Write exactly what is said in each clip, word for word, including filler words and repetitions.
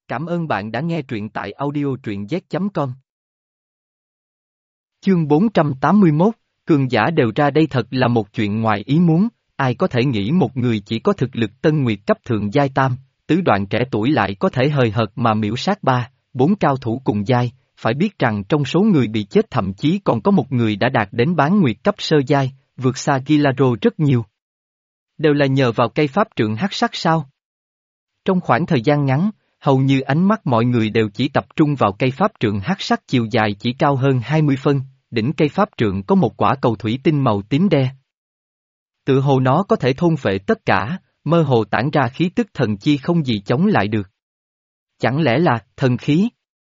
Cảm ơn bạn đã nghe truyện tại audio truyện z chấm com. Chương bốn trăm tám mươi mốt, cường giả đều ra đây thật là một chuyện ngoài ý muốn, ai có thể nghĩ một người chỉ có thực lực Tân Nguyệt cấp thượng giai tam, tứ đoạn trẻ tuổi lại có thể hời hợt mà miễu sát ba, bốn cao thủ cùng giai, phải biết rằng trong số người bị chết thậm chí còn có một người đã đạt đến bán Nguyệt cấp sơ giai, vượt xa Gilaro rất nhiều. Đều là nhờ vào cây pháp trượng hắc sắc sao? Trong khoảng thời gian ngắn, hầu như ánh mắt mọi người đều chỉ tập trung vào cây pháp trượng hắc sắc chiều dài chỉ cao hơn hai mươi phân, đỉnh cây pháp trượng có một quả cầu thủy tinh màu tím đe. Tự hồ nó có thể thôn phệ tất cả, mơ hồ tản ra khí tức thần chi không gì chống lại được. Chẳng lẽ là thần khí?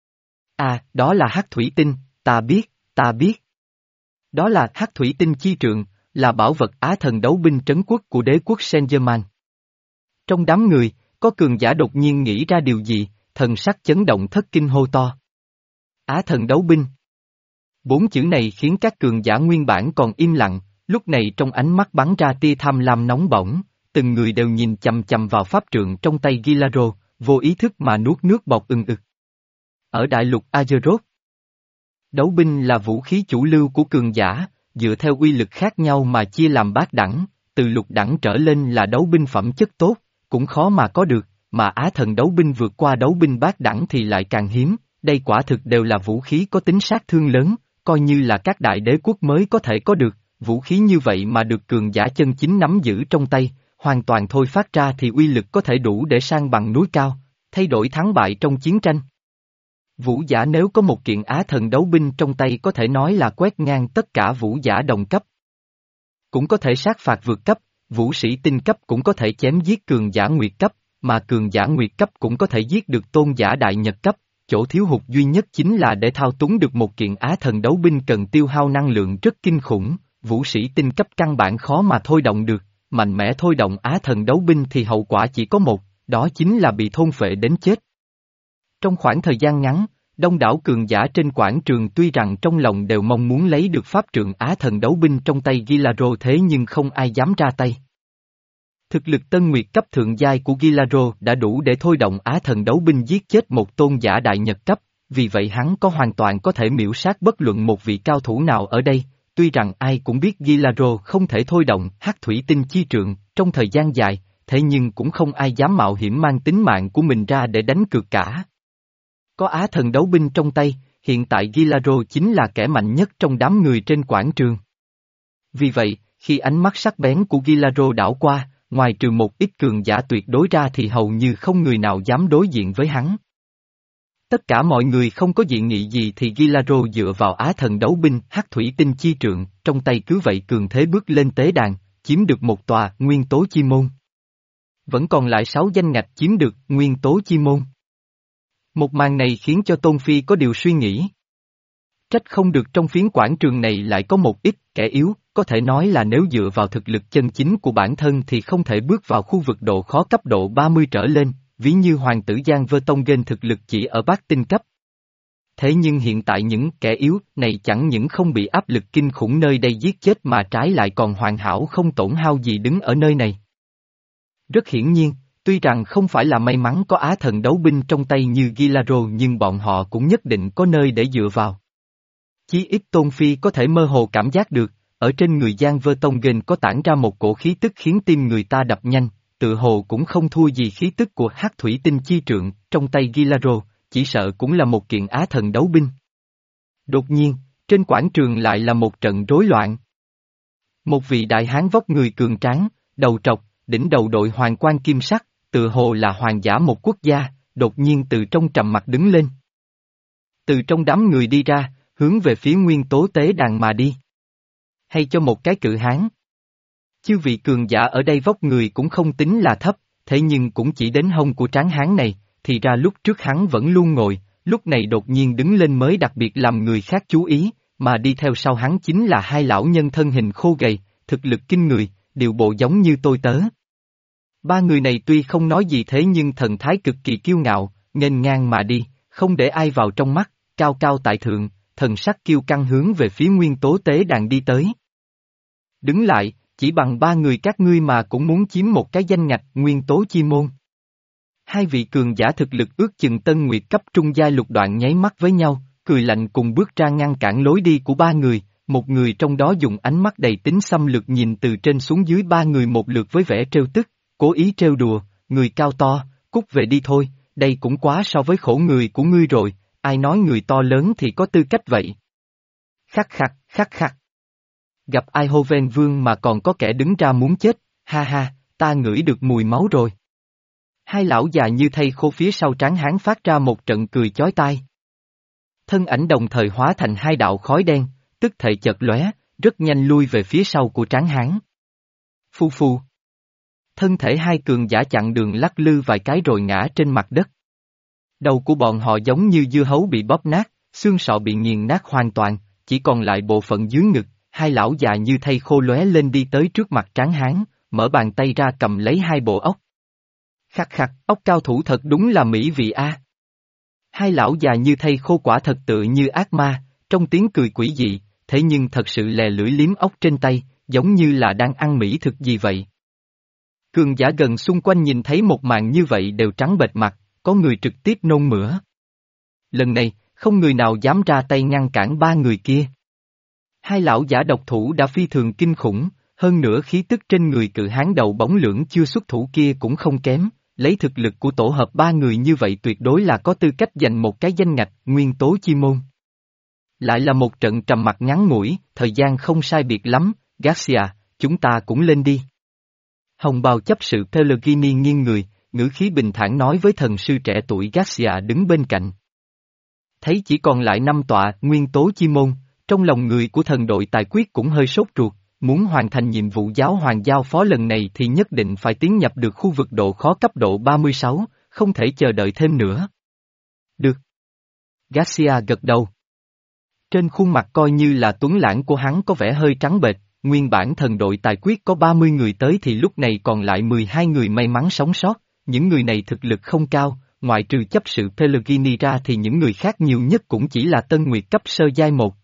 À, đó là hắc thủy tinh, ta biết, ta biết. Đó là hắc thủy tinh chi trượng, là bảo vật Á thần đấu binh trấn quốc của đế quốc Saint-Germain. Trong đám người, có cường giả đột nhiên nghĩ ra điều gì, thần sắc chấn động thất kinh hô to. Á thần đấu binh. Bốn chữ này khiến các cường giả nguyên bản còn im lặng, lúc này trong ánh mắt bắn ra tia tham lam nóng bỏng, từng người đều nhìn chằm chằm vào pháp trượng trong tay Gilaro, vô ý thức mà nuốt nước bọt ừng ực. Ở đại lục Azeroth, đấu binh là vũ khí chủ lưu của cường giả, dựa theo uy lực khác nhau mà chia làm bát đẳng, từ lục đẳng trở lên là đấu binh phẩm chất tốt, cũng khó mà có được, mà Á thần đấu binh vượt qua đấu binh bát đẳng thì lại càng hiếm, đây quả thực đều là vũ khí có tính sát thương lớn, coi như là các đại đế quốc mới có thể có được, vũ khí như vậy mà được cường giả chân chính nắm giữ trong tay, hoàn toàn thôi phát ra thì uy lực có thể đủ để san bằng núi cao, thay đổi thắng bại trong chiến tranh. Vũ giả nếu có một kiện Á thần đấu binh trong tay có thể nói là quét ngang tất cả vũ giả đồng cấp. Cũng có thể sát phạt vượt cấp, vũ sĩ tinh cấp cũng có thể chém giết cường giả nguyệt cấp, mà cường giả nguyệt cấp cũng có thể giết được tôn giả đại nhật cấp, chỗ thiếu hụt duy nhất chính là để thao túng được một kiện Á thần đấu binh cần tiêu hao năng lượng rất kinh khủng, vũ sĩ tinh cấp căn bản khó mà thôi động được, mạnh mẽ thôi động Á thần đấu binh thì hậu quả chỉ có một, đó chính là bị thôn phệ đến chết. Trong khoảng thời gian ngắn, đông đảo cường giả trên quảng trường tuy rằng trong lòng đều mong muốn lấy được pháp trượng Á thần đấu binh trong tay Gilaro thế nhưng không ai dám ra tay. Thực lực Tân Nguyệt cấp thượng giai của Gilaro đã đủ để thôi động Á thần đấu binh giết chết một tôn giả đại nhật cấp, vì vậy hắn có hoàn toàn có thể miễu sát bất luận một vị cao thủ nào ở đây, tuy rằng ai cũng biết Gilaro không thể thôi động hắc thủy tinh chi trượng trong thời gian dài, thế nhưng cũng không ai dám mạo hiểm mang tính mạng của mình ra để đánh cược cả. Có Á thần đấu binh trong tay, hiện tại Gilaro chính là kẻ mạnh nhất trong đám người trên quảng trường. Vì vậy, khi ánh mắt sắc bén của Gilaro đảo qua, ngoài trừ một ít cường giả tuyệt đối ra thì hầu như không người nào dám đối diện với hắn. Tất cả mọi người không có dị nghị gì thì Gilaro dựa vào Á thần đấu binh hắc thủy tinh chi trượng, trong tay cứ vậy cường thế bước lên tế đàn, chiếm được một tòa nguyên tố chi môn. Vẫn còn lại sáu danh ngạch chiếm được nguyên tố chi môn. Một màn này khiến cho Tôn Phi có điều suy nghĩ. Trách không được trong phiến quảng trường này lại có một ít kẻ yếu, có thể nói là nếu dựa vào thực lực chân chính của bản thân thì không thể bước vào khu vực độ khó cấp độ ba mươi trở lên, ví như hoàng tử Giang Vơ Tông Gen thực lực chỉ ở bát tinh cấp. Thế nhưng hiện tại những kẻ yếu này chẳng những không bị áp lực kinh khủng nơi đây giết chết mà trái lại còn hoàn hảo không tổn hao gì đứng ở nơi này. Rất hiển nhiên, tuy rằng không phải là may mắn có Á thần đấu binh trong tay như Gilaro nhưng bọn họ cũng nhất định có nơi để dựa vào. Chí ít Tôn Phi có thể mơ hồ cảm giác được, ở trên người Giang Vơ Tông Gen có tản ra một cổ khí tức khiến tim người ta đập nhanh, tự hồ cũng không thua gì khí tức của hắc thủy tinh chi trượng trong tay Gilaro, chỉ sợ cũng là một kiện Á thần đấu binh. Đột nhiên, trên quảng trường lại là một trận rối loạn. Một vị đại hán vóc người cường tráng, đầu trọc, đỉnh đầu đội hoàng quan kim sắc, tự hồ là hoàng giả một quốc gia, đột nhiên từ trong trầm mặc đứng lên. Từ trong đám người đi ra, hướng về phía nguyên tố tế đàn mà đi. Hay cho một cái cự hán. Chư vị cường giả ở đây vóc người cũng không tính là thấp, thế nhưng cũng chỉ đến hông của tráng hán này, thì ra lúc trước hắn vẫn luôn ngồi, lúc này đột nhiên đứng lên mới đặc biệt làm người khác chú ý, mà đi theo sau hắn chính là hai lão nhân thân hình khô gầy, thực lực kinh người, điều bộ giống như tôi tớ. Ba người này tuy không nói gì thế nhưng thần thái cực kỳ kiêu ngạo, nghênh ngang mà đi, không để ai vào trong mắt, cao cao tại thượng, thần sắc kiêu căng hướng về phía nguyên tố tế đàn đi tới. Đứng lại, chỉ bằng ba người các ngươi mà cũng muốn chiếm một cái danh ngạch nguyên tố chi môn. Hai vị cường giả thực lực ước chừng tân nguyệt cấp trung giai lục đoạn nháy mắt với nhau, cười lạnh cùng bước ra ngăn cản lối đi của ba người, một người trong đó dùng ánh mắt đầy tính xâm lược nhìn từ trên xuống dưới ba người một lượt với vẻ trêu tức, cố ý trêu đùa, người cao to, cút về đi thôi, đây cũng quá so với khổ người của ngươi rồi, ai nói người to lớn thì có tư cách vậy. Khắc khắc, khắc khắc. Gặp ai hô ven vương mà còn có kẻ đứng ra muốn chết, ha ha, ta ngửi được mùi máu rồi. Hai lão già như thây khô phía sau tráng hán phát ra một trận cười chói tai. Thân ảnh đồng thời hóa thành hai đạo khói đen, tức thời chợt lóe, rất nhanh lui về phía sau của tráng hán. Phu phu. Thân thể hai cường giả chặn đường lắc lư vài cái rồi ngã trên mặt đất. Đầu của bọn họ giống như dưa hấu bị bóp nát, xương sọ bị nghiền nát hoàn toàn, chỉ còn lại bộ phận dưới ngực, hai lão già như thây khô lóe lên đi tới trước mặt tráng hán, mở bàn tay ra cầm lấy hai bộ ốc. Khắc khắc, ốc cao thủ thật đúng là mỹ vị a. Hai lão già như thây khô quả thật tự như ác ma, trong tiếng cười quỷ dị, thế nhưng thật sự lè lưỡi liếm ốc trên tay, giống như là đang ăn mỹ thực gì vậy. Cường giả gần xung quanh nhìn thấy một màn như vậy đều trắng bệch mặt, có người trực tiếp nôn mửa. Lần này, không người nào dám ra tay ngăn cản ba người kia. Hai lão giả độc thủ đã phi thường kinh khủng, hơn nữa khí tức trên người cự hán đầu bóng lưỡng chưa xuất thủ kia cũng không kém, lấy thực lực của tổ hợp ba người như vậy tuyệt đối là có tư cách giành một cái danh ngạch nguyên tố chi môn. Lại là một trận trầm mặc ngắn ngủi, thời gian không sai biệt lắm, Garcia, chúng ta cũng lên đi. Hồng bào chấp sự Pellegrini nghiêng người, ngữ khí bình thản nói với thần sư trẻ tuổi Garcia đứng bên cạnh. Thấy chỉ còn lại năm tọa nguyên tố chi môn, trong lòng người của thần đội tài quyết cũng hơi sốt ruột, muốn hoàn thành nhiệm vụ giáo hoàng giao phó lần này thì nhất định phải tiến nhập được khu vực độ khó cấp độ ba mươi sáu, không thể chờ đợi thêm nữa. Được. Garcia gật đầu. Trên khuôn mặt coi như là tuấn lãng của hắn có vẻ hơi trắng bệch, nguyên bản thần đội tài quyết có ba mươi người tới thì lúc này còn lại mười hai người may mắn sống sót, những người này thực lực không cao, ngoại trừ chấp sự Pellegrini ra thì những người khác nhiều nhất cũng chỉ là tân nguyệt cấp sơ giai một.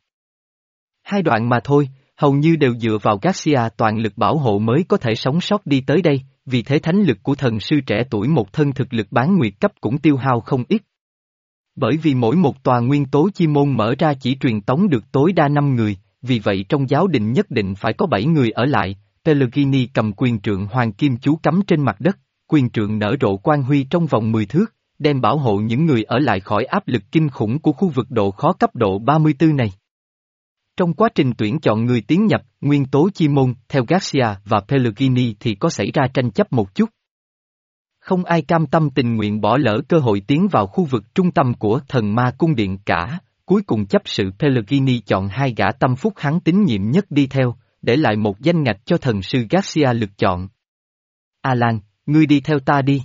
Hai đoạn mà thôi, hầu như đều dựa vào Garcia toàn lực bảo hộ mới có thể sống sót đi tới đây, vì thế thánh lực của thần sư trẻ tuổi một thân thực lực bán nguyệt cấp cũng tiêu hao không ít. Bởi vì mỗi một tòa nguyên tố chi môn mở ra chỉ truyền tống được tối đa năm người, vì vậy trong giáo đình nhất định phải có bảy người ở lại. Pellegrini cầm quyền trượng hoàng kim chú cắm trên mặt đất, quyền trượng nở rộ quang huy trong vòng mười thước, đem bảo hộ những người ở lại khỏi áp lực kinh khủng của khu vực độ khó cấp độ ba mươi tư này. Trong quá trình tuyển chọn người tiến nhập nguyên tố chi môn, theo Garcia và Pellegrini thì có xảy ra tranh chấp một chút. Không ai cam tâm tình nguyện bỏ lỡ cơ hội tiến vào khu vực trung tâm của thần ma cung điện cả, cuối cùng chấp sự Pellegrini chọn hai gã tâm phúc hắn tín nhiệm nhất đi theo, để lại một danh ngạch cho thần sư Garcia lựa chọn. Alan, ngươi đi theo ta đi.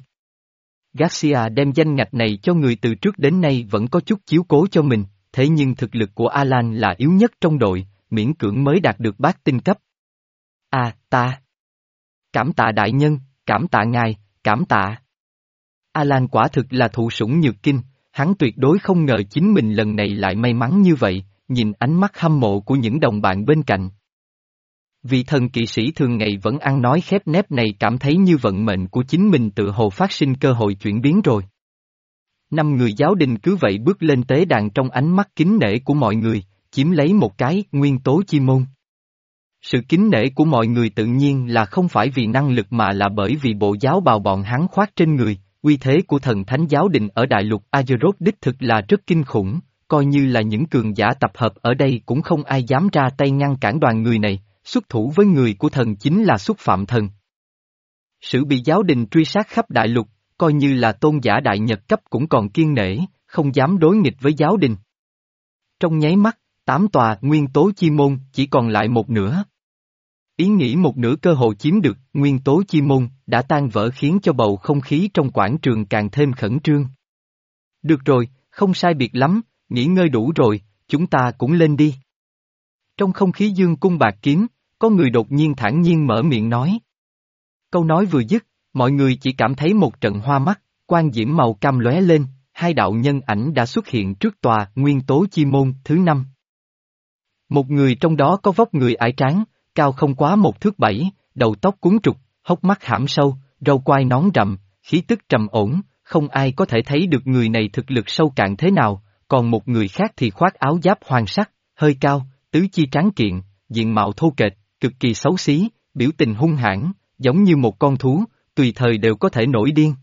Garcia đem danh ngạch này cho người từ trước đến nay vẫn có chút chiếu cố cho mình, thế nhưng thực lực của Alan là yếu nhất trong đội, miễn cưỡng mới đạt được bát tinh cấp. À, ta. Cảm tạ đại nhân, cảm tạ ngài, cảm tạ. Alan quả thực là thụ sủng nhược kinh, hắn tuyệt đối không ngờ chính mình lần này lại may mắn như vậy, nhìn ánh mắt hâm mộ của những đồng bạn bên cạnh. Vị thần kỵ sĩ thường ngày vẫn ăn nói khép nép này cảm thấy như vận mệnh của chính mình tự hồ phát sinh cơ hội chuyển biến rồi. Năm người giáo đình cứ vậy bước lên tế đàn trong ánh mắt kính nể của mọi người, chiếm lấy một cái nguyên tố chi môn. Sự kính nể của mọi người tự nhiên là không phải vì năng lực mà là bởi vì bộ giáo bào bọn hắn khoác trên người, uy thế của thần thánh giáo đình ở đại lục Azeroth đích thực là rất kinh khủng, coi như là những cường giả tập hợp ở đây cũng không ai dám ra tay ngăn cản đoàn người này, xuất thủ với người của thần chính là xúc phạm thần. Sự bị giáo đình truy sát khắp đại lục, coi như là tôn giả đại nhật cấp cũng còn kiêng nể, không dám đối nghịch với giáo đình. Trong nháy mắt, tám tòa nguyên tố chi môn chỉ còn lại một nửa. Ý nghĩ một nửa cơ hội chiếm được nguyên tố chi môn đã tan vỡ khiến cho bầu không khí trong quảng trường càng thêm khẩn trương. Được rồi, không sai biệt lắm, nghỉ ngơi đủ rồi, chúng ta cũng lên đi. Trong không khí dương cung bạc kiếm, có người đột nhiên thản nhiên mở miệng nói. Câu nói vừa dứt, mọi người chỉ cảm thấy một trận hoa mắt, quang diễm màu cam lóe lên, hai đạo nhân ảnh đã xuất hiện trước tòa nguyên tố chi môn thứ năm. Một người trong đó có vóc người ải tráng, cao không quá một thước bảy, đầu tóc cuốn trục, hốc mắt hãm sâu, râu quai nón rậm, khí tức trầm ổn, không ai có thể thấy được người này thực lực sâu cạn thế nào, còn một người khác thì khoác áo giáp hoàng sắc, hơi cao, tứ chi tráng kiện, diện mạo thô kệch, cực kỳ xấu xí, biểu tình hung hãn, giống như một con thú, tùy thời đều có thể nổi điên.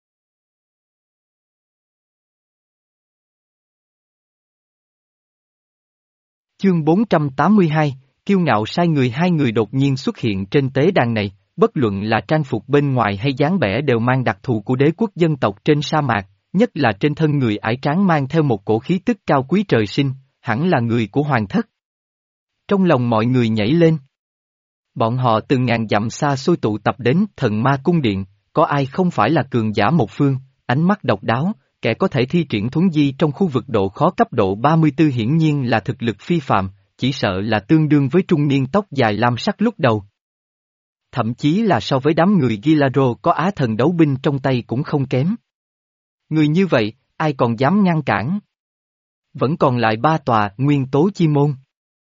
Chương bốn trăm tám mươi hai, kiêu ngạo sai người. Hai người đột nhiên xuất hiện trên tế đàn này, bất luận là trang phục bên ngoài hay dáng vẻ đều mang đặc thù của đế quốc dân tộc trên sa mạc, nhất là trên thân người ải tráng mang theo một cổ khí tức cao quý trời sinh, hẳn là người của hoàng thất. Trong lòng mọi người nhảy lên. Bọn họ từ ngàn dặm xa xôi tụ tập đến Thần Ma Cung Điện, có ai không phải là cường giả một phương, ánh mắt độc đáo, kẻ có thể thi triển thuấn di trong khu vực độ khó cấp độ ba mươi tư hiển nhiên là thực lực phi phàm, chỉ sợ là tương đương với trung niên tóc dài lam sắc lúc đầu. Thậm chí là so với đám người Gilaro có Á Thần đấu binh trong tay cũng không kém. Người như vậy, ai còn dám ngăn cản? Vẫn còn lại ba tòa nguyên tố chi môn.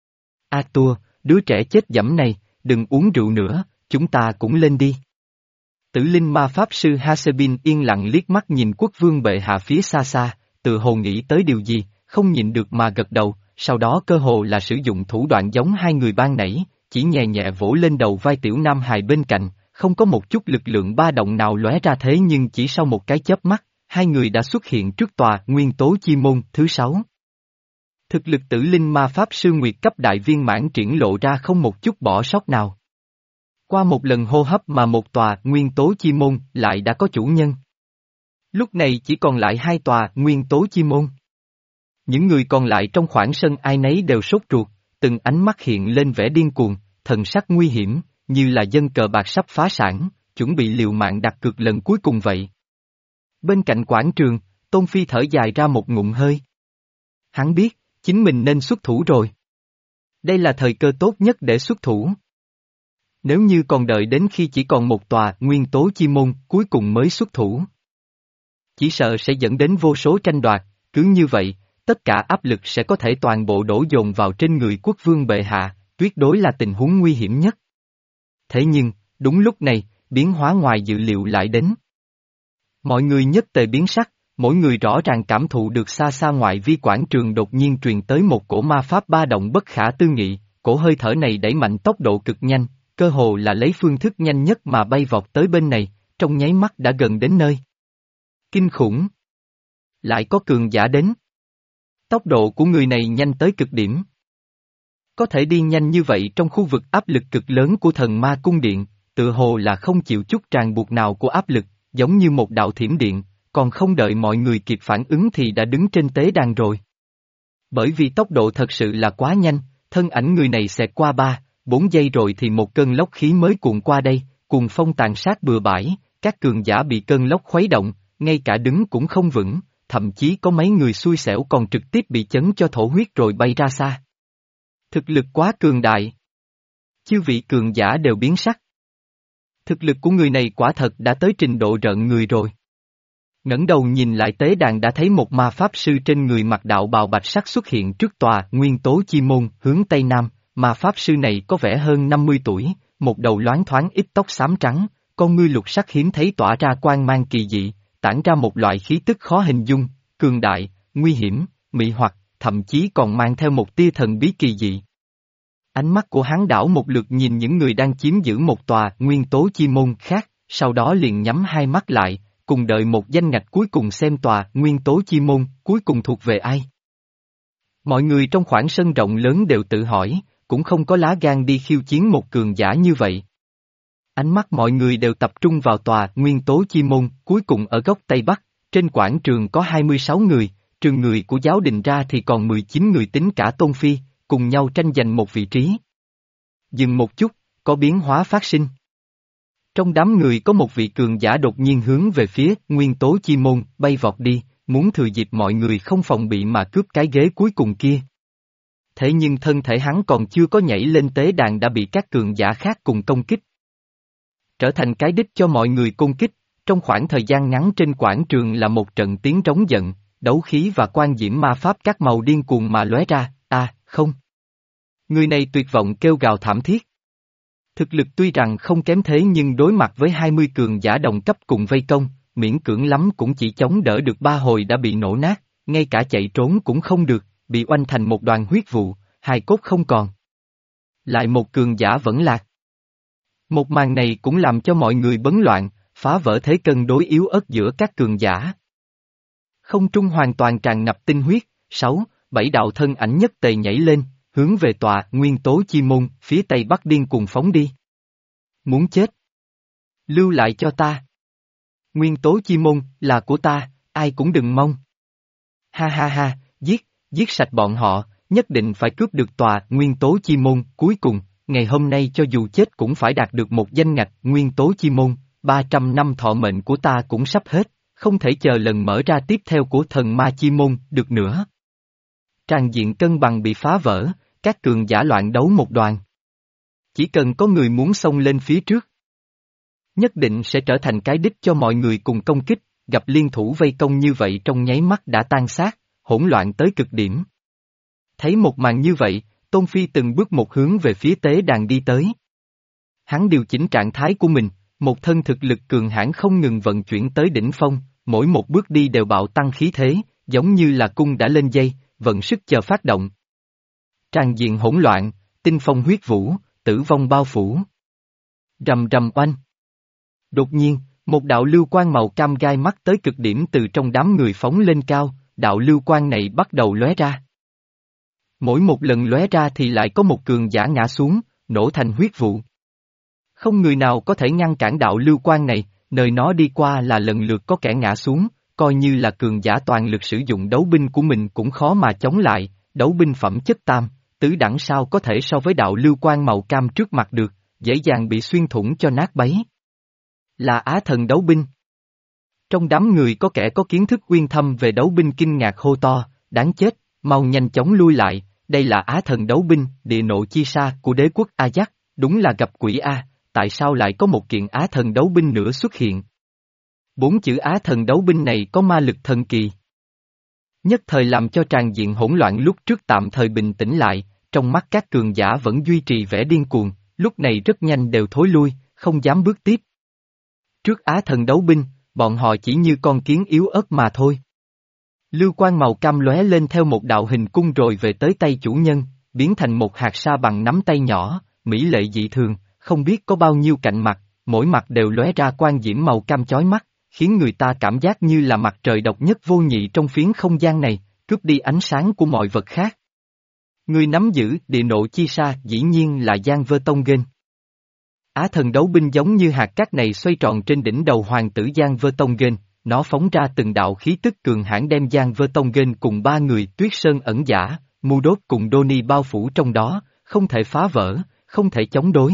A Tua, đứa trẻ chết dẫm này, đừng uống rượu nữa, chúng ta cũng lên đi. Tử linh ma pháp sư Hasebin yên lặng liếc mắt nhìn quốc vương bệ hạ phía xa xa, tự hồ nghĩ tới điều gì, không nhịn được mà gật đầu, sau đó cơ hồ là sử dụng thủ đoạn giống hai người ban nãy, chỉ nhẹ nhẹ vỗ lên đầu vai tiểu nam hài bên cạnh, không có một chút lực lượng ba động nào lóe ra thế nhưng chỉ sau một cái chớp mắt, hai người đã xuất hiện trước tòa nguyên tố chi môn thứ sáu. Thực lực tử linh ma pháp sư nguyệt cấp đại viên mãn triển lộ ra không một chút bỏ sót nào. Qua một lần hô hấp mà một tòa nguyên tố chi môn lại đã có chủ nhân. Lúc này chỉ còn lại hai tòa nguyên tố chi môn. Những người còn lại trong khoảng sân ai nấy đều sốt ruột, từng ánh mắt hiện lên vẻ điên cuồng, thần sắc nguy hiểm, như là dân cờ bạc sắp phá sản, chuẩn bị liều mạng đặt cược lần cuối cùng vậy. Bên cạnh quảng trường, Tôn Phi thở dài ra một ngụm hơi. Hắn biết, chính mình nên xuất thủ rồi. Đây là thời cơ tốt nhất để xuất thủ. Nếu như còn đợi đến khi chỉ còn một tòa nguyên tố chi môn cuối cùng mới xuất thủ, chỉ sợ sẽ dẫn đến vô số tranh đoạt, cứ như vậy, tất cả áp lực sẽ có thể toàn bộ đổ dồn vào trên người quốc vương bệ hạ, tuyệt đối là tình huống nguy hiểm nhất. Thế nhưng, đúng lúc này, biến hóa ngoài dự liệu lại đến. Mọi người nhất tề biến sắc, mỗi người rõ ràng cảm thụ được xa xa ngoại vi quảng trường đột nhiên truyền tới một cổ ma pháp ba động bất khả tư nghị, cổ hơi thở này đẩy mạnh tốc độ cực nhanh, cơ hồ là lấy phương thức nhanh nhất mà bay vọt tới bên này, trong nháy mắt đã gần đến nơi. Kinh khủng! Lại có cường giả đến. Tốc độ của người này nhanh tới cực điểm. Có thể đi nhanh như vậy trong khu vực áp lực cực lớn của thần ma cung điện, tự hồ là không chịu chút ràng buộc nào của áp lực, giống như một đạo thiểm điện, còn không đợi mọi người kịp phản ứng thì đã đứng trên tế đàn rồi. Bởi vì tốc độ thật sự là quá nhanh, thân ảnh người này xẹt qua ba, bốn giây rồi thì một cơn lốc khí mới cuộn qua đây, cuồng phong tàn sát bừa bãi, các cường giả bị cơn lốc khuấy động, ngay cả đứng cũng không vững, thậm chí có mấy người xui xẻo còn trực tiếp bị chấn cho thổ huyết rồi bay ra xa. Thực lực quá cường đại. Chư vị cường giả đều biến sắc. Thực lực của người này quả thật đã tới trình độ rợn người rồi. Ngẩng đầu nhìn lại tế đàn đã thấy một ma pháp sư trên người mặc đạo bào bạch sắc xuất hiện trước tòa nguyên tố chi môn hướng tây nam, ma pháp sư này có vẻ hơn năm mươi tuổi, một đầu loáng thoáng ít tóc xám trắng, con ngươi lục sắc hiếm thấy tỏa ra quang mang kỳ dị, tản ra một loại khí tức khó hình dung, cường đại, nguy hiểm, mị hoặc, thậm chí còn mang theo một tia thần bí kỳ dị. Ánh mắt của hắn đảo một lượt nhìn những người đang chiếm giữ một tòa nguyên tố chi môn khác, sau đó liền nhắm hai mắt lại, cùng đợi một danh ngạch cuối cùng xem tòa nguyên tố chi môn cuối cùng thuộc về ai. Mọi người trong khoảng sân rộng lớn đều tự hỏi, cũng không có lá gan đi khiêu chiến một cường giả như vậy. Ánh mắt mọi người đều tập trung vào tòa nguyên tố chi môn cuối cùng ở góc Tây Bắc, trên quảng trường có hai mươi sáu người, trừ người của giáo đình ra thì còn mười chín người tính cả Tôn Phi, cùng nhau tranh giành một vị trí. Dừng một chút, có biến hóa phát sinh. Trong đám người có một vị cường giả đột nhiên hướng về phía nguyên tố chi môn, bay vọt đi, muốn thừa dịp mọi người không phòng bị mà cướp cái ghế cuối cùng kia. Thế nhưng thân thể hắn còn chưa có nhảy lên tế đàn đã bị các cường giả khác cùng công kích. Trở thành cái đích cho mọi người công kích, trong khoảng thời gian ngắn trên quảng trường là một trận tiếng trống giận, đấu khí và quan diễm ma pháp các màu điên cuồng mà lóe ra, à, không. Người này tuyệt vọng kêu gào thảm thiết. Thực lực tuy rằng không kém thế nhưng đối mặt với hai mươi cường giả đồng cấp cùng vây công, miễn cưỡng lắm cũng chỉ chống đỡ được ba hồi đã bị nổ nát, ngay cả chạy trốn cũng không được, bị oanh thành một đoàn huyết vụ, hài cốt không còn. Lại một cường giả vẫn lạc. Một màn này cũng làm cho mọi người bấn loạn, phá vỡ thế cân đối yếu ớt giữa các cường giả. Không trung hoàn toàn tràn ngập tinh huyết, sáu, bảy đạo thân ảnh nhất tề nhảy lên, hướng về tòa nguyên tố chi môn, phía tây bắc điên cuồng phóng đi. Muốn chết? Lưu lại cho ta. Nguyên tố chi môn, là của ta, ai cũng đừng mong. Ha ha ha, giết, giết sạch bọn họ, nhất định phải cướp được tòa nguyên tố chi môn, cuối cùng, ngày hôm nay cho dù chết cũng phải đạt được một danh ngạch nguyên tố chi môn, ba trăm năm thọ mệnh của ta cũng sắp hết, không thể chờ lần mở ra tiếp theo của thần ma chi môn, được nữa. Tràn diện cân bằng bị phá vỡ, các cường giả loạn đấu một đoàn. Chỉ cần có người muốn xông lên phía trước, nhất định sẽ trở thành cái đích cho mọi người cùng công kích, gặp liên thủ vây công như vậy trong nháy mắt đã tan xác, hỗn loạn tới cực điểm. Thấy một màn như vậy, Tôn Phi từng bước một hướng về phía tế đàn đi tới. Hắn điều chỉnh trạng thái của mình, một thân thực lực cường hãn không ngừng vận chuyển tới đỉnh phong, mỗi một bước đi đều bạo tăng khí thế, giống như là cung đã lên dây, vận sức chờ phát động. Tràn diện hỗn loạn, tinh phong huyết vũ, tử vong bao phủ. Rầm rầm oanh. Đột nhiên, một đạo lưu quang màu cam gai mắt tới cực điểm từ trong đám người phóng lên cao, đạo lưu quang này bắt đầu lóe ra. Mỗi một lần lóe ra thì lại có một cường giả ngã xuống, nổ thành huyết vụ. Không người nào có thể ngăn cản đạo lưu quang này, nơi nó đi qua là lần lượt có kẻ ngã xuống, coi như là cường giả toàn lực sử dụng đấu binh của mình cũng khó mà chống lại, đấu binh phẩm chất tam, tứ đẳng sao có thể so với đạo lưu quang màu cam trước mặt được, dễ dàng bị xuyên thủng cho nát bấy. Là Á Thần đấu binh. Trong đám người có kẻ có kiến thức uyên thâm về đấu binh kinh ngạc hô to, đáng chết, mau nhanh chóng lui lại, đây là Á Thần đấu binh, địa nộ chi sa của đế quốc Ajax, đúng là gặp quỷ A, tại sao lại có một kiện Á Thần đấu binh nữa xuất hiện? Bốn chữ Á Thần đấu binh này có ma lực thần kỳ. Nhất thời làm cho tràn diện hỗn loạn lúc trước tạm thời bình tĩnh lại, trong mắt các cường giả vẫn duy trì vẻ điên cuồng, lúc này rất nhanh đều thối lui, không dám bước tiếp. Trước Á Thần đấu binh, bọn họ chỉ như con kiến yếu ớt mà thôi. Lưu quang màu cam lóe lên theo một đạo hình cung rồi về tới tay chủ nhân, biến thành một hạt sa bằng nắm tay nhỏ, mỹ lệ dị thường, không biết có bao nhiêu cạnh mặt, mỗi mặt đều lóe ra quang diễm màu cam chói mắt, khiến người ta cảm giác như là mặt trời độc nhất vô nhị trong phiến không gian này, cướp đi ánh sáng của mọi vật khác. Người nắm giữ địa nộ chi sa dĩ nhiên là Giang Vơ Tông Gen. Á Thần đấu binh giống như hạt cát này xoay tròn trên đỉnh đầu hoàng tử Giang Vơ Tông Gen, nó phóng ra từng đạo khí tức cường hãn đem Giang Vơ Tông Gen cùng ba người Tuyết Sơn ẩn giả, Mu Đốt cùng Đoni bao phủ trong đó, không thể phá vỡ, không thể chống đối.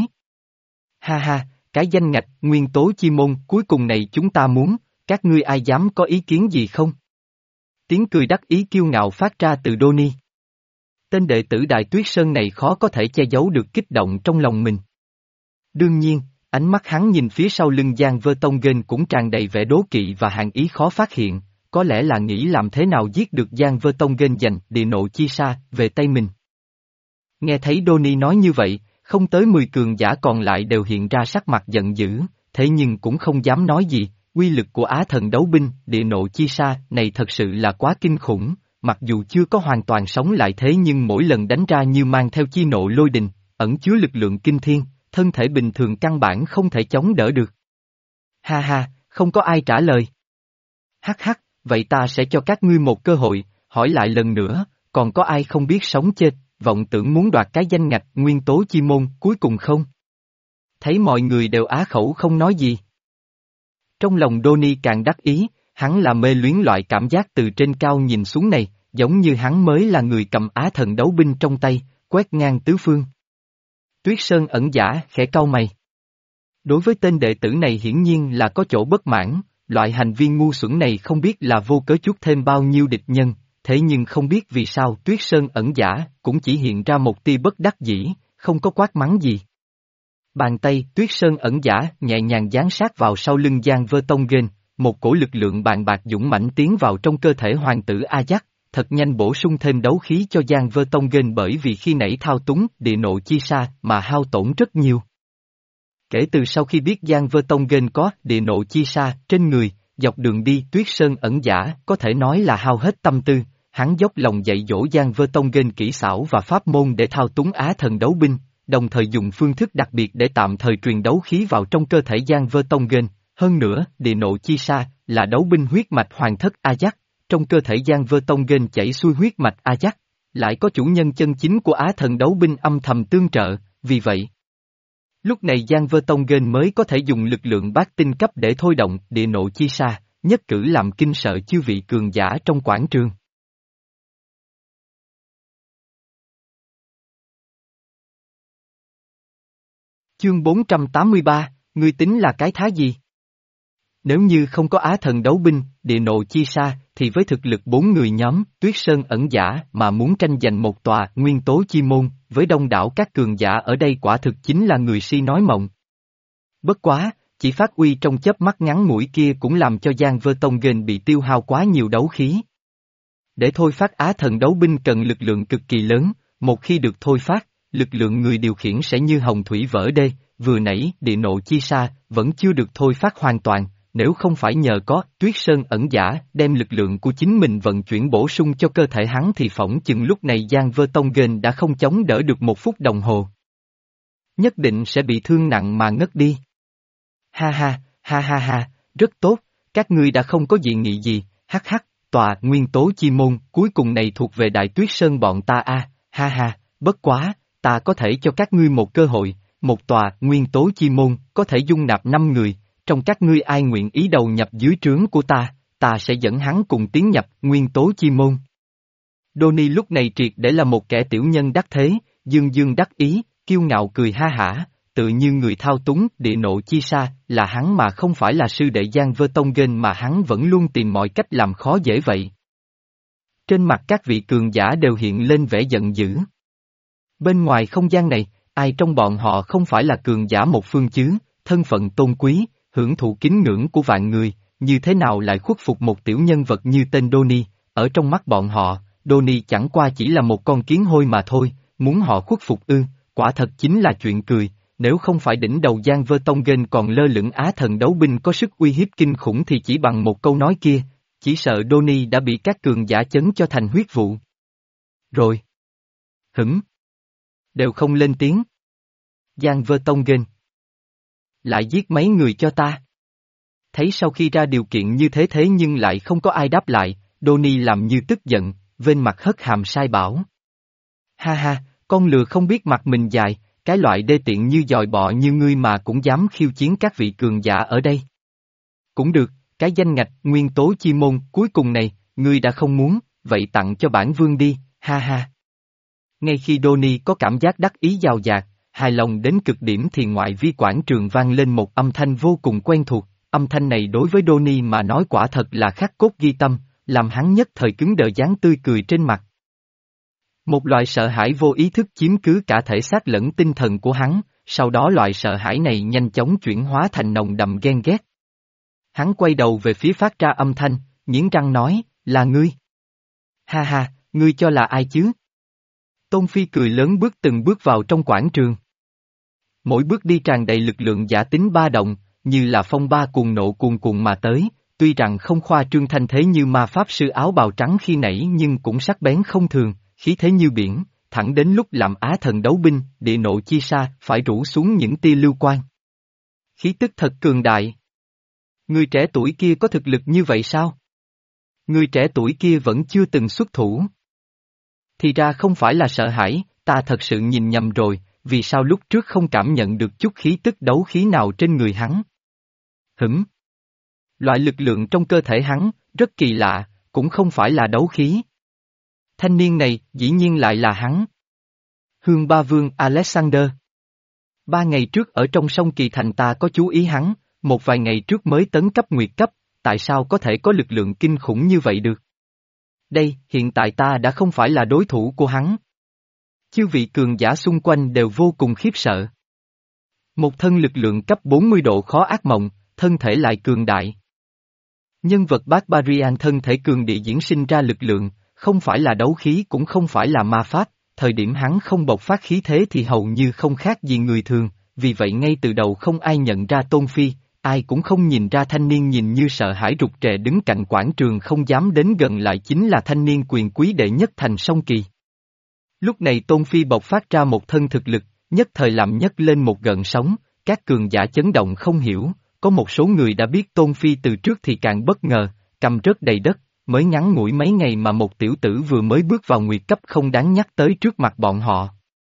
Ha ha, cái danh ngạch nguyên tố chi môn cuối cùng này chúng ta muốn, các ngươi ai dám có ý kiến gì không? Tiếng cười đắc ý kiêu ngạo phát ra từ Đoni. Tên đệ tử Đại Tuyết Sơn này khó có thể che giấu được kích động trong lòng mình. Đương nhiên, ánh mắt hắn nhìn phía sau lưng Giang Vơ Tông Gen cũng tràn đầy vẻ đố kỵ và hàn ý khó phát hiện, có lẽ là nghĩ làm thế nào giết được Giang Vơ Tông Gen giành địa nộ chi sa về tay mình. Nghe thấy Đoni nói như vậy, không tới mười cường giả còn lại đều hiện ra sắc mặt giận dữ, thế nhưng cũng không dám nói gì, uy lực của Á Thần đấu binh, địa nộ chi sa này thật sự là quá kinh khủng, mặc dù chưa có hoàn toàn sống lại thế nhưng mỗi lần đánh ra như mang theo chi nộ lôi đình, ẩn chứa lực lượng kinh thiên, thân thể bình thường căn bản không thể chống đỡ được. Ha ha, không có ai trả lời. Hắc hắc, vậy ta sẽ cho các ngươi một cơ hội, hỏi lại lần nữa, còn có ai không biết sống chết, vọng tưởng muốn đoạt cái danh ngạch nguyên tố chi môn cuối cùng không? Thấy mọi người đều á khẩu không nói gì. Trong lòng Đoni càng đắc ý, hắn là mê luyến loại cảm giác từ trên cao nhìn xuống này, giống như hắn mới là người cầm Á Thần đấu binh trong tay, quét ngang tứ phương. Tuyết Sơn ẩn giả khẽ cau mày. Đối với tên đệ tử này hiển nhiên là có chỗ bất mãn, loại hành vi ngu xuẩn này không biết là vô cớ chuốc thêm bao nhiêu địch nhân, thế nhưng không biết vì sao Tuyết Sơn ẩn giả cũng chỉ hiện ra một tia bất đắc dĩ, không có quát mắng gì. Bàn tay Tuyết Sơn ẩn giả nhẹ nhàng dán sát vào sau lưng Giang Vơ Tông Gen, một cổ lực lượng bàn bạc dũng mãnh tiến vào trong cơ thể hoàng tử Ajax, thật nhanh bổ sung thêm đấu khí cho Giang Vơ Tông Gen bởi vì khi nãy thao túng địa nộ chi sa mà hao tổn rất nhiều. Kể từ sau khi biết Giang Vơ Tông Gen có địa nộ chi sa trên người, dọc đường đi Tuyết Sơn ẩn giả có thể nói là hao hết tâm tư, hắn dốc lòng dạy dỗ Giang Vơ Tông Gen kỹ xảo và pháp môn để thao túng Á Thần đấu binh, đồng thời dùng phương thức đặc biệt để tạm thời truyền đấu khí vào trong cơ thể Giang Vơ Tông Gen. Hơn nữa, địa nộ chi sa là đấu binh huyết mạch hoàng thất A Giác, trong cơ thể Giang Vơ Tông Gen chảy xuôi huyết mạch A Giác, lại có chủ nhân chân chính của Á Thần đấu binh âm thầm tương trợ, vì vậy lúc này Giang Vơ Tông Gen mới có thể dùng lực lượng bát tinh cấp để thôi động địa nộ chi sa, nhất cử làm kinh sợ chư vị cường giả trong quảng trường. Chương bốn trăm tám mươi ba, ngươi tính là cái thá gì? Nếu như không có Á Thần đấu binh, địa nộ chi sa, thì với thực lực bốn người nhóm, Tuyết Sơn ẩn giả mà muốn tranh giành một tòa nguyên tố chi môn, với đông đảo các cường giả ở đây quả thực chính là người si nói mộng. Bất quá, chỉ phát uy trong chớp mắt ngắn ngủi kia cũng làm cho Giang Vơ Tông Gen bị tiêu hao quá nhiều đấu khí. Để thôi phát Á Thần đấu binh cần lực lượng cực kỳ lớn, một khi được thôi phát, lực lượng người điều khiển sẽ như hồng thủy vỡ đê, vừa nãy địa nộ chi sa vẫn chưa được thôi phát hoàn toàn. Nếu không phải nhờ có Tuyết Sơn ẩn giả đem lực lượng của chính mình vận chuyển bổ sung cho cơ thể hắn thì phỏng chừng lúc này Giang Vơ Tông Gen đã không chống đỡ được một phút đồng hồ. Nhất định sẽ bị thương nặng mà ngất đi. Ha ha, ha ha ha, rất tốt, các ngươi đã không có dị nghị gì, hắc hắc, tòa nguyên tố chi môn cuối cùng này thuộc về Đại Tuyết Sơn bọn ta a, ha ha, bất quá, ta có thể cho các ngươi một cơ hội, một tòa nguyên tố chi môn có thể dung nạp năm người. Trong các ngươi ai nguyện ý đầu nhập dưới trướng của ta, ta sẽ dẫn hắn cùng tiến nhập nguyên tố chi môn. Donnie lúc này triệt để là một kẻ tiểu nhân đắc thế, dương dương đắc ý, kiêu ngạo cười ha hả, tự như người thao túng địa nộ chi sa, là hắn mà không phải là sư đệ Giang Vơ Tông Gen mà hắn vẫn luôn tìm mọi cách làm khó dễ vậy. Trên mặt các vị cường giả đều hiện lên vẻ giận dữ. Bên ngoài không gian này, ai trong bọn họ không phải là cường giả một phương chứ, thân phận tôn quý, hưởng thụ kính ngưỡng của vạn người, như thế nào lại khuất phục một tiểu nhân vật như tên Donnie, ở trong mắt bọn họ, Donnie chẳng qua chỉ là một con kiến hôi mà thôi, muốn họ khuất phục ư, quả thật chính là chuyện cười, nếu không phải đỉnh đầu Giang Vơ Tông Gen còn lơ lửng Á Thần đấu binh có sức uy hiếp kinh khủng thì chỉ bằng một câu nói kia, chỉ sợ Donnie đã bị các cường giả chấn cho thành huyết vụ. Rồi. Hửng. Đều không lên tiếng. Giang Vơ Tông Gen. Lại giết mấy người cho ta. Thấy sau khi ra điều kiện như thế thế nhưng lại không có ai đáp lại, Donnie làm như tức giận, vênh mặt hất hàm sai bảo. Ha ha, con lừa không biết mặt mình dài, cái loại đê tiện như dòi bọ như ngươi mà cũng dám khiêu chiến các vị cường giả ở đây. Cũng được, cái danh ngạch nguyên tố chi môn cuối cùng này, ngươi đã không muốn, vậy tặng cho bản vương đi, ha ha. Ngay khi Donnie có cảm giác đắc ý giàu dạt, hài lòng đến cực điểm thì ngoại vi quảng trường vang lên một âm thanh vô cùng quen thuộc, âm thanh này đối với Donnie mà nói quả thật là khắc cốt ghi tâm, làm hắn nhất thời cứng đờ dáng tươi cười trên mặt. Một loại sợ hãi vô ý thức chiếm cứ cả thể xác lẫn tinh thần của hắn, sau đó loại sợ hãi này nhanh chóng chuyển hóa thành nồng đậm ghen ghét. Hắn quay đầu về phía phát ra âm thanh, nghiến răng nói, là ngươi. Ha ha, ngươi cho là ai chứ? Tôn Phi cười lớn bước từng bước vào trong quảng trường. Mỗi bước đi tràn đầy lực lượng giả tính ba động, như là phong ba cuồng nộ cuồn cuộn mà tới, tuy rằng không khoa trương thanh thế như ma pháp sư áo bào trắng khi nãy nhưng cũng sắc bén không thường, khí thế như biển, thẳng đến lúc làm Á Thần đấu binh, địa nộ chi sa, phải rủ xuống những tia lưu quang. Khí tức thật cường đại. Người trẻ tuổi kia có thực lực như vậy sao? Người trẻ tuổi kia vẫn chưa từng xuất thủ. Thì ra không phải là sợ hãi, ta thật sự nhìn nhầm rồi, vì sao lúc trước không cảm nhận được chút khí tức đấu khí nào trên người hắn? Hửng. Loại lực lượng trong cơ thể hắn, rất kỳ lạ, cũng không phải là đấu khí. Thanh niên này, dĩ nhiên lại là hắn. Hương Ba Vương Alexander. Ba ngày trước ở trong sông Kỳ Thành ta có chú ý hắn, một vài ngày trước mới tấn cấp nguyệt cấp, tại sao có thể có lực lượng kinh khủng như vậy được? Đây, hiện tại ta đã không phải là đối thủ của hắn. Chư vị cường giả xung quanh đều vô cùng khiếp sợ. Một thân lực lượng cấp bốn mươi độ khó ác mộng, thân thể lại cường đại. Nhân vật Barbarian thân thể cường địa diễn sinh ra lực lượng, không phải là đấu khí cũng không phải là ma pháp, thời điểm hắn không bộc phát khí thế thì hầu như không khác gì người thường, vì vậy ngay từ đầu không ai nhận ra Tôn Phi, Ai cũng không nhìn ra thanh niên nhìn như sợ hãi rụt rè đứng cạnh quảng trường không dám đến gần lại chính là thanh niên quyền quý đệ nhất thành Song Kỳ. Lúc này Tôn Phi bộc phát ra một thân thực lực, nhất thời làm nhấc lên một gợn sóng, các cường giả chấn động không hiểu, có một số người đã biết Tôn Phi từ trước thì càng bất ngờ, cầm rớt đầy đất, mới ngắn ngủi mấy ngày mà một tiểu tử vừa mới bước vào nguyệt cấp không đáng nhắc tới trước mặt bọn họ.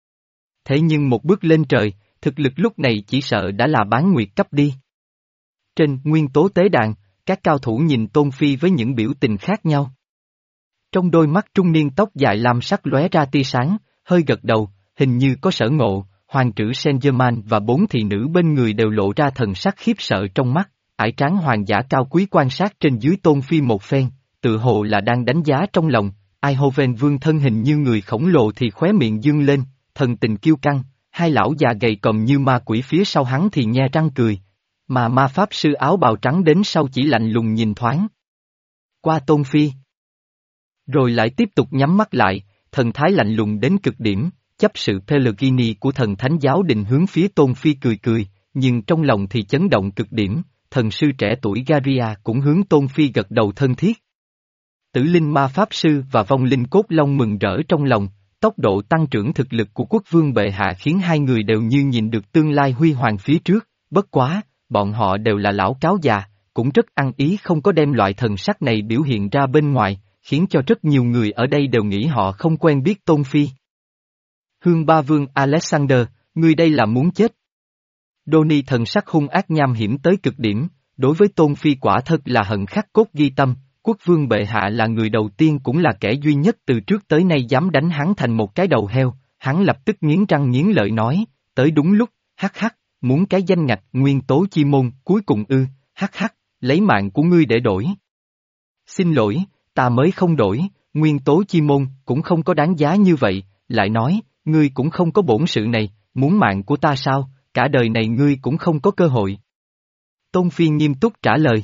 Thế nhưng một bước lên trời, thực lực lúc này chỉ sợ đã là bán nguyệt cấp đi. Trên nguyên tố tế đàn, các cao thủ nhìn Tôn Phi với những biểu tình khác nhau. Trong đôi mắt trung niên tóc dài lam sắc lóe ra tia sáng, hơi gật đầu, hình như có sở ngộ, hoàng trữ Saint-Germain và bốn thị nữ bên người đều lộ ra thần sắc khiếp sợ trong mắt, ải tráng hoàng giả cao quý quan sát trên dưới Tôn Phi một phen, tự hồ là đang đánh giá trong lòng, Eindhoven vương thân hình như người khổng lồ thì khóe miệng dương lên, thần tình kiêu căng, hai lão già gầy còm như ma quỷ phía sau hắn thì nhe răng cười, mà ma pháp sư áo bào trắng đến sau chỉ lạnh lùng nhìn thoáng qua Tôn Phi. Rồi lại tiếp tục nhắm mắt lại, thần thái lạnh lùng đến cực điểm, chấp sự Pellegrini của thần thánh giáo định hướng phía Tôn Phi cười cười, nhưng trong lòng thì chấn động cực điểm, thần sư trẻ tuổi Garia cũng hướng Tôn Phi gật đầu thân thiết. Tử linh ma pháp sư và vong linh cốt long mừng rỡ trong lòng, tốc độ tăng trưởng thực lực của quốc vương bệ hạ khiến hai người đều như nhìn được tương lai huy hoàng phía trước, bất quá, bọn họ đều là lão cáo già, cũng rất ăn ý không có đem loại thần sắc này biểu hiện ra bên ngoài, khiến cho rất nhiều người ở đây đều nghĩ họ không quen biết Tôn Phi. Hương Ba Vương Alexander, ngươi đây là muốn chết. Donnie thần sắc hung ác nham hiểm tới cực điểm, đối với Tôn Phi quả thật là hận khắc cốt ghi tâm, quốc vương bệ hạ là người đầu tiên cũng là kẻ duy nhất từ trước tới nay dám đánh hắn thành một cái đầu heo, hắn lập tức nghiến răng nghiến lợi nói, tới đúng lúc, hắc hắc, muốn cái danh ngạch nguyên tố chi môn cuối cùng ư, hắc hắc, lấy mạng của ngươi để đổi. Xin lỗi, ta mới không đổi, nguyên tố chi môn cũng không có đáng giá như vậy, lại nói, ngươi cũng không có bổn sự này, muốn mạng của ta sao, cả đời này ngươi cũng không có cơ hội. Tôn Phi nghiêm túc trả lời.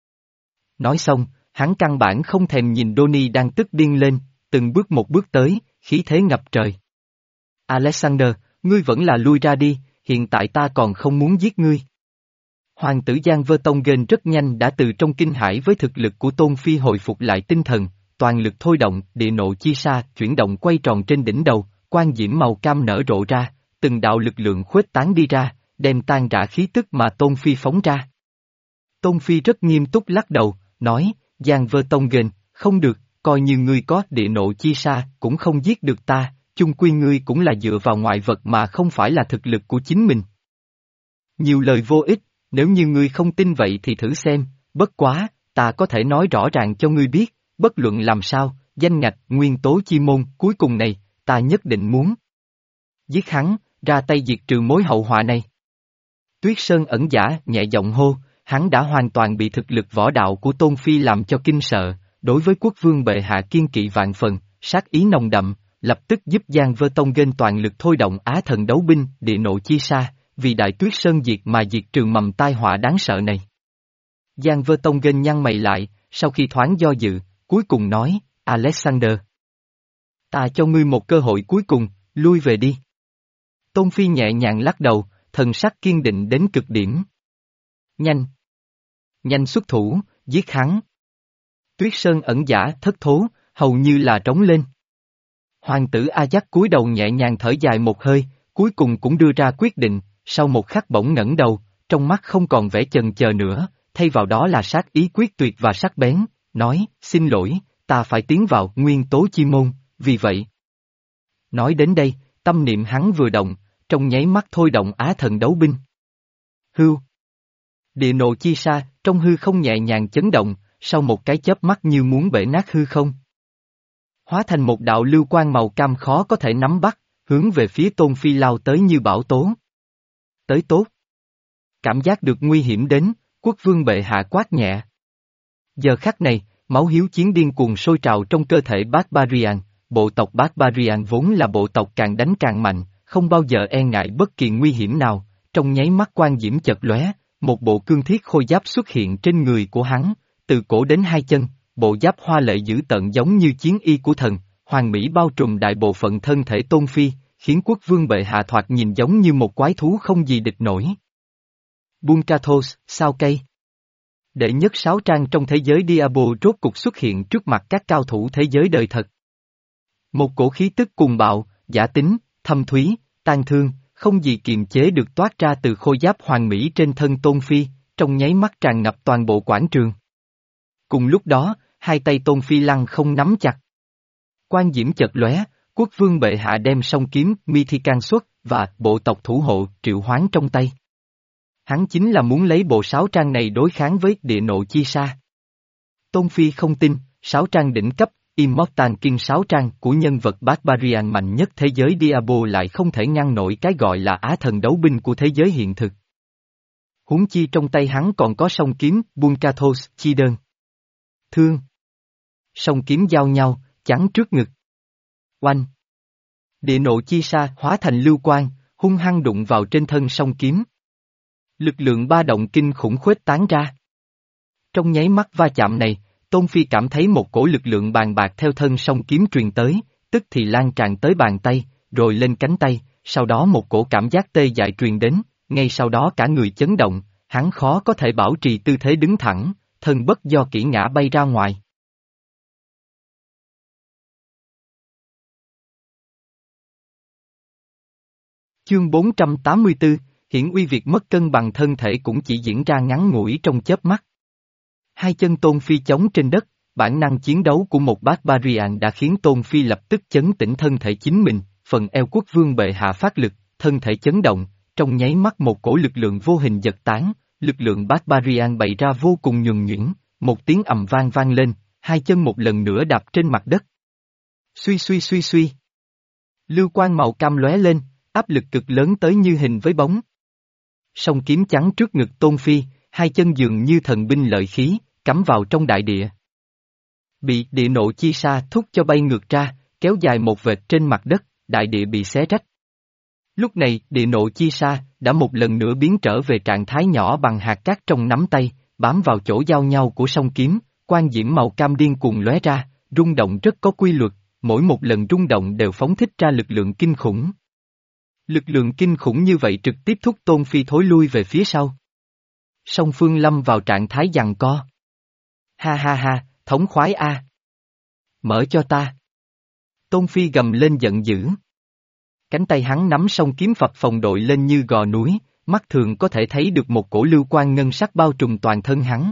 Nói xong, hắn căn bản không thèm nhìn Donnie đang tức điên lên, từng bước một bước tới, khí thế ngập trời. Alexander, ngươi vẫn là lui ra đi, hiện tại ta còn không muốn giết ngươi. Hoàng tử Giang Vơ Tông Gên rất nhanh đã từ trong kinh hãi với thực lực của Tôn Phi hồi phục lại tinh thần, toàn lực thôi động, địa nộ chi sa chuyển động quay tròn trên đỉnh đầu, quang diễm màu cam nở rộ ra, từng đạo lực lượng khuếch tán đi ra, đem tan rã khí tức mà Tôn Phi phóng ra. Tôn Phi rất nghiêm túc lắc đầu, nói, Giang Vơ Tông Gên, không được, coi như ngươi có địa nộ chi sa cũng không giết được ta, chung quy ngươi cũng là dựa vào ngoại vật mà không phải là thực lực của chính mình. Nhiều lời vô ích, nếu như ngươi không tin vậy thì thử xem, bất quá, ta có thể nói rõ ràng cho ngươi biết, bất luận làm sao, danh ngạch nguyên tố chi môn cuối cùng này, ta nhất định muốn giết hắn, ra tay diệt trừ mối hậu họa này. Tuyết Sơn ẩn giả nhẹ giọng hô, hắn đã hoàn toàn bị thực lực võ đạo của Tôn Phi làm cho kinh sợ, đối với quốc vương bệ hạ kiên kỵ vạn phần, sát ý nồng đậm, lập tức giúp Giang Vơ Tông Gên toàn lực thôi động Á Thần Đấu Binh, địa nộ chi sa, vì đại Tuyết Sơn diệt mà diệt trừ mầm tai họa đáng sợ này. Giang Vơ Tông Gên nhăn mày lại, sau khi thoáng do dự, cuối cùng nói, Alexander. Ta cho ngươi một cơ hội cuối cùng, lui về đi. Tôn Phi nhẹ nhàng lắc đầu, thần sắc kiên định đến cực điểm. Nhanh! Nhanh xuất thủ, giết hắn! Tuyết Sơn ẩn giả thất thố, hầu như là trống lên. Hoàng tử A Dắc cúi đầu nhẹ nhàng thở dài một hơi, cuối cùng cũng đưa ra quyết định, sau một khắc bỗng ngẩng đầu, trong mắt không còn vẻ chần chờ nữa, thay vào đó là sát ý quyết tuyệt và sắc bén, nói, xin lỗi, ta phải tiến vào nguyên tố chi môn, vì vậy. Nói đến đây, tâm niệm hắn vừa động, trong nháy mắt thôi động Á Thần Đấu Binh. Hưu. Địa nộ chi sa, trong hư không nhẹ nhàng chấn động, sau một cái chớp mắt như muốn bể nát hư không. Hóa thành một đạo lưu quang màu cam khó có thể nắm bắt, hướng về phía Tôn Phi lao tới như bão tố. Tới tốt. Cảm giác được nguy hiểm đến, quốc vương bệ hạ quát nhẹ. Giờ khắc này, máu hiếu chiến điên cuồng sôi trào trong cơ thể Barbarian, bộ tộc Barbarian vốn là bộ tộc càng đánh càng mạnh, không bao giờ e ngại bất kỳ nguy hiểm nào, trong nháy mắt quang diễm chợt lóe, một bộ cương thiết khôi giáp xuất hiện trên người của hắn, từ cổ đến hai chân, bộ giáp hoa lệ dữ tợn giống như chiến y của thần, hoàng mỹ bao trùm đại bộ phận thân thể Tôn Phi, khiến quốc vương bệ hạ thoạt nhìn giống như một quái thú không gì địch nổi. Bunkathos, sao cây. Đệ nhất sáu trang trong thế giới Diablo rốt cục xuất hiện trước mặt các cao thủ thế giới đời thật. Một cổ khí tức cuồng bạo, giả tính, thâm thúy, tang thương, không gì kiềm chế được toát ra từ khôi giáp hoàng mỹ trên thân Tôn Phi, trong nháy mắt tràn ngập toàn bộ quảng trường. Cùng lúc đó, hai tay Tôn Phi lăng không nắm chặt. Quan diễm chợt lóe, quốc vương bệ hạ đem song kiếm Mithican xuất và bộ tộc thủ hộ triệu hoán trong tay. Hắn chính là muốn lấy bộ sáu trang này đối kháng với địa nộ chi sa. Tôn Phi không tin, sáu trang đỉnh cấp, Immortal King sáu trang của nhân vật Barbarian mạnh nhất thế giới Diablo lại không thể ngăn nổi cái gọi là á thần đấu binh của thế giới hiện thực. Huống chi trong tay hắn còn có song kiếm Bunkathos chi đơn. Thương. Song kiếm giao nhau, chắn trước ngực. Oanh. Địa nộ chi sa hóa thành lưu quang, hung hăng đụng vào trên thân song kiếm. Lực lượng ba động kinh khủng khuếch tán ra. Trong nháy mắt va chạm này, Tôn Phi cảm thấy một cổ lực lượng bàn bạc theo thân song kiếm truyền tới, tức thì lan tràn tới bàn tay, rồi lên cánh tay, sau đó một cổ cảm giác tê dại truyền đến, ngay sau đó cả người chấn động, hắn khó có thể bảo trì tư thế đứng thẳng, thân bất do kỹ ngã bay ra ngoài. Chương bốn trăm tám mươi tư, hiển uy việc mất cân bằng thân thể cũng chỉ diễn ra ngắn ngủi trong chớp mắt. Hai chân Tôn Phi chống trên đất, bản năng chiến đấu của một Barbarian đã khiến Tôn Phi lập tức chấn tĩnh thân thể chính mình, phần eo quốc vương bệ hạ phát lực, thân thể chấn động, trong nháy mắt một cổ lực lượng vô hình giật tán, lực lượng Barbarian bày ra vô cùng nhuần nhuyễn, một tiếng ầm vang vang lên, hai chân một lần nữa đạp trên mặt đất. Suy suy suy suy. Lưu quang màu cam lóe lên, áp lực cực lớn tới như hình với bóng. Song kiếm chắn trước ngực Tôn Phi, hai chân dường như thần binh lợi khí, cắm vào trong đại địa. Bị địa nộ chi sa thúc cho bay ngược ra, kéo dài một vệt trên mặt đất, đại địa bị xé rách. Lúc này, địa nộ chi sa đã một lần nữa biến trở về trạng thái nhỏ bằng hạt cát trong nắm tay, bám vào chỗ giao nhau của song kiếm, quang diễm màu cam điên cuồng lóe ra, rung động rất có quy luật, mỗi một lần rung động đều phóng thích ra lực lượng kinh khủng. Lực lượng kinh khủng như vậy trực tiếp thúc Tôn Phi thối lui về phía sau. Song phương lâm vào trạng thái giằng co. Ha ha ha, thống khoái a. Mở cho ta. Tôn Phi gầm lên giận dữ. Cánh tay hắn nắm song kiếm phập phồng đội lên như gò núi, mắt thường có thể thấy được một cổ lưu quang ngân sắc bao trùm toàn thân hắn.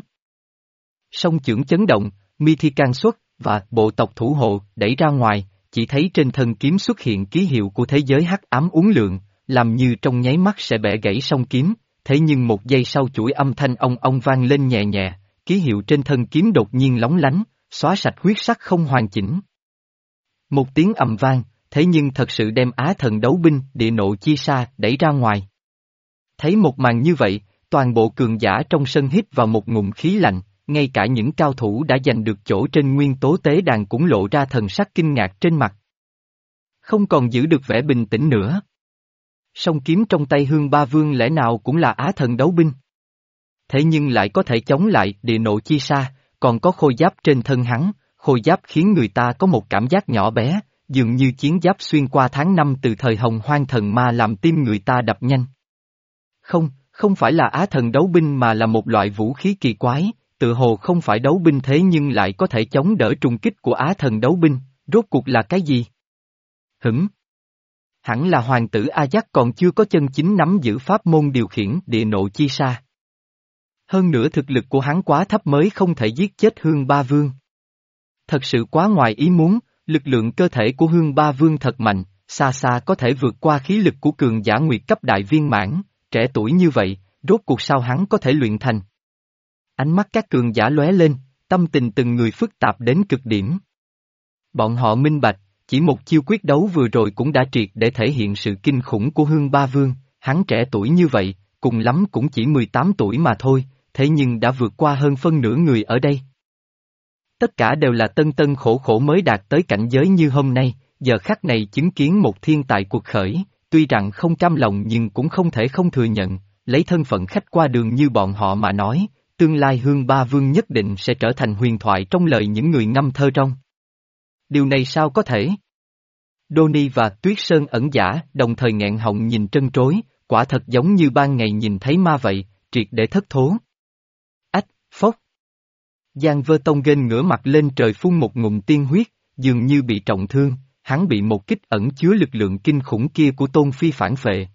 Song chưởng chấn động, Mithican xuất và bộ tộc thủ hộ đẩy ra ngoài, chỉ thấy trên thân kiếm xuất hiện ký hiệu của thế giới hắc ám uốn lượn, làm như trong nháy mắt sẽ bẻ gãy song kiếm, thế nhưng một giây sau chuỗi âm thanh ong ong vang lên nhẹ nhẹ, ký hiệu trên thân kiếm đột nhiên lóng lánh, xóa sạch huyết sắc không hoàn chỉnh. Một tiếng ầm vang, thế nhưng thật sự đem á thần đấu binh địa nộ chi sa đẩy ra ngoài. Thấy một màn như vậy, toàn bộ cường giả trong sân hít vào một ngụm khí lạnh, ngay cả những cao thủ đã giành được chỗ trên nguyên tố tế đàn cũng lộ ra thần sắc kinh ngạc trên mặt. Không còn giữ được vẻ bình tĩnh nữa. Song kiếm trong tay Hương Ba Vương lẽ nào cũng là á thần đấu binh. Thế nhưng lại có thể chống lại địa nộ chi sa, còn có khôi giáp trên thân hắn, khôi giáp khiến người ta có một cảm giác nhỏ bé, dường như chiến giáp xuyên qua tháng năm từ thời Hồng Hoang thần ma làm tim người ta đập nhanh. Không, không phải là á thần đấu binh mà là một loại vũ khí kỳ quái, tự hồ không phải đấu binh thế nhưng lại có thể chống đỡ trùng kích của á thần đấu binh, rốt cuộc là cái gì? Hửng! Hẳn là hoàng tử A Giác còn chưa có chân chính nắm giữ pháp môn điều khiển địa nộ chi sa. Hơn nữa thực lực của hắn quá thấp mới không thể giết chết Hương Ba Vương. Thật sự quá ngoài ý muốn, lực lượng cơ thể của Hương Ba Vương thật mạnh, xa xa có thể vượt qua khí lực của cường giả nguyệt cấp đại viên mãn, trẻ tuổi như vậy, rốt cuộc sao hắn có thể luyện thành. Ánh mắt các cường giả lóe lên, tâm tình từng người phức tạp đến cực điểm. Bọn họ minh bạch, chỉ một chiêu quyết đấu vừa rồi cũng đã triệt để thể hiện sự kinh khủng của Hương Ba Vương, hắn trẻ tuổi như vậy, cùng lắm cũng chỉ mười tám tuổi mà thôi, thế nhưng đã vượt qua hơn phân nửa người ở đây. Tất cả đều là tân tân khổ khổ mới đạt tới cảnh giới như hôm nay, giờ khắc này chứng kiến một thiên tài cuộc khởi, tuy rằng không cam lòng nhưng cũng không thể không thừa nhận, lấy thân phận khách qua đường như bọn họ mà nói, tương lai Hương Ba Vương nhất định sẽ trở thành huyền thoại trong lời những người ngâm thơ trong. Điều này sao có thể? Đô-ni và Tuyết Sơn ẩn giả đồng thời nghẹn họng nhìn trân trối, quả thật giống như ban ngày nhìn thấy ma vậy, triệt để thất thố. Ách, phốc. Giang Vơ Tông Nghênh ngửa mặt lên trời phun một ngụm tiên huyết, dường như bị trọng thương, hắn bị một kích ẩn chứa lực lượng kinh khủng kia của Tôn Phi phản phệ.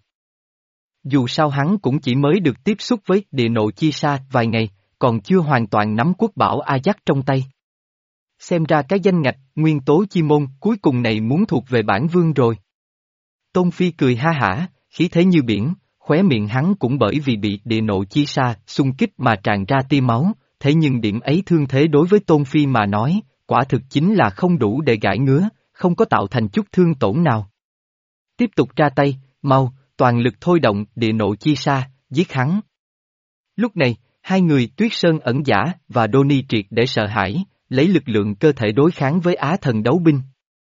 Dù sao hắn cũng chỉ mới được tiếp xúc với địa nộ chi sa vài ngày, còn chưa hoàn toàn nắm quốc bảo A Dắc trong tay. Xem ra cái danh ngạch, nguyên tố chi môn, cuối cùng này muốn thuộc về bản vương rồi. Tôn Phi cười ha hả, khí thế như biển, khóe miệng hắn cũng bởi vì bị địa nộ chi sa, xung kích mà tràn ra tia máu, thế nhưng điểm ấy thương thế đối với Tôn Phi mà nói, quả thực chính là không đủ để gãi ngứa, không có tạo thành chút thương tổn nào. Tiếp tục ra tay, mau, toàn lực thôi động địa nộ chi sa, giết hắn. Lúc này, hai người Tuyết Sơn ẩn giả và Đô-ni triệt để sợ hãi, lấy lực lượng cơ thể đối kháng với Á Thần đấu binh.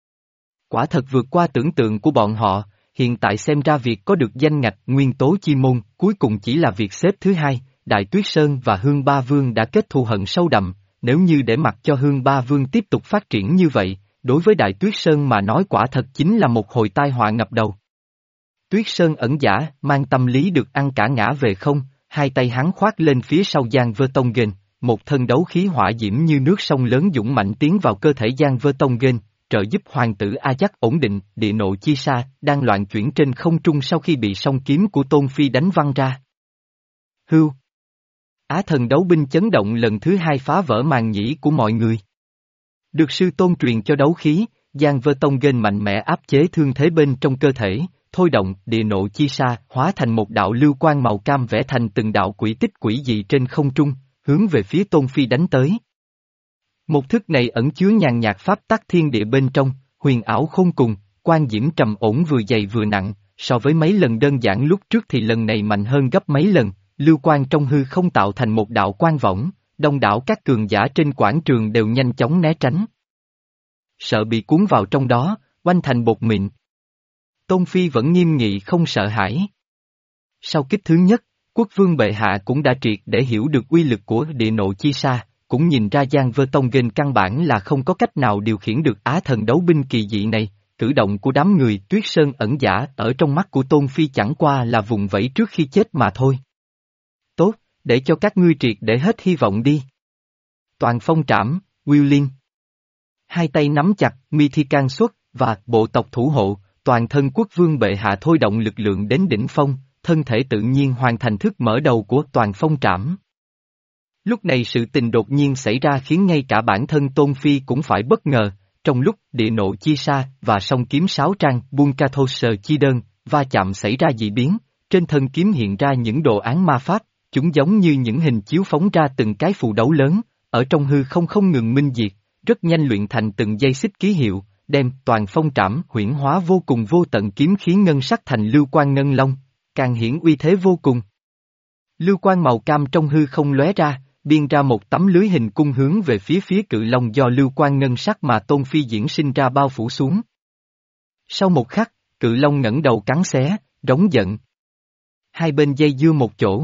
Quả thật vượt qua tưởng tượng của bọn họ, hiện tại xem ra việc có được danh ngạch nguyên tố chi môn cuối cùng chỉ là việc xếp thứ hai, Đại Tuyết Sơn và Hương Ba Vương đã kết thù hận sâu đậm, nếu như để mặc cho Hương Ba Vương tiếp tục phát triển như vậy, đối với Đại Tuyết Sơn mà nói quả thật chính là một hồi tai họa ngập đầu. Tuyết Sơn ẩn giả, mang tâm lý được ăn cả ngã về không, hai tay hắn khoác lên phía sau Giang Vơ Tông Nghênh, một thân đấu khí hỏa diễm như nước sông lớn dũng mạnh tiến vào cơ thể Giang Vơ Tông Nghênh, trợ giúp hoàng tử A Dắc ổn định, địa nộ chi sa, đang loạn chuyển trên không trung sau khi bị song kiếm của Tôn Phi đánh văng ra. Hưu! Á Thần đấu binh chấn động lần thứ hai phá vỡ màn nhĩ của mọi người. Được sư tôn truyền cho đấu khí, Giang Vơ Tông Nghênh mạnh mẽ áp chế thương thế bên trong cơ thể, thôi động địa nộ chi sa hóa thành một đạo lưu quang màu cam vẽ thành từng đạo quỷ tích quỷ dị trên không trung, hướng về phía Tôn Phi đánh tới. Một thức này ẩn chứa nhàn nhạt pháp tắc thiên địa bên trong, huyền ảo khôn cùng, quan diễm trầm ổn vừa dày vừa nặng, so với mấy lần đơn giản lúc trước thì lần này mạnh hơn gấp mấy lần, lưu quang trong hư không tạo thành một đạo quang võng, đông đảo các cường giả trên quảng trường đều nhanh chóng né tránh. Sợ bị cuốn vào trong đó, oanh thành bột mịn. Tôn Phi vẫn nghiêm nghị không sợ hãi. Sau kích thứ nhất, quốc vương bệ hạ cũng đã triệt để hiểu được uy lực của địa nộ chi sa, cũng nhìn ra Giang Vơ Tông Nghênh căn bản là không có cách nào điều khiển được Á Thần đấu binh kỳ dị này, cử động của đám người Tuyết Sơn ẩn giả ở trong mắt của Tôn Phi chẳng qua là vùng vẫy trước khi chết mà thôi. Tốt, để cho các ngươi triệt để hết hy vọng đi. Toàn phong trảm, Willing. Hai tay nắm chặt, mi thi can xuất, và bộ tộc thủ hộ, toàn thân quốc vương bệ hạ thôi động lực lượng đến đỉnh phong, thân thể tự nhiên hoàn thành thức mở đầu của toàn phong trảm. Lúc này sự tình đột nhiên xảy ra khiến ngay cả bản thân Tôn Phi cũng phải bất ngờ, trong lúc địa nộ chi sa và song kiếm sáu trang Bunkathosơ chi đơn, va chạm xảy ra dị biến, trên thân kiếm hiện ra những đồ án ma pháp, chúng giống như những hình chiếu phóng ra từng cái phù đấu lớn, ở trong hư không không ngừng minh diệt, rất nhanh luyện thành từng dây xích ký hiệu, đem toàn phong trảm huyễn hóa vô cùng vô tận kiếm khí ngân sắc thành lưu quang ngân long, càng hiển uy thế vô cùng. Lưu quang màu cam trong hư không lóe ra, biên ra một tấm lưới hình cung hướng về phía phía cự long do lưu quang ngân sắc mà Tôn Phi diễn sinh ra bao phủ xuống. Sau một khắc, cự long ngẩng đầu cắn xé, rống giận. Hai bên dây dưa một chỗ.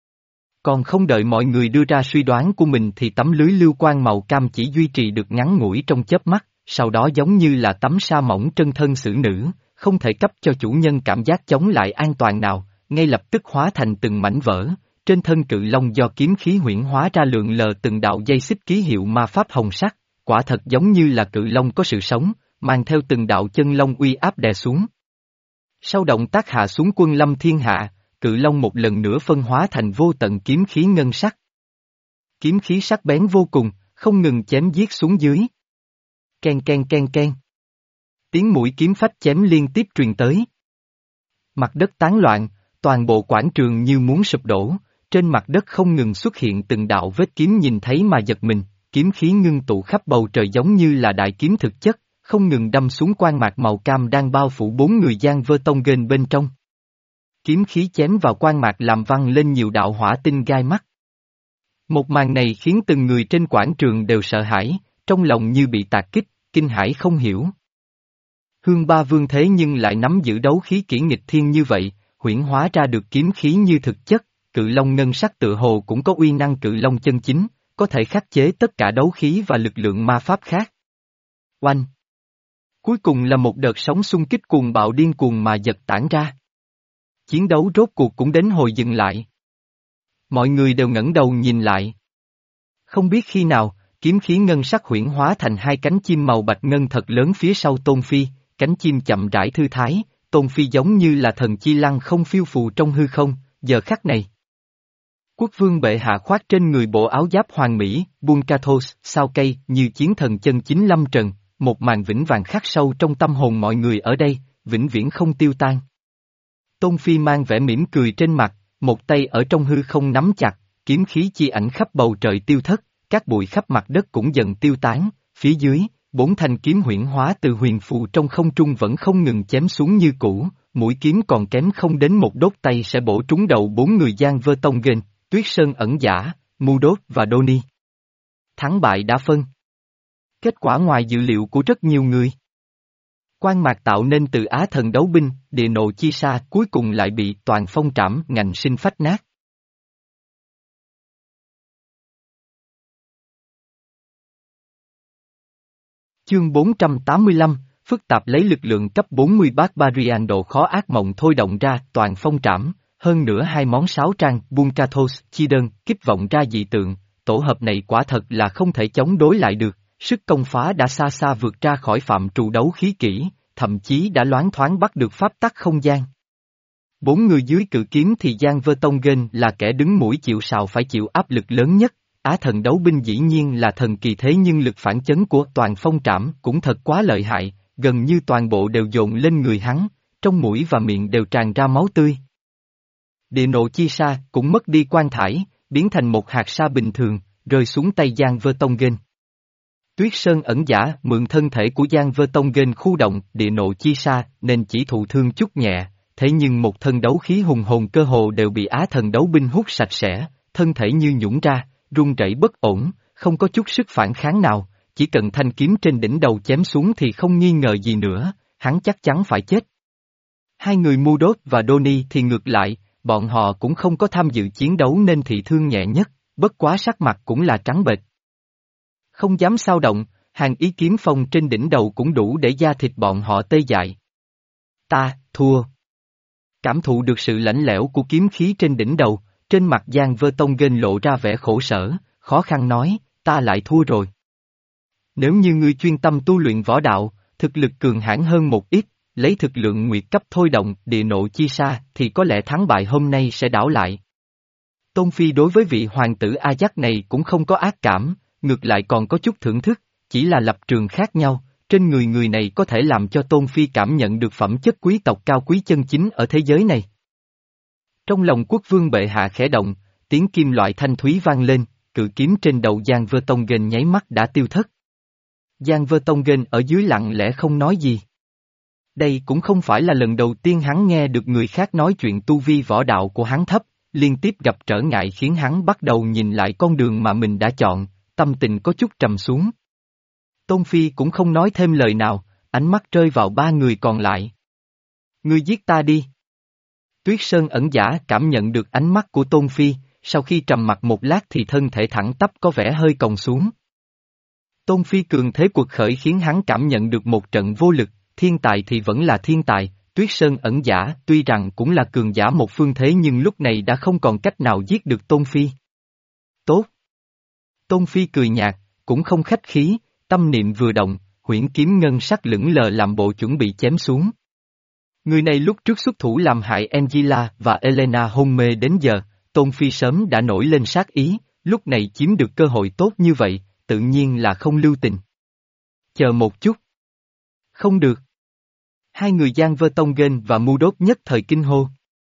Còn không đợi mọi người đưa ra suy đoán của mình thì tấm lưới lưu quang màu cam chỉ duy trì được ngắn ngủi trong chớp mắt, sau đó giống như là tấm sa mỏng trân thân xử nữ, không thể cấp cho chủ nhân cảm giác chống lại an toàn nào, ngay lập tức hóa thành từng mảnh vỡ. Trên thân cự long do kiếm khí huyễn hóa ra lượn lờ từng đạo dây xích ký hiệu ma pháp hồng sắc, quả thật giống như là cự long có sự sống, mang theo từng đạo chân long uy áp đè xuống. Sau động tác hạ xuống quân lâm thiên hạ, cự long một lần nữa phân hóa thành vô tận kiếm khí ngân sắc. Kiếm khí sắc bén vô cùng, không ngừng chém giết xuống dưới. Ken ken ken ken. Tiếng mũi kiếm phách chém liên tiếp truyền tới. Mặt đất tán loạn, toàn bộ quảng trường như muốn sụp đổ. Trên mặt đất không ngừng xuất hiện từng đạo vết kiếm nhìn thấy mà giật mình, kiếm khí ngưng tụ khắp bầu trời giống như là đại kiếm thực chất, không ngừng đâm xuống quan mạc màu cam đang bao phủ bốn người Giang Vơ Tông Nghênh bên trong. Kiếm khí chém vào quan mạc làm văng lên nhiều đạo hỏa tinh gai mắt. Một màn này khiến từng người trên quảng trường đều sợ hãi, trong lòng như bị tạc kích, kinh hãi không hiểu. Hương Ba Vương thế nhưng lại nắm giữ đấu khí kỹ nghịch thiên như vậy, huyễn hóa ra được kiếm khí như thực chất. Cự long ngân sắc tự hồ cũng có uy năng cự long chân chính, có thể khắc chế tất cả đấu khí và lực lượng ma pháp khác. Oanh! Cuối cùng là một đợt sóng xung kích cuồng bạo điên cuồng mà giật tản ra. Chiến đấu rốt cuộc cũng đến hồi dừng lại. Mọi người đều ngẩng đầu nhìn lại. Không biết khi nào, kiếm khí ngân sắc huyễn hóa thành hai cánh chim màu bạch ngân thật lớn phía sau Tôn Phi, cánh chim chậm rãi thư thái, Tôn Phi giống như là thần chi lăng không phiêu phù trong hư không, giờ khắc này. Quốc vương bệ hạ khoác trên người bộ áo giáp hoàng mỹ, Bunkathos, sao cây, như chiến thần chân chính lâm trần, một màn vĩnh vàng khắc sâu trong tâm hồn mọi người ở đây, vĩnh viễn không tiêu tan. Tôn Phi mang vẻ mỉm cười trên mặt, một tay ở trong hư không nắm chặt, kiếm khí chi ảnh khắp bầu trời tiêu thất, các bụi khắp mặt đất cũng dần tiêu tán, phía dưới, bốn thanh kiếm huyễn hóa từ huyền phù trong không trung vẫn không ngừng chém xuống như cũ, mũi kiếm còn kém không đến một đốt tay sẽ bổ trúng đầu bốn người Giang Vơ Tông Gen, Tuyết Sơn ẩn giả, Mu Đốt và Đô-ni. Thắng bại đã phân. Kết quả ngoài dự liệu của rất nhiều người. Quan mạc tạo nên từ Á Thần đấu binh, địa nộ chi sa cuối cùng lại bị toàn phong trảm ngành sinh phách nát. Chương bốn trăm tám mươi lăm, phức tạp lấy lực lượng cấp bốn mươi Barbarian độ khó ác mộng thôi động ra toàn phong trảm, hơn nữa hai món sáo trang Bunkathos chi đơn, kích vọng ra dị tượng, tổ hợp này quả thật là không thể chống đối lại được, sức công phá đã xa xa vượt ra khỏi phạm trù đấu khí kỹ, thậm chí đã loáng thoáng bắt được pháp tắc không gian. Bốn người dưới cự kiếm thì Giang Vơ Tông Gen là kẻ đứng mũi chịu sào phải chịu áp lực lớn nhất. Á Thần đấu binh dĩ nhiên là thần kỳ thế nhưng lực phản chấn của toàn phong trảm cũng thật quá lợi hại, gần như toàn bộ đều dồn lên người hắn, trong mũi và miệng đều tràn ra máu tươi. Địa nộ chi sa cũng mất đi quan thải, biến thành một hạt sa bình thường, rơi xuống tay Giang Vơ Tông Gen. Tuyết Sơn ẩn giả mượn thân thể của Giang Vơ Tông Gen khu động địa nộ chi sa nên chỉ thụ thương chút nhẹ, thế nhưng một thân đấu khí hùng hồn cơ hồ đều bị Á Thần đấu binh hút sạch sẽ, thân thể như nhũn ra, run rẩy bất ổn, không có chút sức phản kháng nào, chỉ cần thanh kiếm trên đỉnh đầu chém xuống thì không nghi ngờ gì nữa, hắn chắc chắn phải chết. Hai người Mu Đốt và Đô-ni thì ngược lại, bọn họ cũng không có tham dự chiến đấu nên thị thương nhẹ nhất, bất quá sắc mặt cũng là trắng bệch. Không dám xao động, hàng ý kiếm phong trên đỉnh đầu cũng đủ để da thịt bọn họ tê dại. Ta, thua. Cảm thụ được sự lạnh lẽo của kiếm khí trên đỉnh đầu, trên mặt Giang Vơ Tông Gen lộ ra vẻ khổ sở, khó khăn nói, ta lại thua rồi. Nếu như ngươi chuyên tâm tu luyện võ đạo, thực lực cường hãn hơn một ít, lấy thực lượng nguyệt cấp thôi động địa nộ chi sa thì có lẽ thắng bại hôm nay sẽ đảo lại. Tôn Phi đối với vị hoàng tử A Dắc này cũng không có ác cảm, ngược lại còn có chút thưởng thức, chỉ là lập trường khác nhau, trên người người này có thể làm cho Tôn Phi cảm nhận được phẩm chất quý tộc cao quý chân chính ở thế giới này. Trong lòng quốc vương bệ hạ khẽ động, tiếng kim loại thanh thúy vang lên, cự kiếm trên đầu Giang Vơ Tông Gen nháy mắt đã tiêu thất. Giang Vơ Tông Gen ở dưới lặng lẽ không nói gì. Đây cũng không phải là lần đầu tiên hắn nghe được người khác nói chuyện tu vi võ đạo của hắn thấp, liên tiếp gặp trở ngại khiến hắn bắt đầu nhìn lại con đường mà mình đã chọn, tâm tình có chút trầm xuống. Tôn Phi cũng không nói thêm lời nào, ánh mắt rơi vào ba người còn lại. Ngươi giết ta đi. Tuyết Sơn ẩn giả cảm nhận được ánh mắt của Tôn Phi, sau khi trầm mặc một lát thì thân thể thẳng tắp có vẻ hơi còng xuống. Tôn Phi cường thế cuộc khởi khiến hắn cảm nhận được một trận vô lực, thiên tài thì vẫn là thiên tài, Tuyết Sơn ẩn giả tuy rằng cũng là cường giả một phương thế nhưng lúc này đã không còn cách nào giết được Tôn Phi. Tốt. Tôn Phi cười nhạt, cũng không khách khí, tâm niệm vừa động, huyễn kiếm ngân sắc lững lờ làm bộ chuẩn bị chém xuống. Người này lúc trước xuất thủ làm hại Angela và Elena hôn mê đến giờ, Tôn Phi sớm đã nổi lên sát ý, lúc này chiếm được cơ hội tốt như vậy, tự nhiên là không lưu tình. Chờ một chút. Không được. Hai người Giang Vơ Tông Gen và Mu Đốt nhất thời kinh hô.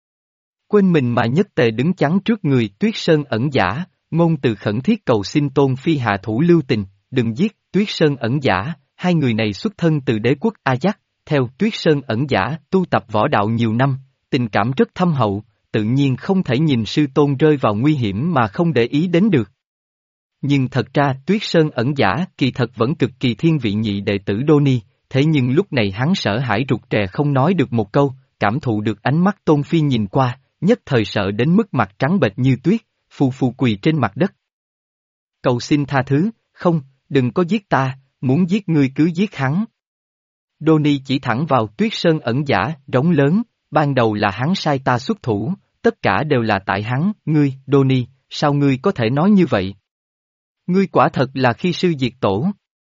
Quên mình mà nhất tề đứng chắn trước người Tuyết Sơn ẩn giả, ngôn từ khẩn thiết cầu xin Tôn Phi hạ thủ lưu tình, đừng giết Tuyết Sơn ẩn giả, hai người này xuất thân từ đế quốc A Dắc, theo Tuyết Sơn ẩn giả tu tập võ đạo nhiều năm, tình cảm rất thâm hậu, tự nhiên không thể nhìn sư tôn rơi vào nguy hiểm mà không để ý đến được. Nhưng thật ra Tuyết Sơn ẩn giả kỳ thật vẫn cực kỳ thiên vị nhị đệ tử Đô-ni, thế nhưng lúc này hắn sợ hãi rụt rè không nói được một câu, cảm thụ được ánh mắt Tôn Phi nhìn qua, nhất thời sợ đến mức mặt trắng bệch như tuyết, phù phù quỳ trên mặt đất. Cầu xin tha thứ, không, đừng có giết ta, muốn giết ngươi cứ giết hắn. Đô-ni chỉ thẳng vào Tuyết Sơn ẩn giả, rống lớn, ban đầu là hắn sai ta xuất thủ, tất cả đều là tại hắn, ngươi, Đô-ni, sao ngươi có thể nói như vậy? Ngươi quả thật là khi sư diệt tổ.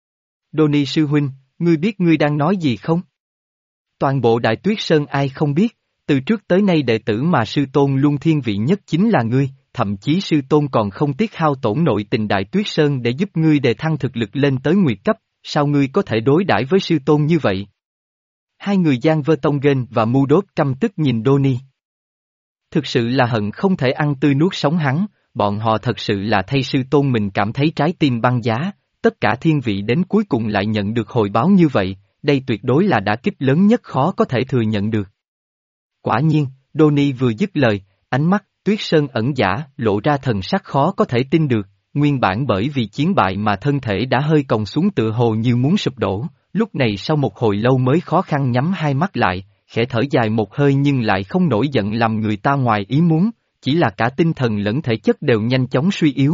Đô sư huynh, ngươi biết ngươi đang nói gì không? Toàn bộ Đại Tuyết Sơn ai không biết, từ trước tới nay đệ tử mà sư tôn luôn thiên vị nhất chính là ngươi, thậm chí sư tôn còn không tiếc hao tổn nội tình Đại Tuyết Sơn để giúp ngươi đề thăng thực lực lên tới nguyệt cấp, sao ngươi có thể đối đãi với sư tôn như vậy? Hai người Giang Vơ Tông Gên và Mu Đốt căm tức nhìn Đô-ni. Thực sự là hận không thể ăn tươi nuốt sống hắn, bọn họ thật sự là thay sư tôn mình cảm thấy trái tim băng giá, tất cả thiên vị đến cuối cùng lại nhận được hồi báo như vậy, đây tuyệt đối là đả kích lớn nhất khó có thể thừa nhận được. Quả nhiên, Đô-ni vừa dứt lời, ánh mắt Tuyết Sơn ẩn giả lộ ra thần sắc khó có thể tin được, nguyên bản bởi vì chiến bại mà thân thể đã hơi còng xuống tựa hồ như muốn sụp đổ, lúc này sau một hồi lâu mới khó khăn nhắm hai mắt lại, khẽ thở dài một hơi nhưng lại không nổi giận làm người ta ngoài ý muốn, chỉ là cả tinh thần lẫn thể chất đều nhanh chóng suy yếu.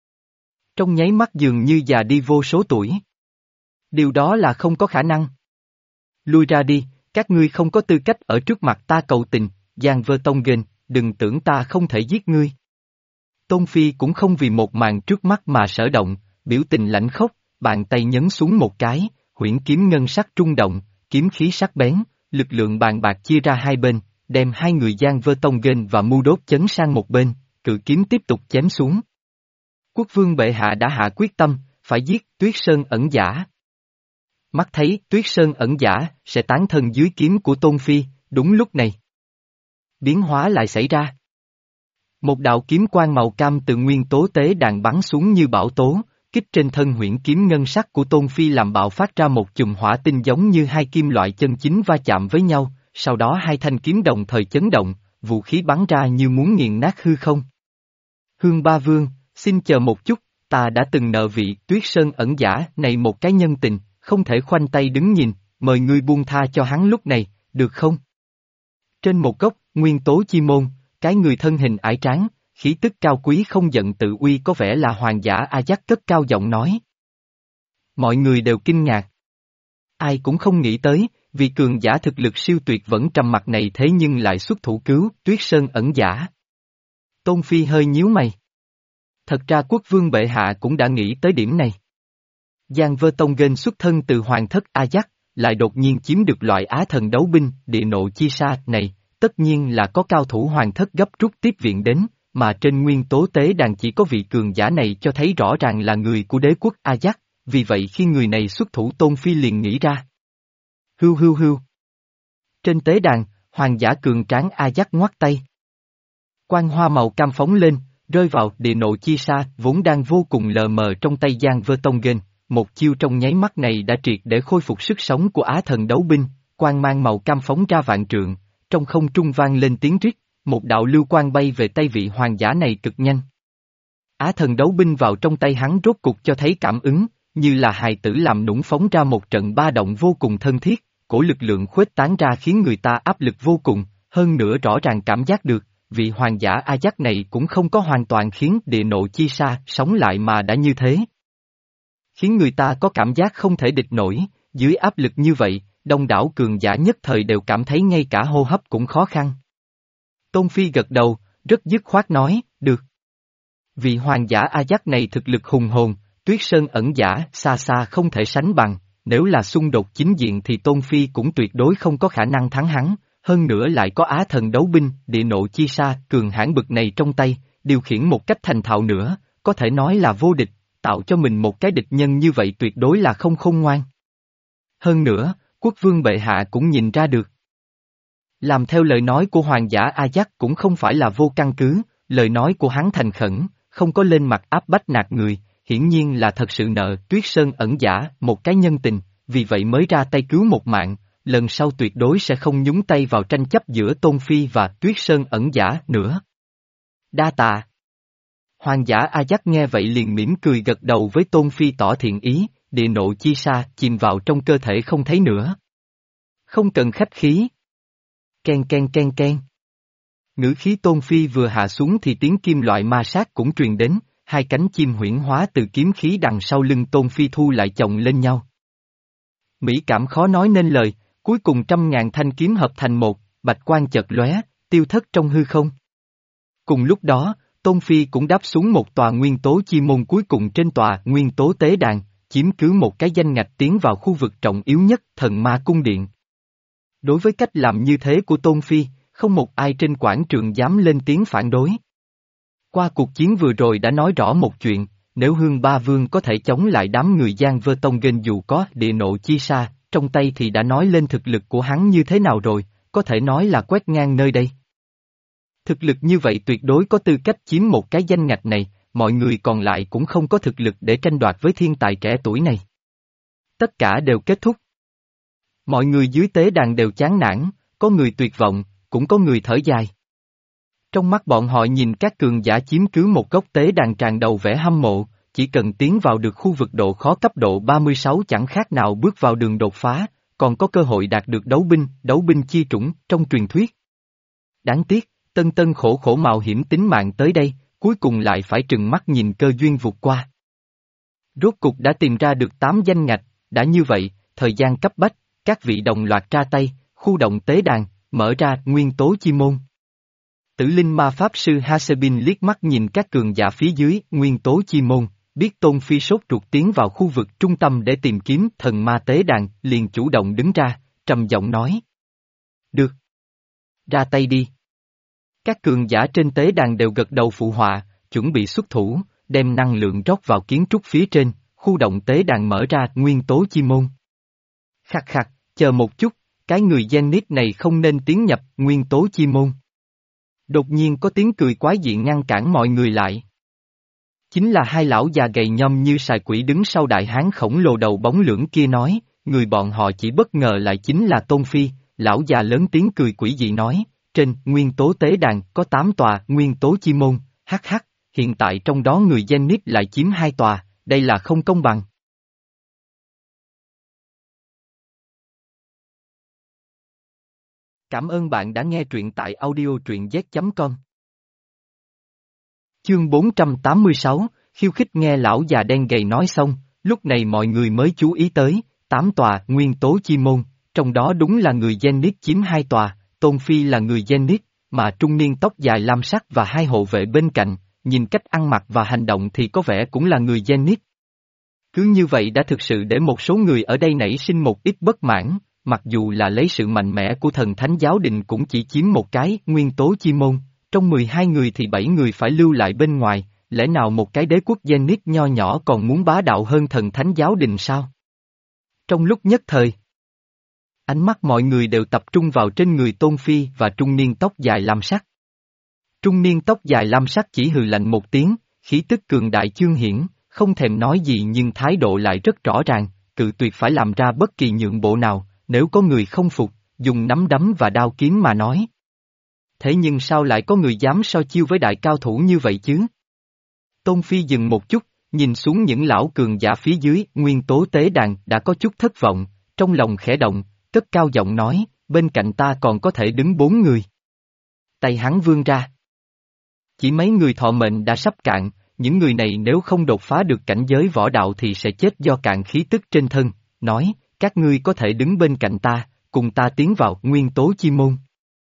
Trong nháy mắt dường như già đi vô số tuổi. Điều đó là không có khả năng. Lui ra đi, các ngươi không có tư cách ở trước mặt ta cầu tình, Giang Vơ Tông Gên, đừng tưởng ta không thể giết ngươi. Tôn Phi cũng không vì một màn trước mắt mà sở động, biểu tình lãnh khốc, bàn tay nhấn xuống một cái, huyễn kiếm ngân sắc trung động, kiếm khí sắc bén, lực lượng bàn bạc chia ra hai bên, đem hai người Giang Vơ Tông Gên và Mu Đốt chấn sang một bên, cự kiếm tiếp tục chém xuống. Quốc vương bệ hạ đã hạ quyết tâm, phải giết Tuyết Sơn ẩn giả. Mắt thấy Tuyết Sơn ẩn giả sẽ tán thân dưới kiếm của Tôn Phi, đúng lúc này. Biến hóa lại xảy ra. Một đạo kiếm quang màu cam từ nguyên tố tế đàn bắn xuống như bão tố, kích trên thân huyễn kiếm ngân sắc của Tôn Phi làm bạo phát ra một chùm hỏa tinh giống như hai kim loại chân chính va chạm với nhau, sau đó hai thanh kiếm đồng thời chấn động, vũ khí bắn ra như muốn nghiền nát hư không. Hương Ba Vương, xin chờ một chút, ta đã từng nợ vị Tuyết Sơn ẩn giả này một cái nhân tình, không thể khoanh tay đứng nhìn, mời ngươi buông tha cho hắn lúc này, được không? Trên một góc, nguyên tố chi môn, cái người thân hình ải tráng, khí tức cao quý không giận tự uy có vẻ là hoàng giả A Dắc cất cao giọng nói. Mọi người đều kinh ngạc. Ai cũng không nghĩ tới, vì cường giả thực lực siêu tuyệt vẫn trầm mặc này thế nhưng lại xuất thủ cứu Tuyết Sơn ẩn giả. Tôn Phi hơi nhíu mày. Thật ra quốc vương bệ hạ cũng đã nghĩ tới điểm này. Giang Vơ Tông Gên xuất thân từ hoàng thất A Dắc, lại đột nhiên chiếm được loại á thần đấu binh địa nộ chi sa này, tất nhiên là có cao thủ hoàng thất gấp rút tiếp viện đến, mà trên nguyên tố tế đàn chỉ có vị cường giả này cho thấy rõ ràng là người của đế quốc A Dắc, vì vậy khi người này xuất thủ Tôn Phi liền nghĩ ra. Hưu hưu hưu. Trên tế đàn, hoàng giả cường tráng A Dắc ngoắt tay. Quang hoa màu cam phóng lên, rơi vào địa nộ chi sa vốn đang vô cùng lờ mờ trong tay Giang Vơ Tông Gên, một chiêu trong nháy mắt này đã triệt để khôi phục sức sống của Á thần đấu binh, quang mang màu cam phóng ra vạn trượng, trong không trung vang lên tiếng rít, một đạo lưu quang bay về tay vị hoàng giả này cực nhanh. Á thần đấu binh vào trong tay hắn rốt cục cho thấy cảm ứng, như là hài tử làm nũng phóng ra một trận ba động vô cùng thân thiết, cổ lực lượng khuếch tán ra khiến người ta áp lực vô cùng, hơn nữa rõ ràng cảm giác được, vị hoàng giả A Dắc này cũng không có hoàn toàn khiến địa nộ chi sa sống lại mà đã như thế. Khiến người ta có cảm giác không thể địch nổi, dưới áp lực như vậy, đông đảo cường giả nhất thời đều cảm thấy ngay cả hô hấp cũng khó khăn. Tôn Phi gật đầu, rất dứt khoát nói, được. Vị hoàng giả A Dắc này thực lực hùng hồn, Tuyết Sơn ẩn giả xa xa không thể sánh bằng, nếu là xung đột chính diện thì Tôn Phi cũng tuyệt đối không có khả năng thắng hắn, hơn nữa lại có Á thần đấu binh, địa nộ chi sa, cường hãn bực này trong tay, điều khiển một cách thành thạo nữa, có thể nói là vô địch, tạo cho mình một cái địch nhân như vậy tuyệt đối là không khôn ngoan. Hơn nữa, quốc vương bệ hạ cũng nhìn ra được. Làm theo lời nói của hoàng giả A Dắc cũng không phải là vô căn cứ, lời nói của hắn thành khẩn, không có lên mặt áp bách nạt người, hiển nhiên là thật sự nợ Tuyết Sơn ẩn giả một cái nhân tình, vì vậy mới ra tay cứu một mạng, lần sau tuyệt đối sẽ không nhúng tay vào tranh chấp giữa Tôn Phi và Tuyết Sơn ẩn giả nữa. Đa tạ. Hoàng giả A Dắc nghe vậy liền mỉm cười gật đầu với Tôn Phi tỏ thiện ý, địa nộ chi sa chìm vào trong cơ thể không thấy nữa. Không cần khách khí. Ken ken ken ken. Ngữ khí Tôn Phi vừa hạ xuống thì tiếng kim loại ma sát cũng truyền đến, hai cánh chim huyễn hóa từ kiếm khí đằng sau lưng Tôn Phi thu lại chồng lên nhau. Mỹ cảm khó nói nên lời, cuối cùng trăm ngàn thanh kiếm hợp thành một, bạch quang chợt lóe, tiêu thất trong hư không. Cùng lúc đó, Tôn Phi cũng đáp xuống một tòa nguyên tố chi môn cuối cùng trên tòa nguyên tố tế đàn, chiếm cứ một cái danh ngạch tiến vào khu vực trọng yếu nhất, thần ma cung điện. Đối với cách làm như thế của Tôn Phi, không một ai trên quảng trường dám lên tiếng phản đối. Qua cuộc chiến vừa rồi đã nói rõ một chuyện, nếu Hương Ba Vương có thể chống lại đám người Giang Vơ Tông Gên dù có địa nộ chi sa, trong tay thì đã nói lên thực lực của hắn như thế nào rồi, có thể nói là quét ngang nơi đây. Thực lực như vậy tuyệt đối có tư cách chiếm một cái danh ngạch này, mọi người còn lại cũng không có thực lực để tranh đoạt với thiên tài trẻ tuổi này. Tất cả đều kết thúc. Mọi người dưới tế đàn đều chán nản, có người tuyệt vọng, cũng có người thở dài. Trong mắt bọn họ nhìn các cường giả chiếm cứ một góc tế đàn tràn đầu vẻ hâm mộ, chỉ cần tiến vào được khu vực độ khó cấp độ ba mươi sáu chẳng khác nào bước vào đường đột phá, còn có cơ hội đạt được đấu binh, đấu binh chi trũng trong truyền thuyết. Đáng tiếc, tân tân khổ khổ mạo hiểm tính mạng tới đây, cuối cùng lại phải trừng mắt nhìn cơ duyên vụt qua. Rốt cục đã tìm ra được tám danh ngạch, đã như vậy, thời gian cấp bách, các vị đồng loạt ra tay, khu động tế đàn, mở ra nguyên tố chi môn. Tử linh ma pháp sư Hasebin liếc mắt nhìn các cường giả phía dưới nguyên tố chi môn, biết Tôn Phi sốt ruột tiến vào khu vực trung tâm để tìm kiếm thần ma tế đàn, liền chủ động đứng ra, trầm giọng nói. Được. Ra tay đi. Các cường giả trên tế đàn đều gật đầu phụ họa, chuẩn bị xuất thủ, đem năng lượng rót vào kiến trúc phía trên, khu động tế đàn mở ra nguyên tố chi môn. Khắc khắc, chờ một chút, cái người Zenith này không nên tiến nhập nguyên tố chi môn. Đột nhiên có tiếng cười quái dị ngăn cản mọi người lại. Chính là hai lão già gầy nhom như sài quỷ đứng sau đại hán khổng lồ đầu bóng lưỡng kia nói, người bọn họ chỉ bất ngờ lại chính là Tôn Phi, lão già lớn tiếng cười quỷ dị nói, trên nguyên tố tế đàn có tám tòa nguyên tố chi môn, hắc hắc, hiện tại trong đó người Zenith lại chiếm hai tòa, đây là không công bằng. Cảm ơn bạn đã nghe truyện tại audio truyện z chấm com. Chương bốn trăm tám mươi sáu, khiêu khích nghe lão già đen gầy nói xong, lúc này mọi người mới chú ý tới, tám tòa nguyên tố chi môn, trong đó đúng là người Zenith chiếm hai tòa, Tôn Phi là người Zenith, mà trung niên tóc dài lam sắc và hai hộ vệ bên cạnh, nhìn cách ăn mặc và hành động thì có vẻ cũng là người Zenith. Cứ như vậy đã thực sự để một số người ở đây nảy sinh một ít bất mãn. Mặc dù là lấy sự mạnh mẽ của thần thánh giáo đình cũng chỉ chiếm một cái nguyên tố chi môn, trong mười hai người thì bảy người phải lưu lại bên ngoài, lẽ nào một cái đế quốc Zenith nho nhỏ còn muốn bá đạo hơn thần thánh giáo đình sao? Trong lúc nhất thời, ánh mắt mọi người đều tập trung vào trên người Tôn Phi và trung niên tóc dài lam sắc. Trung niên tóc dài lam sắc chỉ hừ lạnh một tiếng, khí tức cường đại chương hiển, không thèm nói gì nhưng thái độ lại rất rõ ràng, cự tuyệt phải làm ra bất kỳ nhượng bộ nào. Nếu có người không phục, dùng nắm đấm và đao kiếm mà nói. Thế nhưng sao lại có người dám so chiêu với đại cao thủ như vậy chứ? Tôn Phi dừng một chút, nhìn xuống những lão cường giả phía dưới nguyên tố tế đàn đã có chút thất vọng, trong lòng khẽ động, cất cao giọng nói, bên cạnh ta còn có thể đứng bốn người. Tay hắn vươn ra. Chỉ mấy người thọ mệnh đã sắp cạn, những người này nếu không đột phá được cảnh giới võ đạo thì sẽ chết do cạn khí tức trên thân, nói. Các ngươi có thể đứng bên cạnh ta, cùng ta tiến vào nguyên tố chi môn.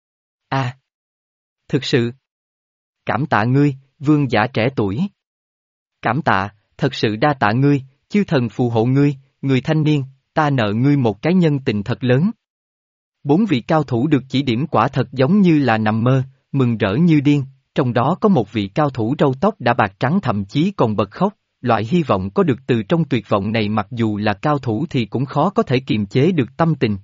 A, à, thực sự. Cảm tạ ngươi, vương giả trẻ tuổi. Cảm tạ, thật sự đa tạ ngươi, chư thần phù hộ ngươi, người thanh niên, ta nợ ngươi một cái nhân tình thật lớn. Bốn vị cao thủ được chỉ điểm quả thật giống như là nằm mơ, mừng rỡ như điên, trong đó có một vị cao thủ râu tóc đã bạc trắng thậm chí còn bật khóc. Loại hy vọng có được từ trong tuyệt vọng này mặc dù là cao thủ thì cũng khó có thể kiềm chế được tâm tình.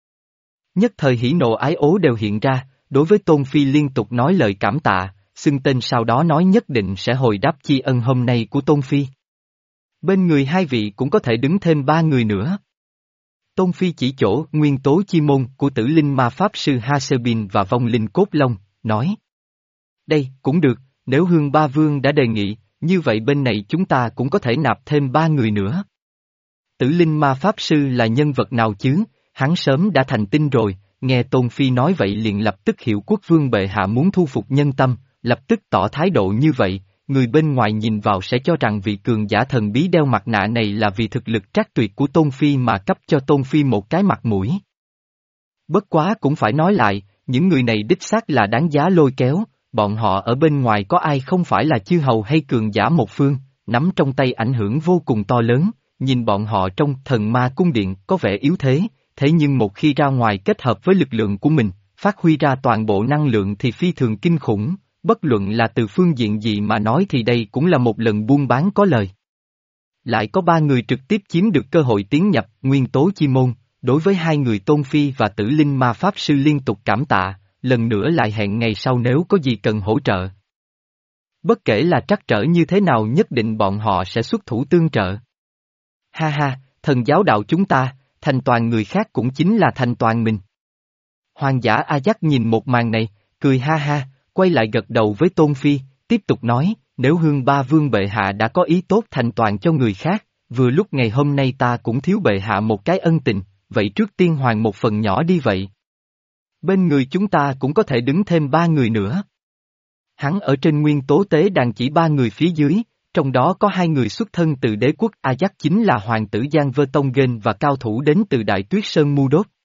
Nhất thời hỉ nộ ái ố đều hiện ra, đối với Tôn Phi liên tục nói lời cảm tạ, xưng tên sau đó nói nhất định sẽ hồi đáp tri ân hôm nay của Tôn Phi. Bên người hai vị cũng có thể đứng thêm ba người nữa. Tôn Phi chỉ chỗ nguyên tố chi môn của tử linh ma pháp sư Hasebin và vong linh cốt long, nói. Đây, cũng được, nếu Hương Ba Vương đã đề nghị. Như vậy bên này chúng ta cũng có thể nạp thêm ba người nữa. Tử linh ma pháp sư là nhân vật nào chứ, hắn sớm đã thành tinh rồi, nghe Tôn Phi nói vậy liền lập tức hiểu quốc vương bệ hạ muốn thu phục nhân tâm, lập tức tỏ thái độ như vậy, người bên ngoài nhìn vào sẽ cho rằng vị cường giả thần bí đeo mặt nạ này là vì thực lực trác tuyệt của Tôn Phi mà cấp cho Tôn Phi một cái mặt mũi. Bất quá cũng phải nói lại, những người này đích xác là đáng giá lôi kéo. bọn họ ở bên ngoài có ai không phải là chư hầu hay cường giả một phương, nắm trong tay ảnh hưởng vô cùng to lớn, nhìn bọn họ trong thần ma cung điện có vẻ yếu thế, thế nhưng một khi ra ngoài kết hợp với lực lượng của mình, phát huy ra toàn bộ năng lượng thì phi thường kinh khủng, bất luận là từ phương diện gì mà nói thì đây cũng là một lần buôn bán có lời. Lại có ba người trực tiếp chiếm được cơ hội tiến nhập nguyên tố chi môn, đối với hai người Tôn Phi và Tử Linh Ma Pháp Sư liên tục cảm tạ, lần nữa lại hẹn ngày sau nếu có gì cần hỗ trợ. Bất kể là trắc trở như thế nào nhất định bọn họ sẽ xuất thủ tương trợ. Ha ha, thần giáo đạo chúng ta, thành toàn người khác cũng chính là thành toàn mình. Hoàng giả A Dắt nhìn một màn này, cười ha ha, quay lại gật đầu với Tôn Phi, tiếp tục nói, nếu Hương Ba Vương bệ hạ đã có ý tốt thành toàn cho người khác, vừa lúc ngày hôm nay ta cũng thiếu bệ hạ một cái ân tình, vậy trước tiên hoàn một phần nhỏ đi vậy. Bên người chúng ta cũng có thể đứng thêm ba người nữa. Hắn ở trên nguyên tố tế đàn chỉ ba người phía dưới, trong đó có hai người xuất thân từ đế quốc A Dắt chính là hoàng tử Giang Vơ Tông Gên và cao thủ đến từ Đại Tuyết Sơn Mu Đốt.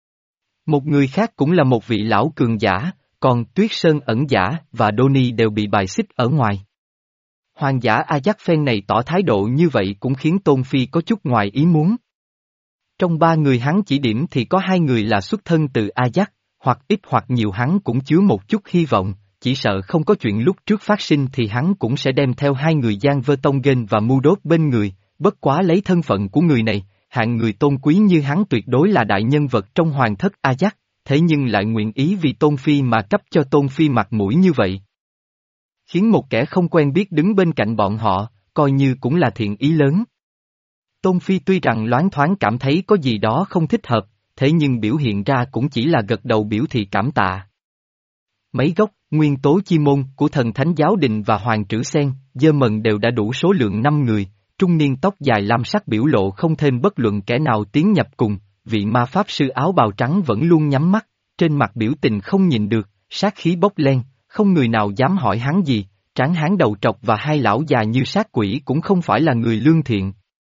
Một người khác cũng là một vị lão cường giả, còn Tuyết Sơn ẩn giả và Đoni đều bị bài xích ở ngoài. Hoàng giả A Dắt phen này tỏ thái độ như vậy cũng khiến Tôn Phi có chút ngoài ý muốn. Trong ba người hắn chỉ điểm thì có hai người là xuất thân từ A Dắt, hoặc ít hoặc nhiều hắn cũng chứa một chút hy vọng, chỉ sợ không có chuyện lúc trước phát sinh thì hắn cũng sẽ đem theo hai người Giang Vơ Tông Gên và Mu Đốt bên người, bất quá lấy thân phận của người này, hạng người tôn quý như hắn tuyệt đối là đại nhân vật trong hoàng thất A Dắt, thế nhưng lại nguyện ý vì Tôn Phi mà cấp cho Tôn Phi mặt mũi như vậy. Khiến một kẻ không quen biết đứng bên cạnh bọn họ, coi như cũng là thiện ý lớn. Tôn Phi tuy rằng loáng thoáng cảm thấy có gì đó không thích hợp, thế nhưng biểu hiện ra cũng chỉ là gật đầu biểu thị cảm tạ. Mấy gốc, nguyên tố chi môn của thần thánh giáo đình và hoàng trữ sen, dơ mần đều đã đủ số lượng năm người, trung niên tóc dài lam sắc biểu lộ không thêm bất luận kẻ nào tiến nhập cùng, vị ma pháp sư áo bào trắng vẫn luôn nhắm mắt, trên mặt biểu tình không nhìn được, sát khí bốc lên, không người nào dám hỏi hắn gì, tráng hán đầu trọc và hai lão già như sát quỷ cũng không phải là người lương thiện.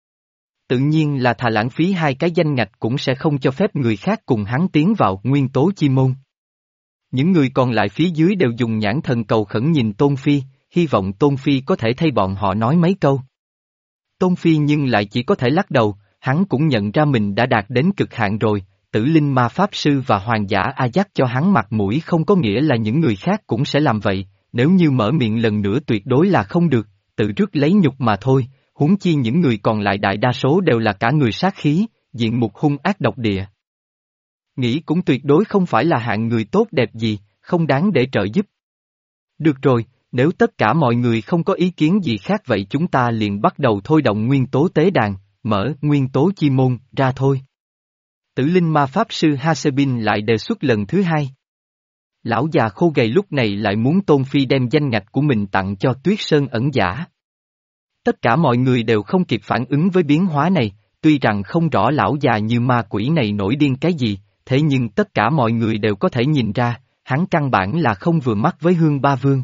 Tự nhiên là thà lãng phí hai cái danh ngạch cũng sẽ không cho phép người khác cùng hắn tiến vào nguyên tố chi môn. Những người còn lại phía dưới đều dùng nhãn thần cầu khẩn nhìn Tôn Phi, hy vọng Tôn Phi có thể thay bọn họ nói mấy câu. Tôn Phi nhưng lại chỉ có thể lắc đầu, hắn cũng nhận ra mình đã đạt đến cực hạn rồi, Tử Linh Ma Pháp Sư và Hoàng giả A Dắt cho hắn mặt mũi không có nghĩa là những người khác cũng sẽ làm vậy, nếu như mở miệng lần nữa tuyệt đối là không được, tự rước lấy nhục mà thôi, huống chi những người còn lại đại đa số đều là cả người sát khí, diện mục hung ác độc địa. Nghĩ cũng tuyệt đối không phải là hạng người tốt đẹp gì, không đáng để trợ giúp. Được rồi, nếu tất cả mọi người không có ý kiến gì khác vậy chúng ta liền bắt đầu thôi động nguyên tố tế đàn, mở nguyên tố chi môn ra thôi. Tử Linh Ma Pháp Sư Hasebin lại đề xuất lần thứ hai. Lão già khô gầy lúc này lại muốn Tôn Phi đem danh ngạch của mình tặng cho Tuyết Sơn ẩn giả. Tất cả mọi người đều không kịp phản ứng với biến hóa này, tuy rằng không rõ lão già như ma quỷ này nổi điên cái gì, thế nhưng tất cả mọi người đều có thể nhìn ra, hắn căn bản là không vừa mắt với Hương Ba Vương.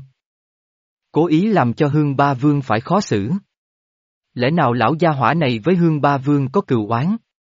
Cố ý làm cho Hương Ba Vương phải khó xử. Lẽ nào lão gia hỏa này với Hương Ba Vương có cừu oán?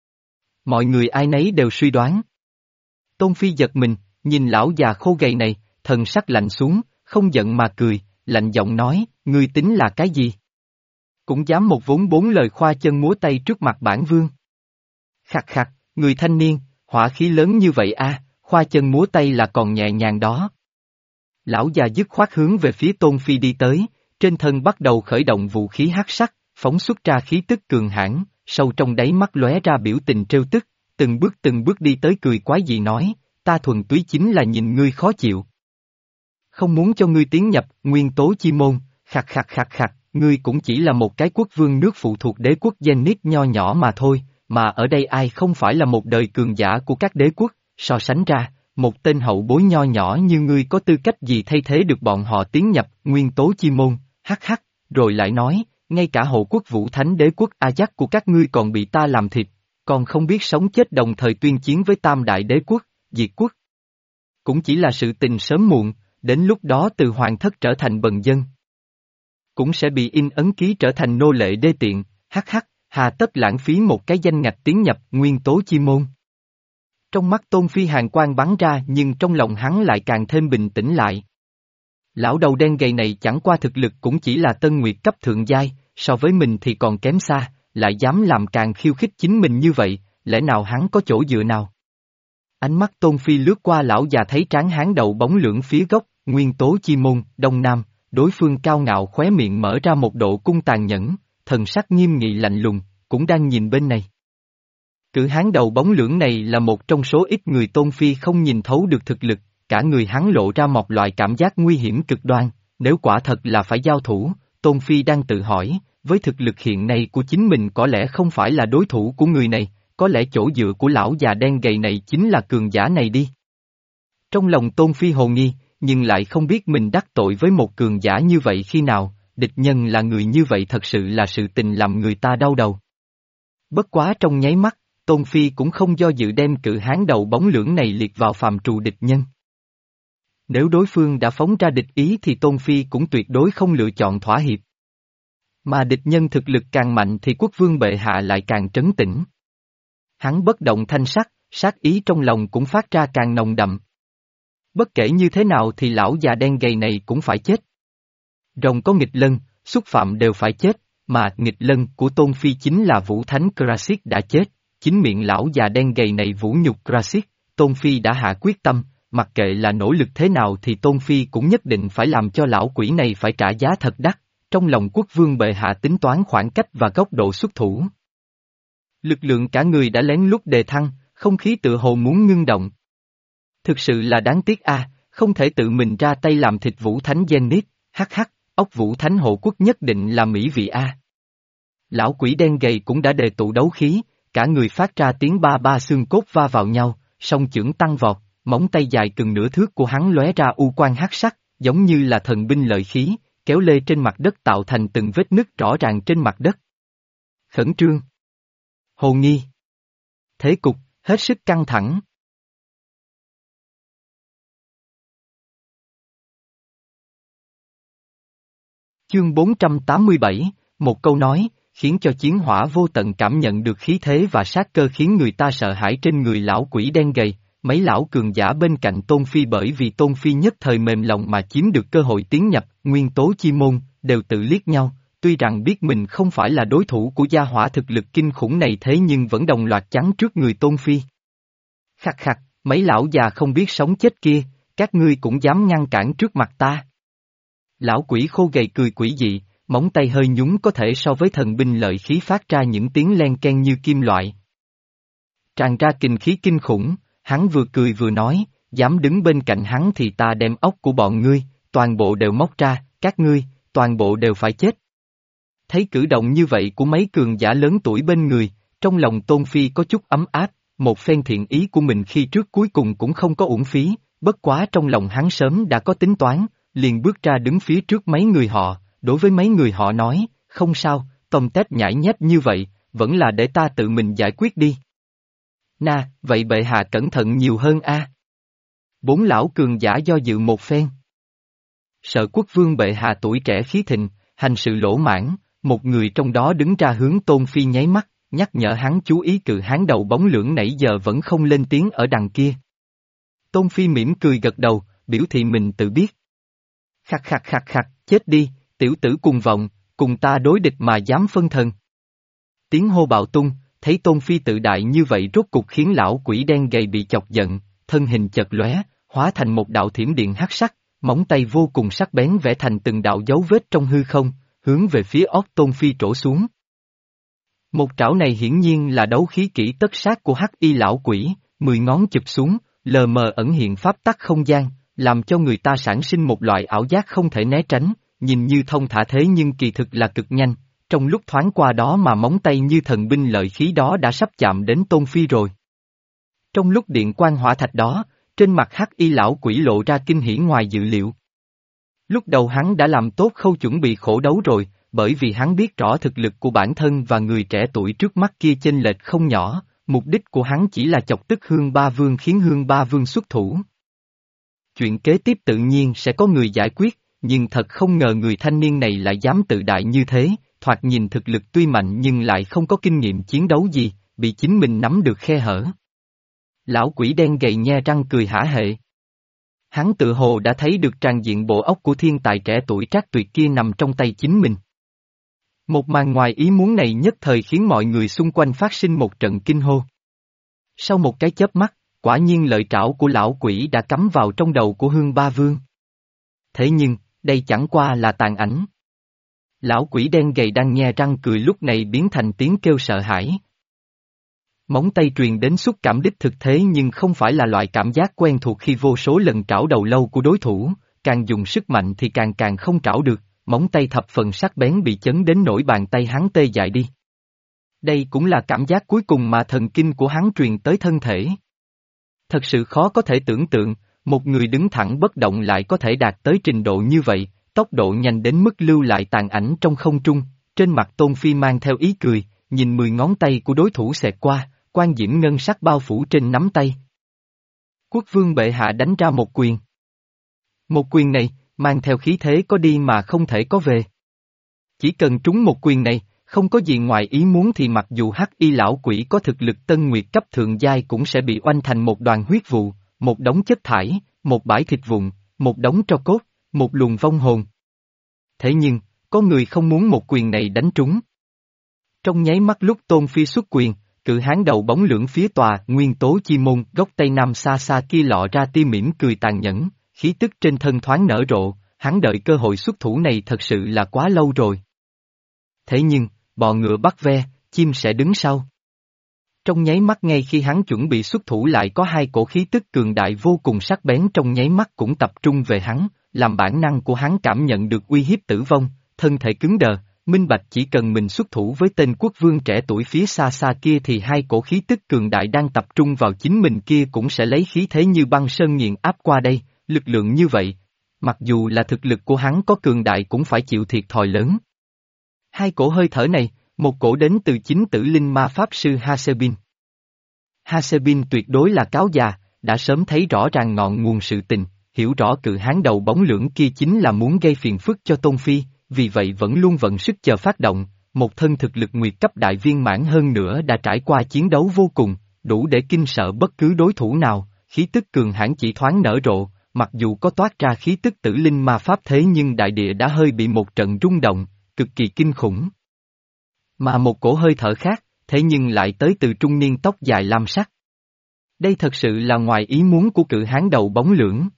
Mọi người ai nấy đều suy đoán. Tôn Phi giật mình, nhìn lão già khô gầy này, thần sắc lạnh xuống, không giận mà cười, lạnh giọng nói, ngươi tính là cái gì? Cũng dám một vốn bốn lời khoa chân múa tay trước mặt bản vương. Khặt khặt, người thanh niên, hỏa khí lớn như vậy a, khoa chân múa tay là còn nhẹ nhàng đó. Lão già dứt khoát hướng về phía Tôn Phi đi tới, trên thân bắt đầu khởi động vũ khí hắc sắc, phóng xuất ra khí tức cường hãn, sâu trong đáy mắt lóe ra biểu tình trêu tức, từng bước từng bước đi tới cười quái dị nói, ta thuần túy chính là nhìn ngươi khó chịu. Không muốn cho ngươi tiến nhập nguyên tố chi môn, khặt khặt khặt khặt, ngươi cũng chỉ là một cái quốc vương nước phụ thuộc đế quốc Zenith nho nhỏ mà thôi, mà ở đây ai không phải là một đời cường giả của các đế quốc, so sánh ra, một tên hậu bối nho nhỏ như ngươi có tư cách gì thay thế được bọn họ tiến nhập nguyên tố chi môn, hắc hắc, rồi lại nói, ngay cả hộ quốc vũ thánh đế quốc A Dắt của các ngươi còn bị ta làm thịt, còn không biết sống chết đồng thời tuyên chiến với tam đại đế quốc, diệt quốc. Cũng chỉ là sự tình sớm muộn, đến lúc đó từ hoàng thất trở thành bần dân. Cũng sẽ bị in ấn ký trở thành nô lệ đê tiện, hắc hắc, hà tất lãng phí một cái danh ngạch tiến nhập nguyên tố chi môn. Trong mắt Tôn Phi hàn quang bắn ra nhưng trong lòng hắn lại càng thêm bình tĩnh lại. Lão đầu đen gầy này chẳng qua thực lực cũng chỉ là Tân Nguyệt cấp thượng giai, so với mình thì còn kém xa, lại dám làm càng khiêu khích chính mình như vậy, lẽ nào hắn có chỗ dựa nào? Ánh mắt Tôn Phi lướt qua lão già thấy trán hán đầu bóng lưỡng phía gốc, nguyên tố chi môn, đông nam, đối phương cao ngạo khóe miệng mở ra một độ cung tàn nhẫn, thần sắc nghiêm nghị lạnh lùng, cũng đang nhìn bên này. Cự hán đầu bóng lưỡng này là một trong số ít người Tôn Phi không nhìn thấu được thực lực, cả người hắn lộ ra một loại cảm giác nguy hiểm cực đoan, nếu quả thật là phải giao thủ, Tôn Phi đang tự hỏi, với thực lực hiện nay của chính mình có lẽ không phải là đối thủ của người này, có lẽ chỗ dựa của lão già đen gầy này chính là cường giả này đi. Trong lòng Tôn Phi hồ nghi, nhưng lại không biết mình đắc tội với một cường giả như vậy khi nào, địch nhân là người như vậy thật sự là sự tình làm người ta đau đầu. Bất quá trong nháy mắt, Tôn Phi cũng không do dự đem cự hán đầu bóng lưỡng này liệt vào phàm trù địch nhân. Nếu đối phương đã phóng ra địch ý thì Tôn Phi cũng tuyệt đối không lựa chọn thỏa hiệp. Mà địch nhân thực lực càng mạnh thì quốc vương bệ hạ lại càng trấn tĩnh. Hắn bất động thanh sắc, sát ý trong lòng cũng phát ra càng nồng đậm. Bất kể như thế nào thì lão già đen gầy này cũng phải chết. Rồng có nghịch lân, xúc phạm đều phải chết, mà nghịch lân của Tôn Phi chính là Vũ Thánh Krasit đã chết, chính miệng lão già đen gầy này vũ nhục Krasit, Tôn Phi đã hạ quyết tâm, mặc kệ là nỗ lực thế nào thì Tôn Phi cũng nhất định phải làm cho lão quỷ này phải trả giá thật đắt, trong lòng quốc vương bệ hạ tính toán khoảng cách và góc độ xuất thủ. Lực lượng cả người đã lén lút đề thăng, không khí tự hồ muốn ngưng động. Thực sự là đáng tiếc a, không thể tự mình ra tay làm thịt Vũ Thánh Zenith, hắc hắc, ốc Vũ Thánh hộ quốc nhất định là mỹ vị a. Lão quỷ đen gầy cũng đã đề tụ đấu khí, cả người phát ra tiếng ba ba xương cốt va vào nhau, song chưởng tăng vọt, móng tay dài cừng nửa thước của hắn lóe ra u quang hắc sắc, giống như là thần binh lợi khí, kéo lê trên mặt đất tạo thành từng vết nứt rõ ràng trên mặt đất. Khẩn trương. Hồ nghi. Thế cục, hết sức căng thẳng. Chương bốn trăm tám mươi bảy, một câu nói, khiến cho chiến hỏa vô tận cảm nhận được khí thế và sát cơ khiến người ta sợ hãi trên người lão quỷ đen gầy, mấy lão cường giả bên cạnh Tôn Phi bởi vì Tôn Phi nhất thời mềm lòng mà chiếm được cơ hội tiến nhập nguyên tố chi môn, đều tự liếc nhau, tuy rằng biết mình không phải là đối thủ của gia hỏa thực lực kinh khủng này thế nhưng vẫn đồng loạt chắn trước người Tôn Phi. Khặt khặt, mấy lão già không biết sống chết kia, các ngươi cũng dám ngăn cản trước mặt ta. Lão quỷ khô gầy cười quỷ dị, móng tay hơi nhúng có thể so với thần binh lợi khí phát ra những tiếng len ken như kim loại. Tràn ra kình khí kinh khủng, hắn vừa cười vừa nói, dám đứng bên cạnh hắn thì ta đem ốc của bọn ngươi, toàn bộ đều móc ra, các ngươi, toàn bộ đều phải chết. Thấy cử động như vậy của mấy cường giả lớn tuổi bên người, trong lòng Tôn Phi có chút ấm áp, một phen thiện ý của mình khi trước cuối cùng cũng không có uổng phí, bất quá trong lòng hắn sớm đã có tính toán, liền bước ra đứng phía trước mấy người họ, đối với mấy người họ nói, không sao, tôm tép nhãi nhép như vậy, vẫn là để ta tự mình giải quyết đi. Na, vậy bệ hạ cẩn thận nhiều hơn a. Bốn lão cường giả do dự một phen. Sợ quốc vương bệ hạ tuổi trẻ khí thịnh, hành sự lỗ mãn, một người trong đó đứng ra hướng Tôn Phi nháy mắt, nhắc nhở hắn chú ý cự hán đầu bóng lưỡng nãy giờ vẫn không lên tiếng ở đằng kia. Tôn Phi mỉm cười gật đầu, biểu thị mình tự biết. Khặt khặt khặt khặt, chết đi, tiểu tử cùng vọng, cùng ta đối địch mà dám phân thần. Tiếng hô bạo tung, thấy Tôn Phi tự đại như vậy rốt cục khiến lão quỷ đen gầy bị chọc giận, thân hình chợt lóe, hóa thành một đạo thiểm điện hắc sắc, móng tay vô cùng sắc bén vẽ thành từng đạo dấu vết trong hư không, hướng về phía óc Tôn Phi trổ xuống. Một trảo này hiển nhiên là đấu khí kỹ tất sát của hắc y lão quỷ, mười ngón chụp xuống, lờ mờ ẩn hiện pháp tắc không gian, làm cho người ta sản sinh một loại ảo giác không thể né tránh, nhìn như thông thả thế nhưng kỳ thực là cực nhanh, trong lúc thoáng qua đó mà móng tay như thần binh lợi khí đó đã sắp chạm đến Tôn Phi rồi. Trong lúc điện quang hỏa thạch đó, trên mặt hắc y lão quỷ lộ ra kinh hỉ ngoài dự liệu. Lúc đầu hắn đã làm tốt khâu chuẩn bị khổ đấu rồi, bởi vì hắn biết rõ thực lực của bản thân và người trẻ tuổi trước mắt kia chênh lệch không nhỏ, mục đích của hắn chỉ là chọc tức Hương Ba Vương khiến Hương Ba Vương xuất thủ. Chuyện kế tiếp tự nhiên sẽ có người giải quyết, nhưng thật không ngờ người thanh niên này lại dám tự đại như thế, thoạt nhìn thực lực tuy mạnh nhưng lại không có kinh nghiệm chiến đấu gì, bị chính mình nắm được khe hở. Lão quỷ đen gầy nhe răng cười hả hệ. Hắn tự hồ đã thấy được tràn diện bộ óc của thiên tài trẻ tuổi trác tuyệt kia nằm trong tay chính mình. Một màn ngoài ý muốn này nhất thời khiến mọi người xung quanh phát sinh một trận kinh hô. Sau một cái chớp mắt, quả nhiên lợi trảo của lão quỷ đã cắm vào trong đầu của Hương Ba Vương. Thế nhưng, đây chẳng qua là tàn ảnh. Lão quỷ đen gầy đang nhe răng cười lúc này biến thành tiếng kêu sợ hãi. Móng tay truyền đến xúc cảm đích thực thế nhưng không phải là loại cảm giác quen thuộc khi vô số lần trảo đầu lâu của đối thủ, càng dùng sức mạnh thì càng càng không trảo được, móng tay thập phần sắc bén bị chấn đến nỗi bàn tay hắn tê dại đi. Đây cũng là cảm giác cuối cùng mà thần kinh của hắn truyền tới thân thể. Thật sự khó có thể tưởng tượng, một người đứng thẳng bất động lại có thể đạt tới trình độ như vậy, tốc độ nhanh đến mức lưu lại tàn ảnh trong không trung, trên mặt Tôn Phi mang theo ý cười, nhìn mười ngón tay của đối thủ xẹt qua, quan diễm ngân sắc bao phủ trên nắm tay. Quốc vương bệ hạ đánh ra một quyền. Một quyền này, mang theo khí thế có đi mà không thể có về. Chỉ cần trúng một quyền này, không có gì ngoài ý muốn thì mặc dù hắc y lão quỷ có thực lực tân nguyệt cấp thượng giai cũng sẽ bị oanh thành một đoàn huyết vụ, một đống chất thải, một bãi thịt vụn, một đống tro cốt, một luồng vong hồn. Thế nhưng, có người không muốn một quyền này đánh trúng. Trong nháy mắt lúc Tôn Phi xuất quyền, cự hán đầu bóng lưỡng phía tòa nguyên tố chi môn góc tây nam xa xa kia lọ ra tia mỉm cười tàn nhẫn, khí tức trên thân thoáng nở rộ, hắn đợi cơ hội xuất thủ này thật sự là quá lâu rồi. Thế nhưng, bò ngựa bắt ve, chim sẽ đứng sau. Trong nháy mắt ngay khi hắn chuẩn bị xuất thủ lại có hai cổ khí tức cường đại vô cùng sắc bén trong nháy mắt cũng tập trung về hắn, làm bản năng của hắn cảm nhận được uy hiếp tử vong, thân thể cứng đờ, minh bạch chỉ cần mình xuất thủ với tên quốc vương trẻ tuổi phía xa xa kia thì hai cổ khí tức cường đại đang tập trung vào chính mình kia cũng sẽ lấy khí thế như băng sơn nghiền áp qua đây, lực lượng như vậy. Mặc dù là thực lực của hắn có cường đại cũng phải chịu thiệt thòi lớn. Hai cổ hơi thở này, một cổ đến từ chính tử linh ma pháp sư Hasebin. Hasebin tuyệt đối là cáo già, đã sớm thấy rõ ràng ngọn nguồn sự tình, hiểu rõ cự hán đầu bóng lưỡng kia chính là muốn gây phiền phức cho Tôn Phi, vì vậy vẫn luôn vận sức chờ phát động, một thân thực lực nguyệt cấp đại viên mãn hơn nữa đã trải qua chiến đấu vô cùng, đủ để kinh sợ bất cứ đối thủ nào, khí tức cường hãn chỉ thoáng nở rộ, mặc dù có toát ra khí tức tử linh ma pháp thế nhưng đại địa đã hơi bị một trận rung động, cực kỳ kinh khủng. Mà một cổ hơi thở khác, thế nhưng lại tới từ trung niên tóc dài lam sắc. Đây thật sự là ngoài ý muốn của cự hán đầu bóng lưỡng.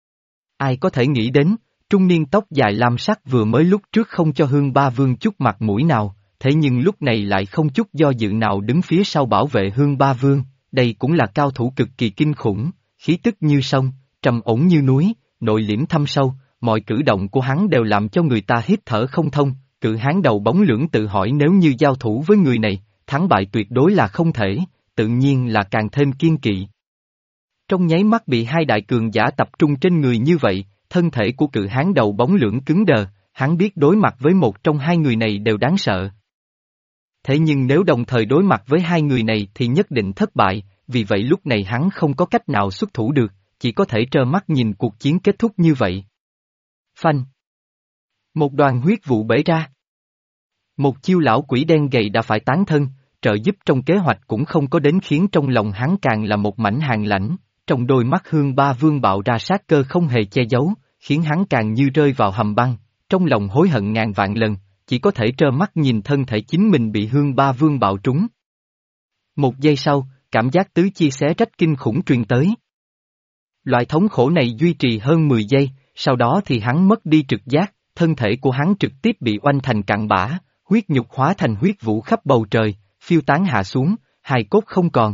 Ai có thể nghĩ đến, trung niên tóc dài lam sắc vừa mới lúc trước không cho Hương Ba Vương chút mặt mũi nào, thế nhưng lúc này lại không chút do dự nào đứng phía sau bảo vệ Hương Ba Vương, đây cũng là cao thủ cực kỳ kinh khủng, khí tức như sông, trầm ổn như núi, nội liễm thâm sâu, mọi cử động của hắn đều làm cho người ta hít thở không thông, cự hán đầu bóng lưỡng tự hỏi nếu như giao thủ với người này, thắng bại tuyệt đối là không thể, tự nhiên là càng thêm kiên kỵ. Trong nháy mắt bị hai đại cường giả tập trung trên người như vậy, thân thể của cự hán đầu bóng lưỡng cứng đờ, hắn biết đối mặt với một trong hai người này đều đáng sợ. Thế nhưng nếu đồng thời đối mặt với hai người này thì nhất định thất bại, vì vậy lúc này hắn không có cách nào xuất thủ được, chỉ có thể trơ mắt nhìn cuộc chiến kết thúc như vậy. Phanh. Một đoàn huyết vụ bể ra. Một chiêu lão quỷ đen gầy đã phải tán thân, trợ giúp trong kế hoạch cũng không có đến khiến trong lòng hắn càng là một mảnh hàn lãnh, trong đôi mắt Hương Ba Vương bạo ra sát cơ không hề che giấu, khiến hắn càng như rơi vào hầm băng, trong lòng hối hận ngàn vạn lần, chỉ có thể trơ mắt nhìn thân thể chính mình bị Hương Ba Vương bạo trúng. Một giây sau, cảm giác tứ chi xé rách kinh khủng truyền tới. Loại thống khổ này duy trì hơn mười giây, sau đó thì hắn mất đi trực giác, thân thể của hắn trực tiếp bị oanh thành cặn bã, huyết nhục hóa thành huyết vũ khắp bầu trời, phiêu tán hạ xuống, hài cốt không còn.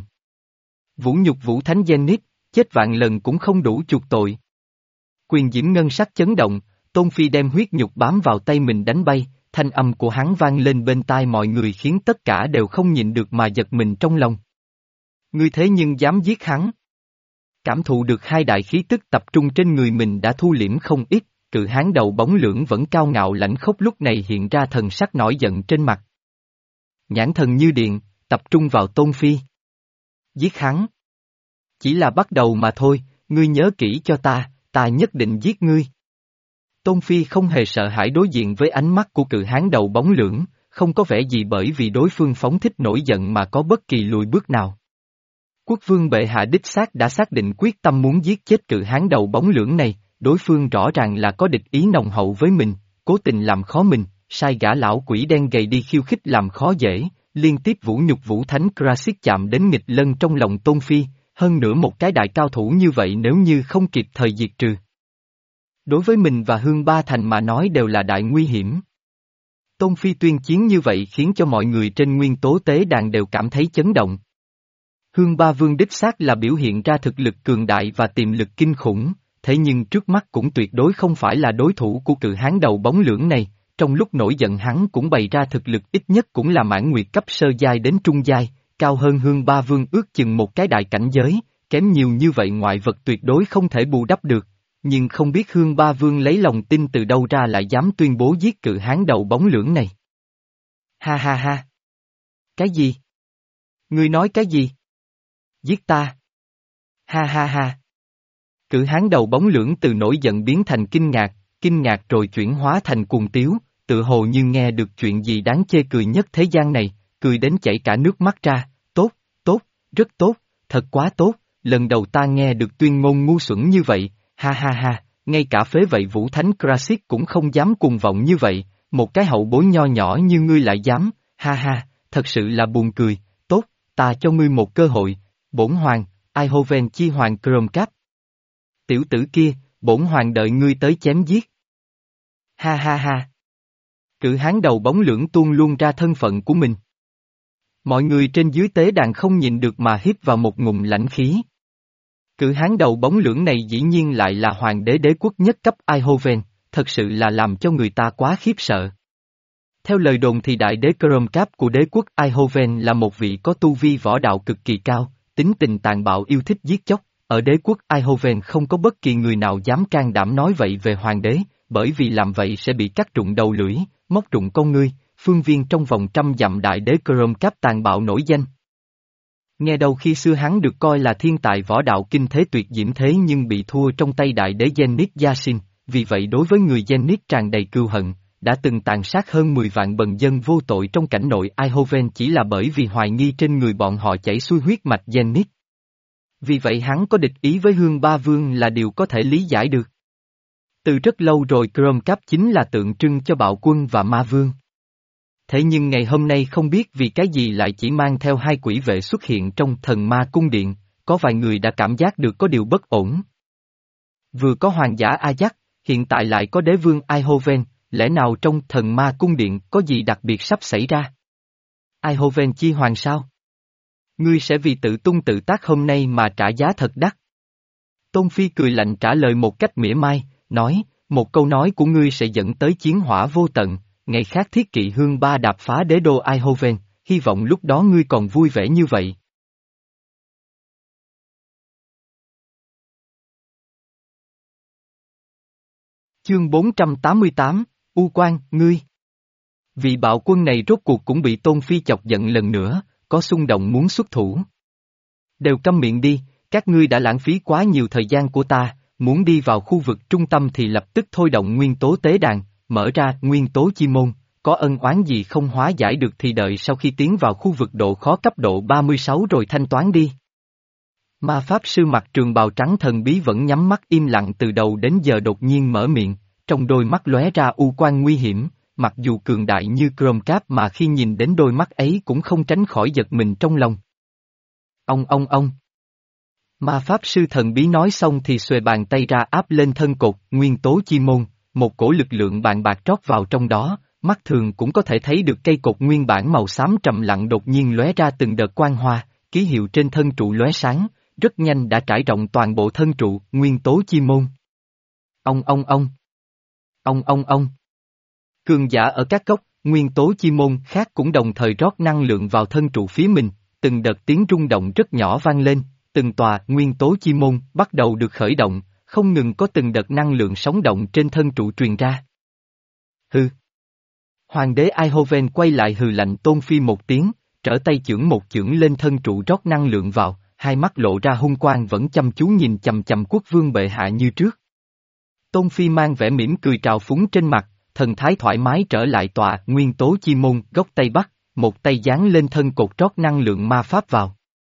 Vũ nhục vũ thánh Zenith, chết vạn lần cũng không đủ chuộc tội. Quyền diễm ngân sắc chấn động, Tôn Phi đem huyết nhục bám vào tay mình đánh bay, thanh âm của hắn vang lên bên tai mọi người khiến tất cả đều không nhịn được mà giật mình trong lòng. Ngươi thế nhưng dám giết hắn. Cảm thụ được hai đại khí tức tập trung trên người mình đã thu liễm không ít, cự hán đầu bóng lưỡng vẫn cao ngạo lãnh khốc lúc này hiện ra thần sắc nổi giận trên mặt. Nhãn thần như điện, tập trung vào Tôn Phi. Giết hắn. Chỉ là bắt đầu mà thôi, ngươi nhớ kỹ cho ta, ta nhất định giết ngươi. Tôn Phi không hề sợ hãi đối diện với ánh mắt của cự hán đầu bóng lưỡng, không có vẻ gì bởi vì đối phương phóng thích nổi giận mà có bất kỳ lùi bước nào. Quốc vương bệ hạ đích xác đã xác định quyết tâm muốn giết chết cự hán đầu bóng lưỡng này, đối phương rõ ràng là có địch ý nồng hậu với mình, cố tình làm khó mình, sai gã lão quỷ đen gầy đi khiêu khích làm khó dễ, liên tiếp vũ nhục vũ thánh Krasit chạm đến nghịch lân trong lòng Tôn Phi, hơn nữa một cái đại cao thủ như vậy nếu như không kịp thời diệt trừ. Đối với mình và Hương Ba Thành mà nói đều là đại nguy hiểm. Tôn Phi tuyên chiến như vậy khiến cho mọi người trên nguyên tố tế đàn đều cảm thấy chấn động. Hương Ba Vương đích xác là biểu hiện ra thực lực cường đại và tiềm lực kinh khủng, thế nhưng trước mắt cũng tuyệt đối không phải là đối thủ của cự hán đầu bóng lưỡng này, trong lúc nổi giận hắn cũng bày ra thực lực ít nhất cũng là mãn nguyệt cấp sơ giai đến trung giai, cao hơn Hương Ba Vương ước chừng một cái đại cảnh giới, kém nhiều như vậy ngoại vật tuyệt đối không thể bù đắp được, nhưng không biết Hương Ba Vương lấy lòng tin từ đâu ra lại dám tuyên bố giết cự hán đầu bóng lưỡng này. Ha ha ha! Cái gì? Ngươi nói cái gì? Giết ta! Ha ha ha! Cự hán đầu bóng lưỡng từ nổi giận biến thành kinh ngạc, kinh ngạc rồi chuyển hóa thành cuồng tiếu, tự hồ như nghe được chuyện gì đáng chê cười nhất thế gian này, cười đến chảy cả nước mắt ra, tốt, tốt, rất tốt, thật quá tốt, lần đầu ta nghe được tuyên ngôn ngu xuẩn như vậy, ha ha ha, ngay cả phế vậy Vũ Thánh Krasit cũng không dám cuồng vọng như vậy, một cái hậu bối nho nhỏ như ngươi lại dám, ha ha, thật sự là buồn cười, tốt, ta cho ngươi một cơ hội, bổn hoàng, Aihoven chi hoàng Chromecap. Tiểu tử kia, bổn hoàng đợi ngươi tới chém giết. Ha ha ha. Cự hán đầu bóng lưỡng tuôn luôn ra thân phận của mình. Mọi người trên dưới tế đàn không nhìn được mà hít vào một ngụm lãnh khí. Cự hán đầu bóng lưỡng này dĩ nhiên lại là hoàng đế đế quốc nhất cấp Aihoven, thật sự là làm cho người ta quá khiếp sợ. Theo lời đồn thì đại đế Chromecap của đế quốc Aihoven là một vị có tu vi võ đạo cực kỳ cao, tính tình tàn bạo yêu thích giết chóc. Ở đế quốc Aihoven không có bất kỳ người nào dám can đảm nói vậy về hoàng đế, bởi vì làm vậy sẽ bị cắt rụng đầu lưỡi, móc rụng con ngươi, phương viên trong vòng trăm dặm đại đế Chromecap tàn bạo nổi danh. Nghe đầu khi xưa hắn được coi là thiên tài võ đạo kinh thế tuyệt diễm thế nhưng bị thua trong tay đại đế Zenith Yasin, vì vậy đối với người Zenith tràn đầy cừu hận, đã từng tàn sát hơn mười vạn bần dân vô tội trong cảnh nội Aihoven chỉ là bởi vì hoài nghi trên người bọn họ chảy xuôi huyết mạch Zenith. Vì vậy hắn có địch ý với Hương Ba Vương là điều có thể lý giải được. Từ rất lâu rồi Chromecap chính là tượng trưng cho bạo quân và ma vương. Thế nhưng ngày hôm nay không biết vì cái gì lại chỉ mang theo hai quỷ vệ xuất hiện trong thần ma cung điện, có vài người đã cảm giác được có điều bất ổn. Vừa có hoàng giả Ajax, hiện tại lại có đế vương Aihoven, lẽ nào trong thần ma cung điện có gì đặc biệt sắp xảy ra? Aihoven chi hoàng sao? Ngươi sẽ vì tự tung tự tác hôm nay mà trả giá thật đắt. Tôn Phi cười lạnh trả lời một cách mỉa mai, nói, một câu nói của ngươi sẽ dẫn tới chiến hỏa vô tận, ngày khác thiết kỵ hương ba đạp phá đế đô Aihoven, hy vọng lúc đó ngươi còn vui vẻ như vậy. Chương bốn trăm tám mươi tám, U Quan, ngươi. Vị bạo quân này rốt cuộc cũng bị Tôn Phi chọc giận lần nữa, có xung động muốn xuất thủ. Đều câm miệng đi, các ngươi đã lãng phí quá nhiều thời gian của ta, muốn đi vào khu vực trung tâm thì lập tức thôi động nguyên tố tế đàn, mở ra nguyên tố chi môn, có ân oán gì không hóa giải được thì đợi sau khi tiến vào khu vực độ khó cấp độ ba mươi sáu rồi thanh toán đi. Ma Pháp Sư mặc trường bào trắng thần bí vẫn nhắm mắt im lặng từ đầu đến giờ đột nhiên mở miệng, trong đôi mắt lóe ra u quang nguy hiểm. Mặc dù cường đại như Chromecap mà khi nhìn đến đôi mắt ấy cũng không tránh khỏi giật mình trong lòng. Ông ông ông. Ma Pháp Sư thần bí nói xong thì xuề bàn tay ra áp lên thân cột, nguyên tố chi môn, một cổ lực lượng bàn bạc trót vào trong đó, mắt thường cũng có thể thấy được cây cột nguyên bản màu xám trầm lặng đột nhiên lóe ra từng đợt quang hoa, ký hiệu trên thân trụ lóe sáng, rất nhanh đã trải rộng toàn bộ thân trụ, nguyên tố chi môn. Ông ông ông. Ông ông ông. Cường giả ở các góc, nguyên tố chi môn khác cũng đồng thời rót năng lượng vào thân trụ phía mình, từng đợt tiếng rung động rất nhỏ vang lên, từng tòa nguyên tố chi môn bắt đầu được khởi động, không ngừng có từng đợt năng lượng sống động trên thân trụ truyền ra. Hừ. Hoàng đế Aihoven quay lại hừ lạnh Tôn Phi một tiếng, trở tay chưởng một chưởng lên thân trụ rót năng lượng vào, hai mắt lộ ra hung quang vẫn chăm chú nhìn chằm chằm quốc vương bệ hạ như trước. Tôn Phi mang vẻ mỉm cười trào phúng trên mặt, thần thái thoải mái trở lại tòa nguyên tố chi môn góc Tây Bắc, một tay giáng lên thân cột trót năng lượng ma pháp vào.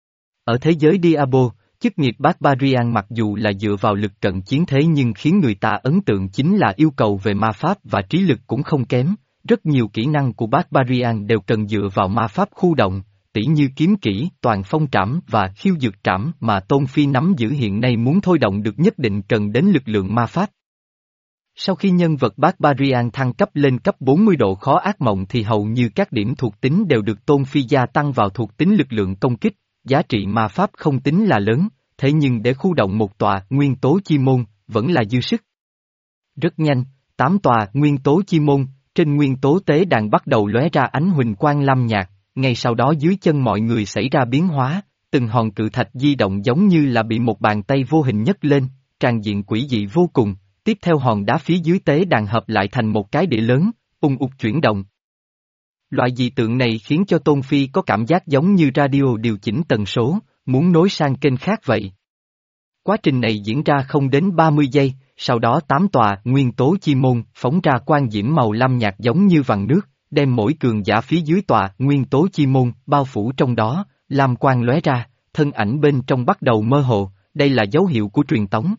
Ở thế giới Diablo, chức nghiệp Barbarian mặc dù là dựa vào lực cận chiến thế nhưng khiến người ta ấn tượng chính là yêu cầu về ma pháp và trí lực cũng không kém. Rất nhiều kỹ năng của Barbarian đều cần dựa vào ma pháp khu động, tỉ như kiếm kỹ, toàn phong trảm và khiêu dược trảm mà Tôn Phi nắm giữ hiện nay muốn thôi động được nhất định cần đến lực lượng ma pháp. Sau khi nhân vật Barbarian thăng cấp lên cấp bốn mươi độ khó ác mộng thì hầu như các điểm thuộc tính đều được Tôn Phi gia tăng vào thuộc tính lực lượng công kích, giá trị ma pháp không tính là lớn, thế nhưng để khu động một tòa nguyên tố chi môn, vẫn là dư sức. Rất nhanh, tám tòa nguyên tố chi môn, trên nguyên tố tế đàn bắt đầu lóe ra ánh huỳnh quang lam nhạt, ngay sau đó dưới chân mọi người xảy ra biến hóa, từng hòn cự thạch di động giống như là bị một bàn tay vô hình nhấc lên, tràn diện quỷ dị vô cùng. Tiếp theo hòn đá phía dưới tế đàn hợp lại thành một cái đĩa lớn, ung ục chuyển động. Loại dị tượng này khiến cho Tôn Phi có cảm giác giống như radio điều chỉnh tần số, muốn nối sang kênh khác vậy. Quá trình này diễn ra không đến ba mươi giây, sau đó tám tòa nguyên tố chi môn phóng ra quang diễm màu lam nhạt giống như vằn nước, đem mỗi cường giả phía dưới tòa nguyên tố chi môn bao phủ trong đó, lam quang lóe ra, thân ảnh bên trong bắt đầu mơ hồ, đây là dấu hiệu của truyền tống.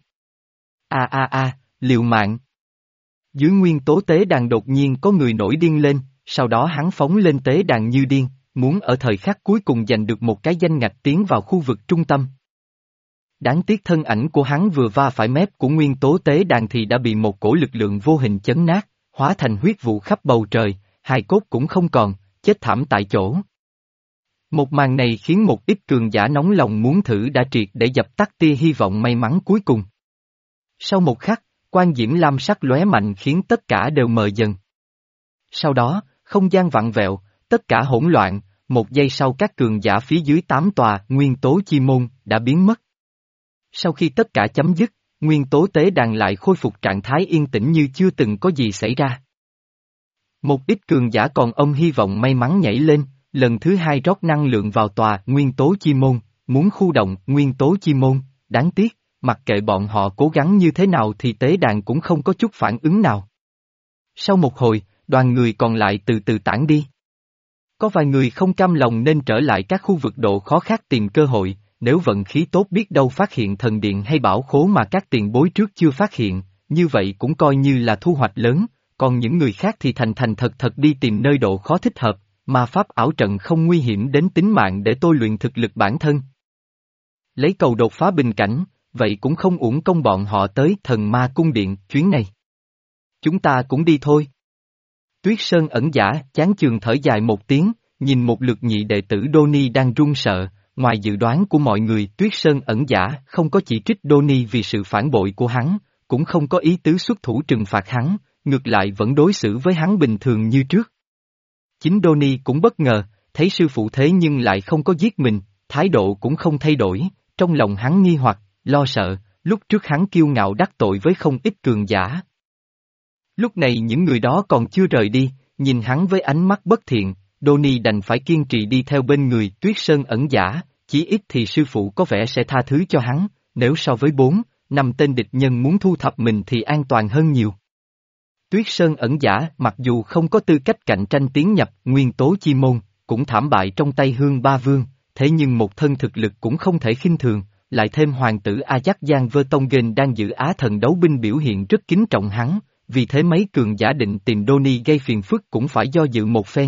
A a a, liều mạng. Dưới nguyên tố tế đàn đột nhiên có người nổi điên lên, sau đó hắn phóng lên tế đàn như điên, muốn ở thời khắc cuối cùng giành được một cái danh ngạch tiến vào khu vực trung tâm. Đáng tiếc thân ảnh của hắn vừa va phải mép của nguyên tố tế đàn thì đã bị một cổ lực lượng vô hình chấn nát, hóa thành huyết vụ khắp bầu trời, hài cốt cũng không còn, chết thảm tại chỗ. Một màn này khiến một ít cường giả nóng lòng muốn thử đã triệt để dập tắt tia hy vọng may mắn cuối cùng. Sau một khắc, quang diễm lam sắc lóe mạnh khiến tất cả đều mờ dần. Sau đó, không gian vặn vẹo, tất cả hỗn loạn, một giây sau các cường giả phía dưới tám tòa nguyên tố chi môn đã biến mất. Sau khi tất cả chấm dứt, nguyên tố tế đàn lại khôi phục trạng thái yên tĩnh như chưa từng có gì xảy ra. Một ít cường giả còn ông hy vọng may mắn nhảy lên, lần thứ hai rót năng lượng vào tòa nguyên tố chi môn, muốn khu động nguyên tố chi môn, đáng tiếc, mặc kệ bọn họ cố gắng như thế nào thì tế đàn cũng không có chút phản ứng nào. Sau một hồi, đoàn người còn lại từ từ tản đi. Có vài người không cam lòng nên trở lại các khu vực độ khó khác tìm cơ hội, nếu vận khí tốt biết đâu phát hiện thần điện hay bảo khố mà các tiền bối trước chưa phát hiện, như vậy cũng coi như là thu hoạch lớn, còn những người khác thì thành thành thật thật đi tìm nơi độ khó thích hợp, mà pháp ảo trận không nguy hiểm đến tính mạng để tôi luyện thực lực bản thân. Lấy cầu đột phá bình cảnh, vậy cũng không uổng công bọn họ tới thần ma cung điện chuyến này. Chúng ta cũng đi thôi. Tuyết Sơn ẩn giả chán chường thở dài một tiếng, nhìn một lượt nhị đệ tử Đoni đang run sợ, ngoài dự đoán của mọi người Tuyết Sơn ẩn giả không có chỉ trích Đoni vì sự phản bội của hắn, cũng không có ý tứ xuất thủ trừng phạt hắn, ngược lại vẫn đối xử với hắn bình thường như trước. Chính Đoni cũng bất ngờ, thấy sư phụ thế nhưng lại không có giết mình, thái độ cũng không thay đổi, trong lòng hắn nghi hoặc, lo sợ, lúc trước hắn kiêu ngạo đắc tội với không ít cường giả. Lúc này những người đó còn chưa rời đi, nhìn hắn với ánh mắt bất thiện, Đoni đành phải kiên trì đi theo bên người Tuyết Sơn ẩn giả, chí ít thì sư phụ có vẻ sẽ tha thứ cho hắn, nếu so với bốn, năm tên địch nhân muốn thu thập mình thì an toàn hơn nhiều. Tuyết Sơn ẩn giả mặc dù không có tư cách cạnh tranh tiến nhập nguyên tố chi môn, cũng thảm bại trong tay Hương Ba Vương, thế nhưng một thân thực lực cũng không thể khinh thường, lại thêm hoàng tử Ajax Vertonghen đang giữ Á thần đấu binh biểu hiện rất kính trọng hắn, vì thế mấy cường giả định tìm Đoni gây phiền phức cũng phải do dự một phen.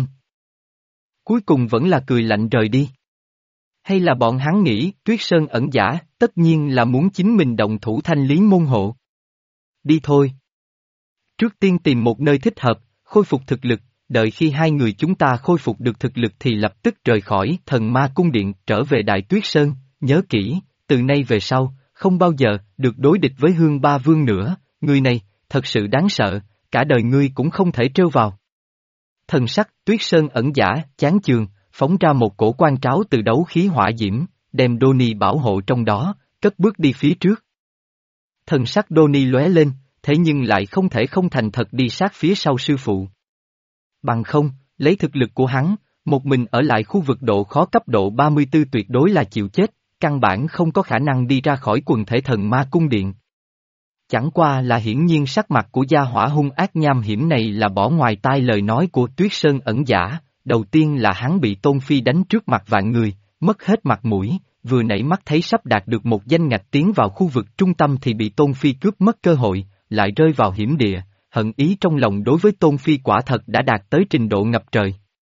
Cuối cùng vẫn là cười lạnh rời đi. Hay là bọn hắn nghĩ Tuyết Sơn ẩn giả, tất nhiên là muốn chính mình động thủ thanh lý môn hộ. Đi thôi. Trước tiên tìm một nơi thích hợp, khôi phục thực lực, đợi khi hai người chúng ta khôi phục được thực lực thì lập tức rời khỏi thần ma cung điện trở về Đại Tuyết Sơn, nhớ kỹ, từ nay về sau, không bao giờ được đối địch với Hương Ba Vương nữa, người này, thật sự đáng sợ, cả đời ngươi cũng không thể trêu vào. Thần sắc Tuyết Sơn ẩn giả, chán chường, phóng ra một cổ quan tráo từ đấu khí hỏa diễm, đem Đoni bảo hộ trong đó, cất bước đi phía trước. Thần sắc Đoni lóe lên, thế nhưng lại không thể không thành thật đi sát phía sau sư phụ. Bằng không, lấy thực lực của hắn, một mình ở lại khu vực độ khó cấp độ ba mươi tư tuyệt đối là chịu chết, căn bản không có khả năng đi ra khỏi quần thể thần ma cung điện. Chẳng qua là hiển nhiên sắc mặt của gia hỏa hung ác nham hiểm này là bỏ ngoài tai lời nói của Tuyết Sơn ẩn giả, đầu tiên là hắn bị Tôn Phi đánh trước mặt vạn người, mất hết mặt mũi, vừa nãy mắt thấy sắp đạt được một danh ngạch tiến vào khu vực trung tâm thì bị Tôn Phi cướp mất cơ hội, lại rơi vào hiểm địa, hận ý trong lòng đối với Tôn Phi quả thật đã đạt tới trình độ ngập trời.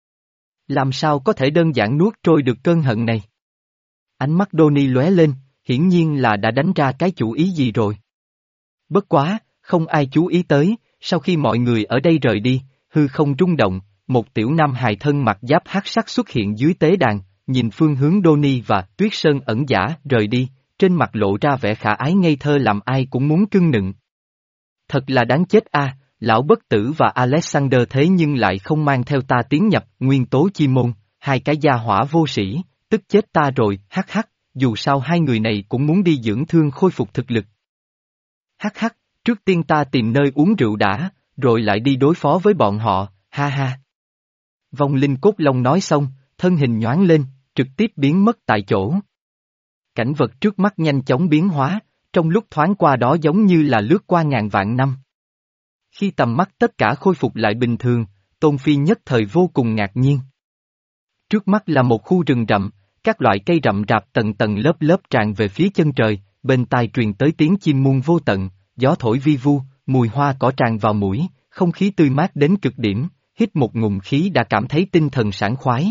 Làm sao có thể đơn giản nuốt trôi được cơn hận này? Ánh mắt Donnie lóe lên, hiển nhiên là đã đánh ra cái chủ ý gì rồi. Bất quá, không ai chú ý tới, sau khi mọi người ở đây rời đi, hư không rung động, một tiểu nam hài thân mặc giáp hắc sắc xuất hiện dưới tế đàn, nhìn phương hướng Donnie và Tuyết Sơn ẩn giả rời đi, trên mặt lộ ra vẻ khả ái ngây thơ làm ai cũng muốn cưng nựng. Thật là đáng chết a, lão bất tử và Alexander thế nhưng lại không mang theo ta tiến nhập nguyên tố chi môn, hai cái gia hỏa vô sĩ, tức chết ta rồi, hắc hắc, dù sao hai người này cũng muốn đi dưỡng thương khôi phục thực lực. Hắc hắc, trước tiên ta tìm nơi uống rượu đã, rồi lại đi đối phó với bọn họ, ha ha. Vong linh cốt long nói xong, thân hình nhoáng lên, trực tiếp biến mất tại chỗ. Cảnh vật trước mắt nhanh chóng biến hóa, trong lúc thoáng qua đó giống như là lướt qua ngàn vạn năm. Khi tầm mắt tất cả khôi phục lại bình thường, Tôn Phi nhất thời vô cùng ngạc nhiên. Trước mắt là một khu rừng rậm, các loại cây rậm rạp tầng tầng lớp lớp tràn về phía chân trời, bên tai truyền tới tiếng chim muôn vô tận, gió thổi vi vu, mùi hoa cỏ tràn vào mũi, không khí tươi mát đến cực điểm, hít một ngụm khí đã cảm thấy tinh thần sảng khoái.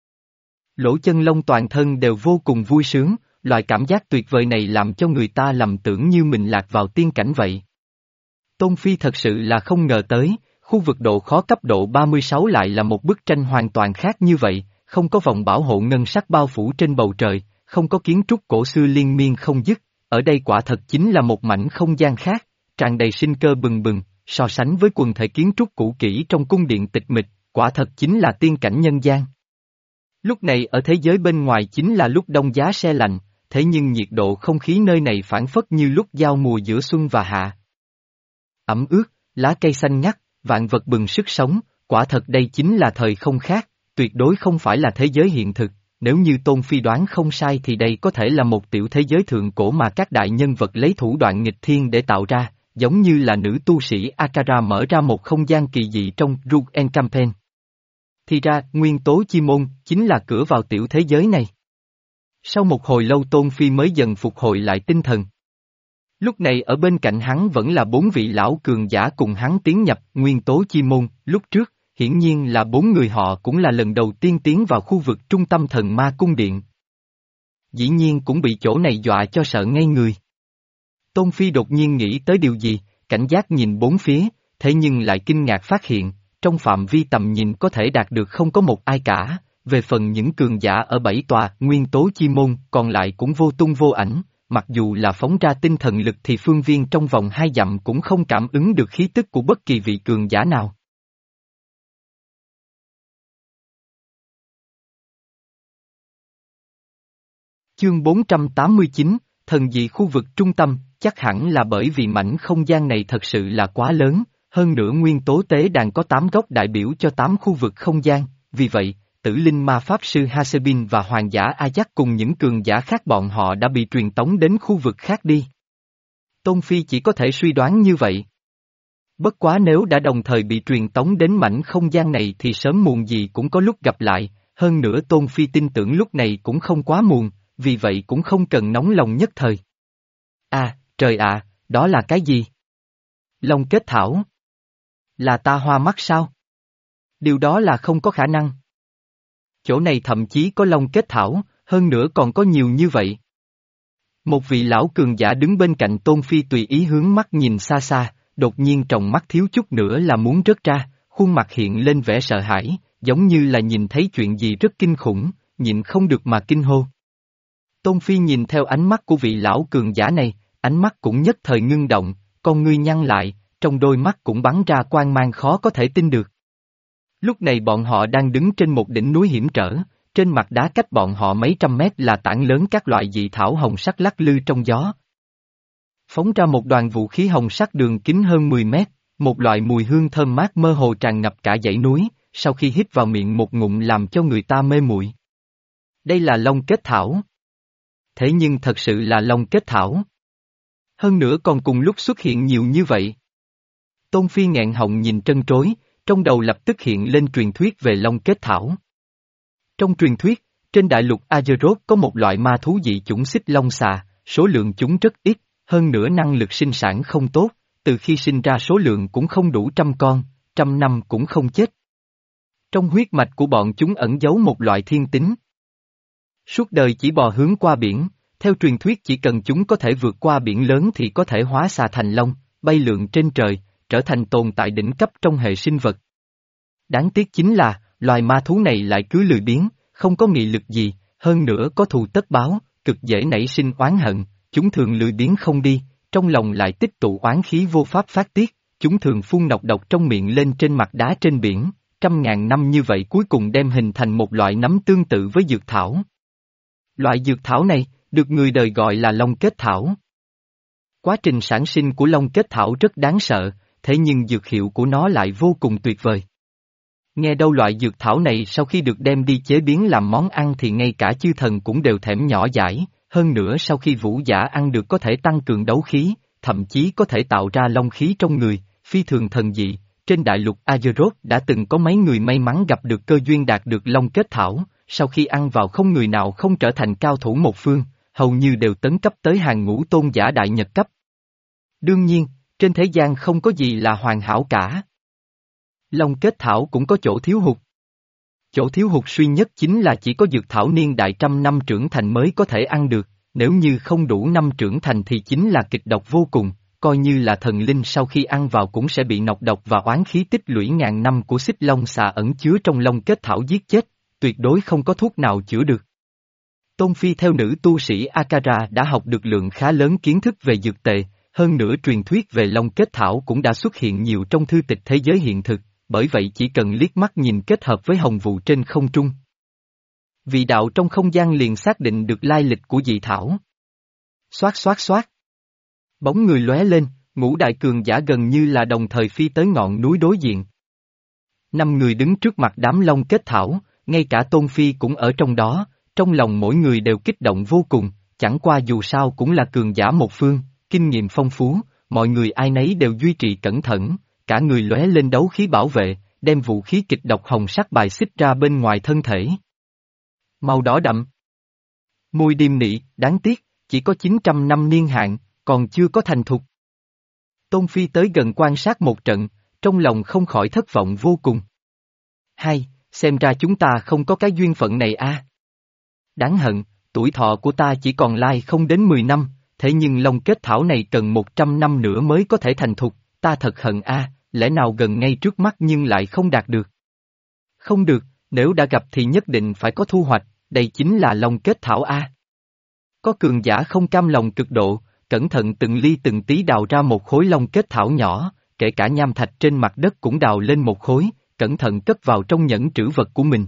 Lỗ chân lông toàn thân đều vô cùng vui sướng, loại cảm giác tuyệt vời này làm cho người ta lầm tưởng như mình lạc vào tiên cảnh vậy. Tôn Phi thật sự là không ngờ tới, khu vực độ khó cấp độ ba mươi sáu lại là một bức tranh hoàn toàn khác như vậy, không có vòng bảo hộ ngân sắc bao phủ trên bầu trời, không có kiến trúc cổ xưa liên miên không dứt, ở đây quả thật chính là một mảnh không gian khác, tràn đầy sinh cơ bừng bừng, so sánh với quần thể kiến trúc cũ kỹ trong cung điện tịch mịch, quả thật chính là tiên cảnh nhân gian. Lúc này ở thế giới bên ngoài chính là lúc đông giá se lạnh, thế nhưng nhiệt độ không khí nơi này phản phất như lúc giao mùa giữa xuân và hạ. Ẩm ướt, lá cây xanh ngắt, vạn vật bừng sức sống, quả thật đây chính là thời không khác, tuyệt đối không phải là thế giới hiện thực, nếu như Tôn Phi đoán không sai thì đây có thể là một tiểu thế giới thượng cổ mà các đại nhân vật lấy thủ đoạn nghịch thiên để tạo ra, giống như là nữ tu sĩ Akara mở ra một không gian kỳ dị trong Rugen Campaign. Thì ra, nguyên tố chi môn, chính là cửa vào tiểu thế giới này. Sau một hồi lâu Tôn Phi mới dần phục hồi lại tinh thần. Lúc này ở bên cạnh hắn vẫn là bốn vị lão cường giả cùng hắn tiến nhập nguyên tố chi môn, lúc trước, hiển nhiên là bốn người họ cũng là lần đầu tiên tiến vào khu vực trung tâm thần ma cung điện. Dĩ nhiên cũng bị chỗ này dọa cho sợ ngây người. Tôn Phi đột nhiên nghĩ tới điều gì, cảnh giác nhìn bốn phía, thế nhưng lại kinh ngạc phát hiện, trong phạm vi tầm nhìn có thể đạt được không có một ai cả, về phần những cường giả ở bảy tòa nguyên tố chi môn còn lại cũng vô tung vô ảnh, mặc dù là phóng ra tinh thần lực thì phương viên trong vòng hai dặm cũng không cảm ứng được khí tức của bất kỳ vị cường giả nào. Chương bốn trăm tám mươi chín, thần dị khu vực trung tâm, chắc hẳn là bởi vì mảnh không gian này thật sự là quá lớn, hơn nữa nguyên tố tế đàn có tám góc đại biểu cho tám khu vực không gian, vì vậy, tử linh ma pháp sư Hasebin và hoàng giả Ajax cùng những cường giả khác bọn họ đã bị truyền tống đến khu vực khác đi. Tôn Phi chỉ có thể suy đoán như vậy. Bất quá nếu đã đồng thời bị truyền tống đến mảnh không gian này thì sớm muộn gì cũng có lúc gặp lại, hơn nữa Tôn Phi tin tưởng lúc này cũng không quá muộn, vì vậy cũng không cần nóng lòng nhất thời. À, trời ạ, đó là cái gì? Long kết thảo. Là ta hoa mắt sao? Điều đó là không có khả năng. Chỗ này thậm chí có long kết thảo, hơn nữa còn có nhiều như vậy. Một vị lão cường giả đứng bên cạnh Tôn Phi tùy ý hướng mắt nhìn xa xa, đột nhiên tròng mắt thiếu chút nữa là muốn rớt ra, khuôn mặt hiện lên vẻ sợ hãi, giống như là nhìn thấy chuyện gì rất kinh khủng, nhịn không được mà kinh hô. Tôn Phi nhìn theo ánh mắt của vị lão cường giả này, ánh mắt cũng nhất thời ngưng động, con ngươi nhăn lại, trong đôi mắt cũng bắn ra quang mang khó có thể tin được. Lúc này bọn họ đang đứng trên một đỉnh núi hiểm trở, trên mặt đá cách bọn họ mấy trăm mét là tảng lớn các loại dị thảo hồng sắc lắc lư trong gió. Phóng ra một đoàn vũ khí hồng sắc đường kính hơn mười mét, một loại mùi hương thơm mát mơ hồ tràn ngập cả dãy núi, sau khi hít vào miệng một ngụm làm cho người ta mê muội. Đây là long kết thảo. Thế nhưng thật sự là long kết thảo. Hơn nữa còn cùng lúc xuất hiện nhiều như vậy. Tôn Phi nghẹn họng nhìn trân trối, trong đầu lập tức hiện lên truyền thuyết về long kết thảo. Trong truyền thuyết, Trên đại lục Azeroth có một loại ma thú dị chủng xích long xà, số lượng chúng rất ít, hơn nữa năng lực sinh sản không tốt, từ khi sinh ra số lượng cũng không đủ trăm con, trăm năm cũng không chết. Trong huyết mạch của bọn chúng ẩn giấu một loại thiên tính. Suốt đời chỉ bò hướng qua biển, theo truyền thuyết chỉ cần chúng có thể vượt qua biển lớn thì có thể hóa xà thành long, bay lượn trên trời, trở thành tồn tại đỉnh cấp trong hệ sinh vật. Đáng tiếc chính là, loài ma thú này lại cứ lười biếng, không có nghị lực gì, hơn nữa có thù tất báo, cực dễ nảy sinh oán hận, chúng thường lười biếng không đi, trong lòng lại tích tụ oán khí vô pháp phát tiết, chúng thường phun nọc độc trong miệng lên trên mặt đá trên biển, trăm ngàn năm như vậy cuối cùng đem hình thành một loại nấm tương tự với dược thảo. Loại dược thảo này, được người đời gọi là long kết thảo. Quá trình sản sinh của long kết thảo rất đáng sợ, thế nhưng dược hiệu của nó lại vô cùng tuyệt vời. Nghe đâu loại dược thảo này sau khi được đem đi chế biến làm món ăn thì ngay cả chư thần cũng đều thèm nhỏ dãi, hơn nữa sau khi vũ giả ăn được có thể tăng cường đấu khí, thậm chí có thể tạo ra long khí trong người, phi thường thần dị. Trên đại lục Azeroth đã từng có mấy người may mắn gặp được cơ duyên đạt được long kết thảo, sau khi ăn vào không người nào không trở thành cao thủ một phương, hầu như đều tấn cấp tới hàng ngũ tôn giả đại nhật cấp. Đương nhiên, trên thế gian không có gì là hoàn hảo cả. Long kết thảo cũng có chỗ thiếu hụt. Chỗ thiếu hụt duy nhất chính là chỉ có dược thảo niên đại trăm năm trưởng thành mới có thể ăn được, nếu như không đủ năm trưởng thành thì chính là kịch độc vô cùng, coi như là thần linh sau khi ăn vào cũng sẽ bị nọc độc và oán khí tích lũy ngàn năm của xích long xà ẩn chứa trong long kết thảo giết chết, tuyệt đối không có thuốc nào chữa được. Tôn Phi theo nữ tu sĩ Akara đã học được lượng khá lớn kiến thức về dược tề, hơn nữa truyền thuyết về long kết thảo cũng đã xuất hiện nhiều trong thư tịch thế giới hiện thực, bởi vậy chỉ cần liếc mắt nhìn kết hợp với hồng vụ trên không trung. Vị đạo trong không gian liền xác định được lai lịch của dị thảo. Xoát xoát xoát. Bóng người lóe lên, ngũ đại cường giả gần như là đồng thời phi tới ngọn núi đối diện. Năm người đứng trước mặt đám long kết thảo, ngay cả Tôn Phi cũng ở trong đó, trong lòng mỗi người đều kích động vô cùng, chẳng qua dù sao cũng là cường giả một phương, kinh nghiệm phong phú, mọi người ai nấy đều duy trì cẩn thận, cả người lóe lên đấu khí bảo vệ, đem vũ khí kịch độc hồng sắc bài xích ra bên ngoài thân thể. Màu đỏ đậm. Môi điềm nị, đáng tiếc, chỉ có chín trăm năm niên hạn, còn chưa có thành thục. Tôn Phi tới gần quan sát một trận, trong lòng không khỏi thất vọng vô cùng. Hay, xem ra chúng ta không có cái duyên phận này a. Đáng hận, tuổi thọ của ta chỉ còn lai không đến mười năm, thế nhưng long kết thảo này cần một trăm năm nữa mới có thể thành thục, ta thật hận a, lẽ nào gần ngay trước mắt nhưng lại không đạt được. Không được, nếu đã gặp thì nhất định phải có thu hoạch, đây chính là long kết thảo a. Có cường giả không cam lòng cực độ, cẩn thận từng ly từng tí đào ra một khối long kết thảo nhỏ, kể cả nham thạch trên mặt đất cũng đào lên một khối, cẩn thận cất vào trong nhẫn trữ vật của mình.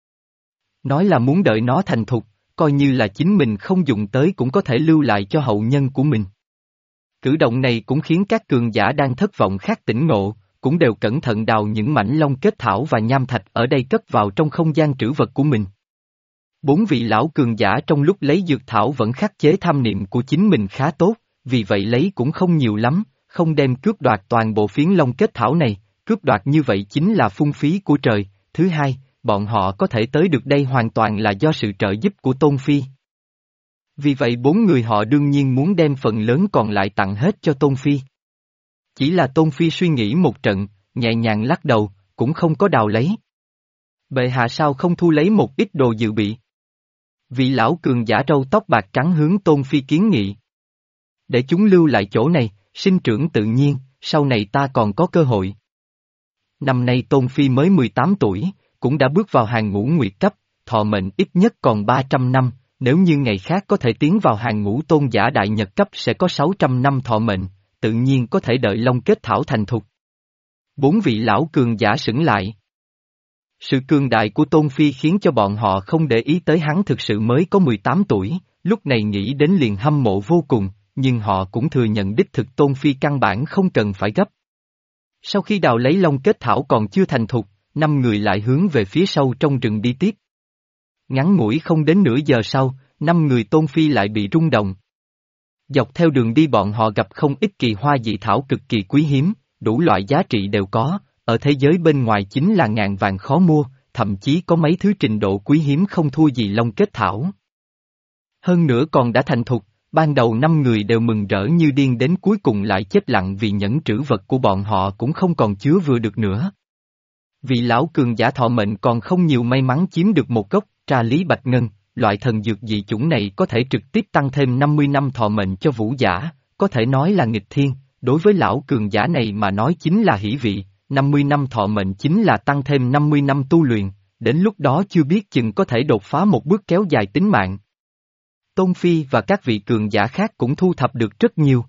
Nói là muốn đợi nó thành thục, coi như là chính mình không dùng tới cũng có thể lưu lại cho hậu nhân của mình. Cử động này cũng khiến các cường giả đang thất vọng khác tỉnh ngộ, cũng đều cẩn thận đào những mảnh long kết thảo và nham thạch ở đây cất vào trong không gian trữ vật của mình. Bốn vị lão cường giả trong lúc lấy dược thảo vẫn khắc chế tham niệm của chính mình khá tốt, vì vậy lấy cũng không nhiều lắm, không đem cướp đoạt toàn bộ phiến long kết thảo này, cướp đoạt như vậy chính là phung phí của trời. Thứ hai, bọn họ có thể tới được đây hoàn toàn là do sự trợ giúp của Tôn Phi. Vì vậy bốn người họ đương nhiên muốn đem phần lớn còn lại tặng hết cho Tôn Phi. Chỉ là Tôn Phi suy nghĩ một trận, nhẹ nhàng lắc đầu, cũng không có đào lấy. Bệ hạ sao không thu lấy một ít đồ dự bị? Vị lão cường giả râu tóc bạc trắng hướng Tôn Phi kiến nghị. Để chúng lưu lại chỗ này, sinh trưởng tự nhiên, sau này ta còn có cơ hội. Năm nay Tôn Phi mới mười tám tuổi, cũng đã bước vào hàng ngũ nguyệt cấp, thọ mệnh ít nhất còn ba trăm năm, nếu như ngày khác có thể tiến vào hàng ngũ tôn giả đại nhật cấp sẽ có sáu trăm năm thọ mệnh, tự nhiên có thể đợi long kết thảo thành thục. Bốn vị lão cường giả sững lại. Sự cường đại của Tôn Phi khiến cho bọn họ không để ý tới hắn thực sự mới có mười tám tuổi, lúc này nghĩ đến liền hâm mộ vô cùng, nhưng họ cũng thừa nhận đích thực Tôn Phi căn bản không cần phải gấp. Sau khi đào lấy long kết thảo còn chưa thành thục, năm người lại hướng về phía sâu trong rừng đi tiếp. Ngắn ngủi không đến nửa giờ sau, năm người Tôn Phi lại bị rung động. Dọc theo đường đi bọn họ gặp không ít kỳ hoa dị thảo cực kỳ quý hiếm, đủ loại giá trị đều có, ở thế giới bên ngoài chính là ngàn vàng khó mua, thậm chí có mấy thứ trình độ quý hiếm không thua gì long kết thảo. Hơn nữa còn đã thành thục, ban đầu năm người đều mừng rỡ như điên đến cuối cùng lại chết lặng vì nhẫn trữ vật của bọn họ cũng không còn chứa vừa được nữa. Vị lão cường giả thọ mệnh còn không nhiều may mắn chiếm được một gốc, tra lý bạch ngân, loại thần dược dị chủng này có thể trực tiếp tăng thêm năm mươi năm thọ mệnh cho vũ giả, có thể nói là nghịch thiên, đối với lão cường giả này mà nói chính là hỷ vị, năm mươi năm thọ mệnh chính là tăng thêm năm mươi năm tu luyện, đến lúc đó chưa biết chừng có thể đột phá một bước kéo dài tính mạng. Tôn Phi và các vị cường giả khác cũng thu thập được rất nhiều.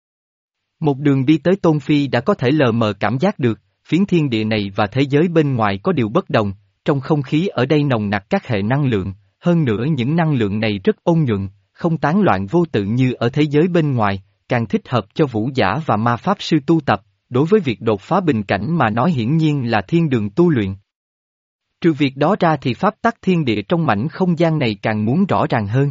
Một đường đi tới Tôn Phi đã có thể lờ mờ cảm giác được, phiến thiên địa này và thế giới bên ngoài có điều bất đồng, trong không khí ở đây nồng nặc các hệ năng lượng, hơn nữa những năng lượng này rất ôn nhuận, không tán loạn vô tự như ở thế giới bên ngoài, càng thích hợp cho vũ giả và ma pháp sư tu tập, đối với việc đột phá bình cảnh mà nói hiển nhiên là thiên đường tu luyện. Trừ việc đó ra thì pháp tắc thiên địa trong mảnh không gian này càng muốn rõ ràng hơn.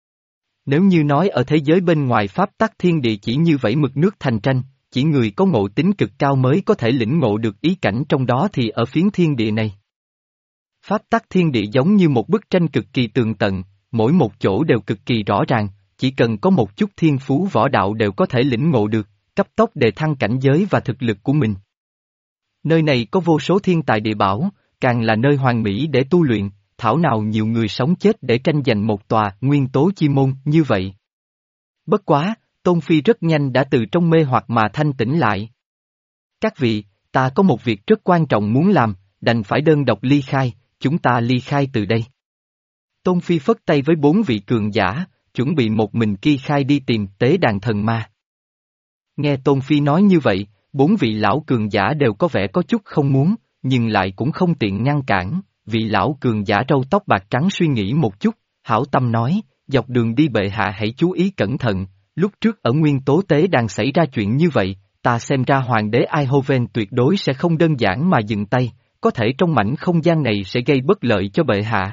Nếu như nói ở thế giới bên ngoài pháp tắc thiên địa chỉ như vẩy mực nước thành tranh, chỉ người có ngộ tính cực cao mới có thể lĩnh ngộ được ý cảnh trong đó thì ở phiến thiên địa này. Pháp tắc thiên địa giống như một bức tranh cực kỳ tường tận, mỗi một chỗ đều cực kỳ rõ ràng, chỉ cần có một chút thiên phú võ đạo đều có thể lĩnh ngộ được, cấp tốc đề thăng cảnh giới và thực lực của mình. Nơi này có vô số thiên tài địa bảo, càng là nơi hoàn mỹ để tu luyện, thảo nào nhiều người sống chết để tranh giành một tòa nguyên tố chi môn như vậy. Bất quá, Tôn Phi rất nhanh đã từ trong mê hoặc mà thanh tỉnh lại. Các vị, ta có một việc rất quan trọng muốn làm, đành phải đơn độc ly khai, chúng ta ly khai từ đây. Tôn Phi phất tay với bốn vị cường giả, chuẩn bị một mình ly khai đi tìm tế đàn thần ma. Nghe Tôn Phi nói như vậy, bốn vị lão cường giả đều có vẻ có chút không muốn, nhưng lại cũng không tiện ngăn cản, vị lão cường giả râu tóc bạc trắng suy nghĩ một chút, hảo tâm nói, dọc đường đi bệ hạ hãy chú ý cẩn thận, lúc trước ở nguyên tố tế đàn xảy ra chuyện như vậy, ta xem ra hoàng đế Eindhoven tuyệt đối sẽ không đơn giản mà dừng tay, có thể trong mảnh không gian này sẽ gây bất lợi cho bệ hạ.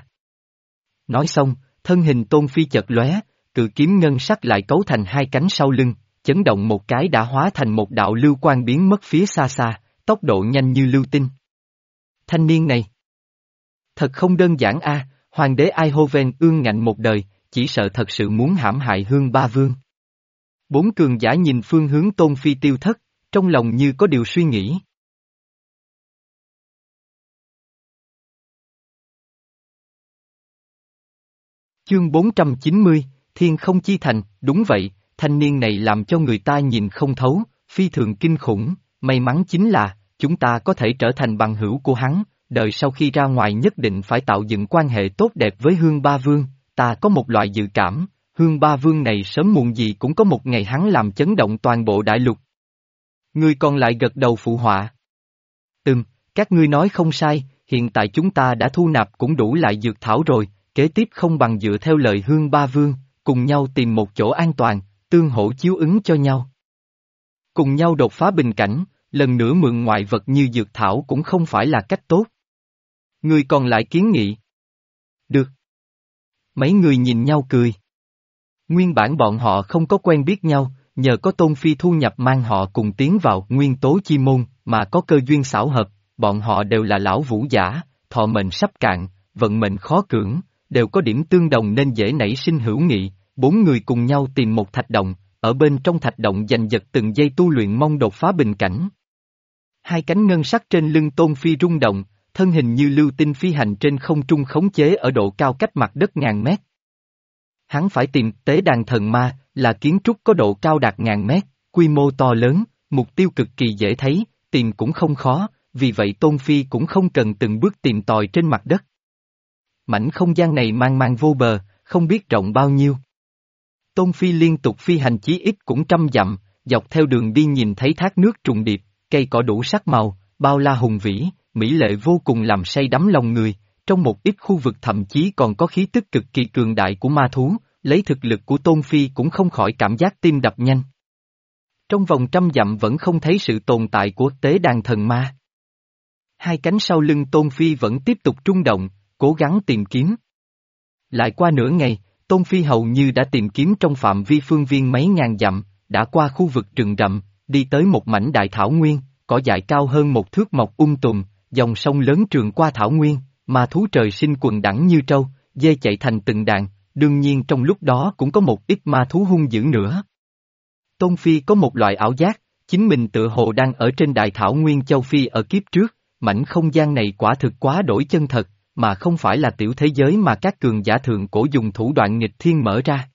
Nói xong, thân hình Tôn Phi chợt lóe, cự kiếm ngân sắc lại cấu thành hai cánh sau lưng, chấn động một cái đã hóa thành một đạo lưu quang biến mất phía xa xa, tốc độ nhanh như lưu tinh. Thanh niên này thật không đơn giản a, hoàng đế Eindhoven ương ngạnh một đời, chỉ sợ thật sự muốn hãm hại Hương Ba Vương. Bốn cường giả nhìn phương hướng Tôn Phi tiêu thất, trong lòng như có điều suy nghĩ. Chương bốn trăm chín mươi, Thiên Không Chi Thành, đúng vậy, thanh niên này làm cho người ta nhìn không thấu, phi thường kinh khủng, may mắn chính là, chúng ta có thể trở thành bằng hữu của hắn, đời sau khi ra ngoài nhất định phải tạo dựng quan hệ tốt đẹp với Hương Ba Vương, ta có một loại dự cảm, Hương Ba Vương này sớm muộn gì cũng có một ngày hắn làm chấn động toàn bộ đại lục. Người còn lại gật đầu phụ họa. Ừm, các ngươi nói không sai, hiện tại chúng ta đã thu nạp cũng đủ lại dược thảo rồi, kế tiếp không bằng dựa theo lời Hương Ba Vương, cùng nhau tìm một chỗ an toàn, tương hỗ chiếu ứng cho nhau. Cùng nhau đột phá bình cảnh, lần nữa mượn ngoại vật như dược thảo cũng không phải là cách tốt. Người còn lại kiến nghị. Được. Mấy người nhìn nhau cười. Nguyên bản bọn họ không có quen biết nhau, nhờ có Tôn Phi thu nhập mang họ cùng tiến vào nguyên tố chi môn, mà có cơ duyên xảo hợp, bọn họ đều là lão vũ giả, thọ mệnh sắp cạn, vận mệnh khó cưỡng, đều có điểm tương đồng nên dễ nảy sinh hữu nghị, bốn người cùng nhau tìm một thạch động, ở bên trong thạch động giành giật từng giây tu luyện mong đột phá bình cảnh. Hai cánh ngân sắc trên lưng Tôn Phi rung động, thân hình như lưu tinh phi hành trên không trung khống chế ở độ cao cách mặt đất ngàn mét. Hắn phải tìm tế đàn thần ma, là kiến trúc có độ cao đạt ngàn mét, quy mô to lớn, mục tiêu cực kỳ dễ thấy, tìm cũng không khó, vì vậy Tôn Phi cũng không cần từng bước tìm tòi trên mặt đất. Mảnh không gian này mang mang vô bờ, không biết rộng bao nhiêu. Tôn Phi liên tục phi hành chí ít cũng trăm dặm, dọc theo đường đi nhìn thấy thác nước trùng điệp, cây cỏ đủ sắc màu, bao la hùng vĩ, mỹ lệ vô cùng làm say đắm lòng người, trong một ít khu vực thậm chí còn có khí tức cực kỳ cường đại của ma thú, lấy thực lực của Tôn Phi cũng không khỏi cảm giác tim đập nhanh. Trong vòng trăm dặm vẫn không thấy sự tồn tại của tế đàn thần ma. Hai cánh sau lưng Tôn Phi vẫn tiếp tục rung động, cố gắng tìm kiếm. Lại qua nửa ngày, Tôn Phi hầu như đã tìm kiếm trong phạm vi phương viên mấy ngàn dặm, đã qua khu vực rừng rậm, đi tới một mảnh đại thảo nguyên, cỏ dại cao hơn một thước mọc um tùm, dòng sông lớn trường qua thảo nguyên, ma thú trời sinh quần đẳng như trâu, dê chạy thành từng đàn, đương nhiên trong lúc đó cũng có một ít ma thú hung dữ nữa. Tôn Phi có một loại ảo giác, chính mình tựa hồ đang ở trên đại thảo nguyên châu Phi ở kiếp trước, mảnh không gian này quả thực quá đổi chân thật, mà không phải là tiểu thế giới mà các cường giả thượng cổ dùng thủ đoạn nghịch thiên mở ra.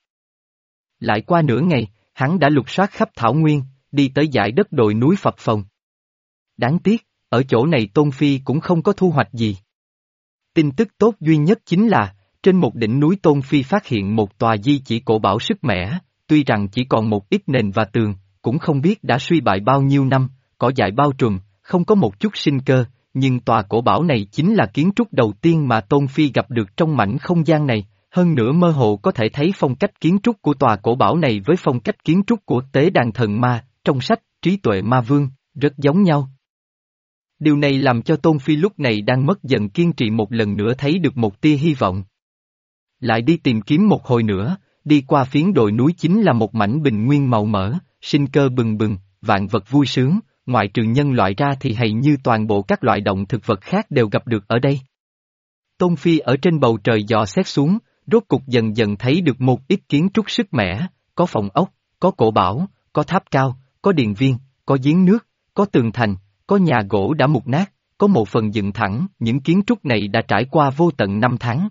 Lại qua nửa ngày, hắn đã lục soát khắp thảo nguyên, đi tới dải đất đồi núi phập phồng. Đáng tiếc, ở chỗ này Tôn Phi cũng không có thu hoạch gì. Tin tức tốt duy nhất chính là, trên một đỉnh núi Tôn Phi phát hiện một tòa di chỉ cổ bảo sức mẻ, tuy rằng chỉ còn một ít nền và tường, cũng không biết đã suy bại bao nhiêu năm, cỏ dại bao trùm, không có một chút sinh cơ, nhưng tòa cổ bảo này chính là kiến trúc đầu tiên mà Tôn Phi gặp được trong mảnh không gian này, hơn nữa mơ hồ có thể thấy phong cách kiến trúc của tòa cổ bảo này với phong cách kiến trúc của tế đàn thần ma, trong sách Trí tuệ ma vương, rất giống nhau. Điều này làm cho Tôn Phi lúc này đang mất dần kiên trì một lần nữa thấy được một tia hy vọng. Lại đi tìm kiếm một hồi nữa, đi qua phiến đồi núi chính là một mảnh bình nguyên màu mỡ, sinh cơ bừng bừng, vạn vật vui sướng, ngoại trừ nhân loại ra thì hầu như toàn bộ các loại động thực vật khác đều gặp được ở đây. Tôn Phi ở trên bầu trời dò xét xuống, rốt cục dần dần thấy được một ít kiến trúc sức mẻ, có phòng ốc, có cổ bảo, có tháp cao, có điện viên, có giếng nước, có tường thành, có nhà gỗ đã mục nát, có một phần dựng thẳng, những kiến trúc này đã trải qua vô tận năm tháng.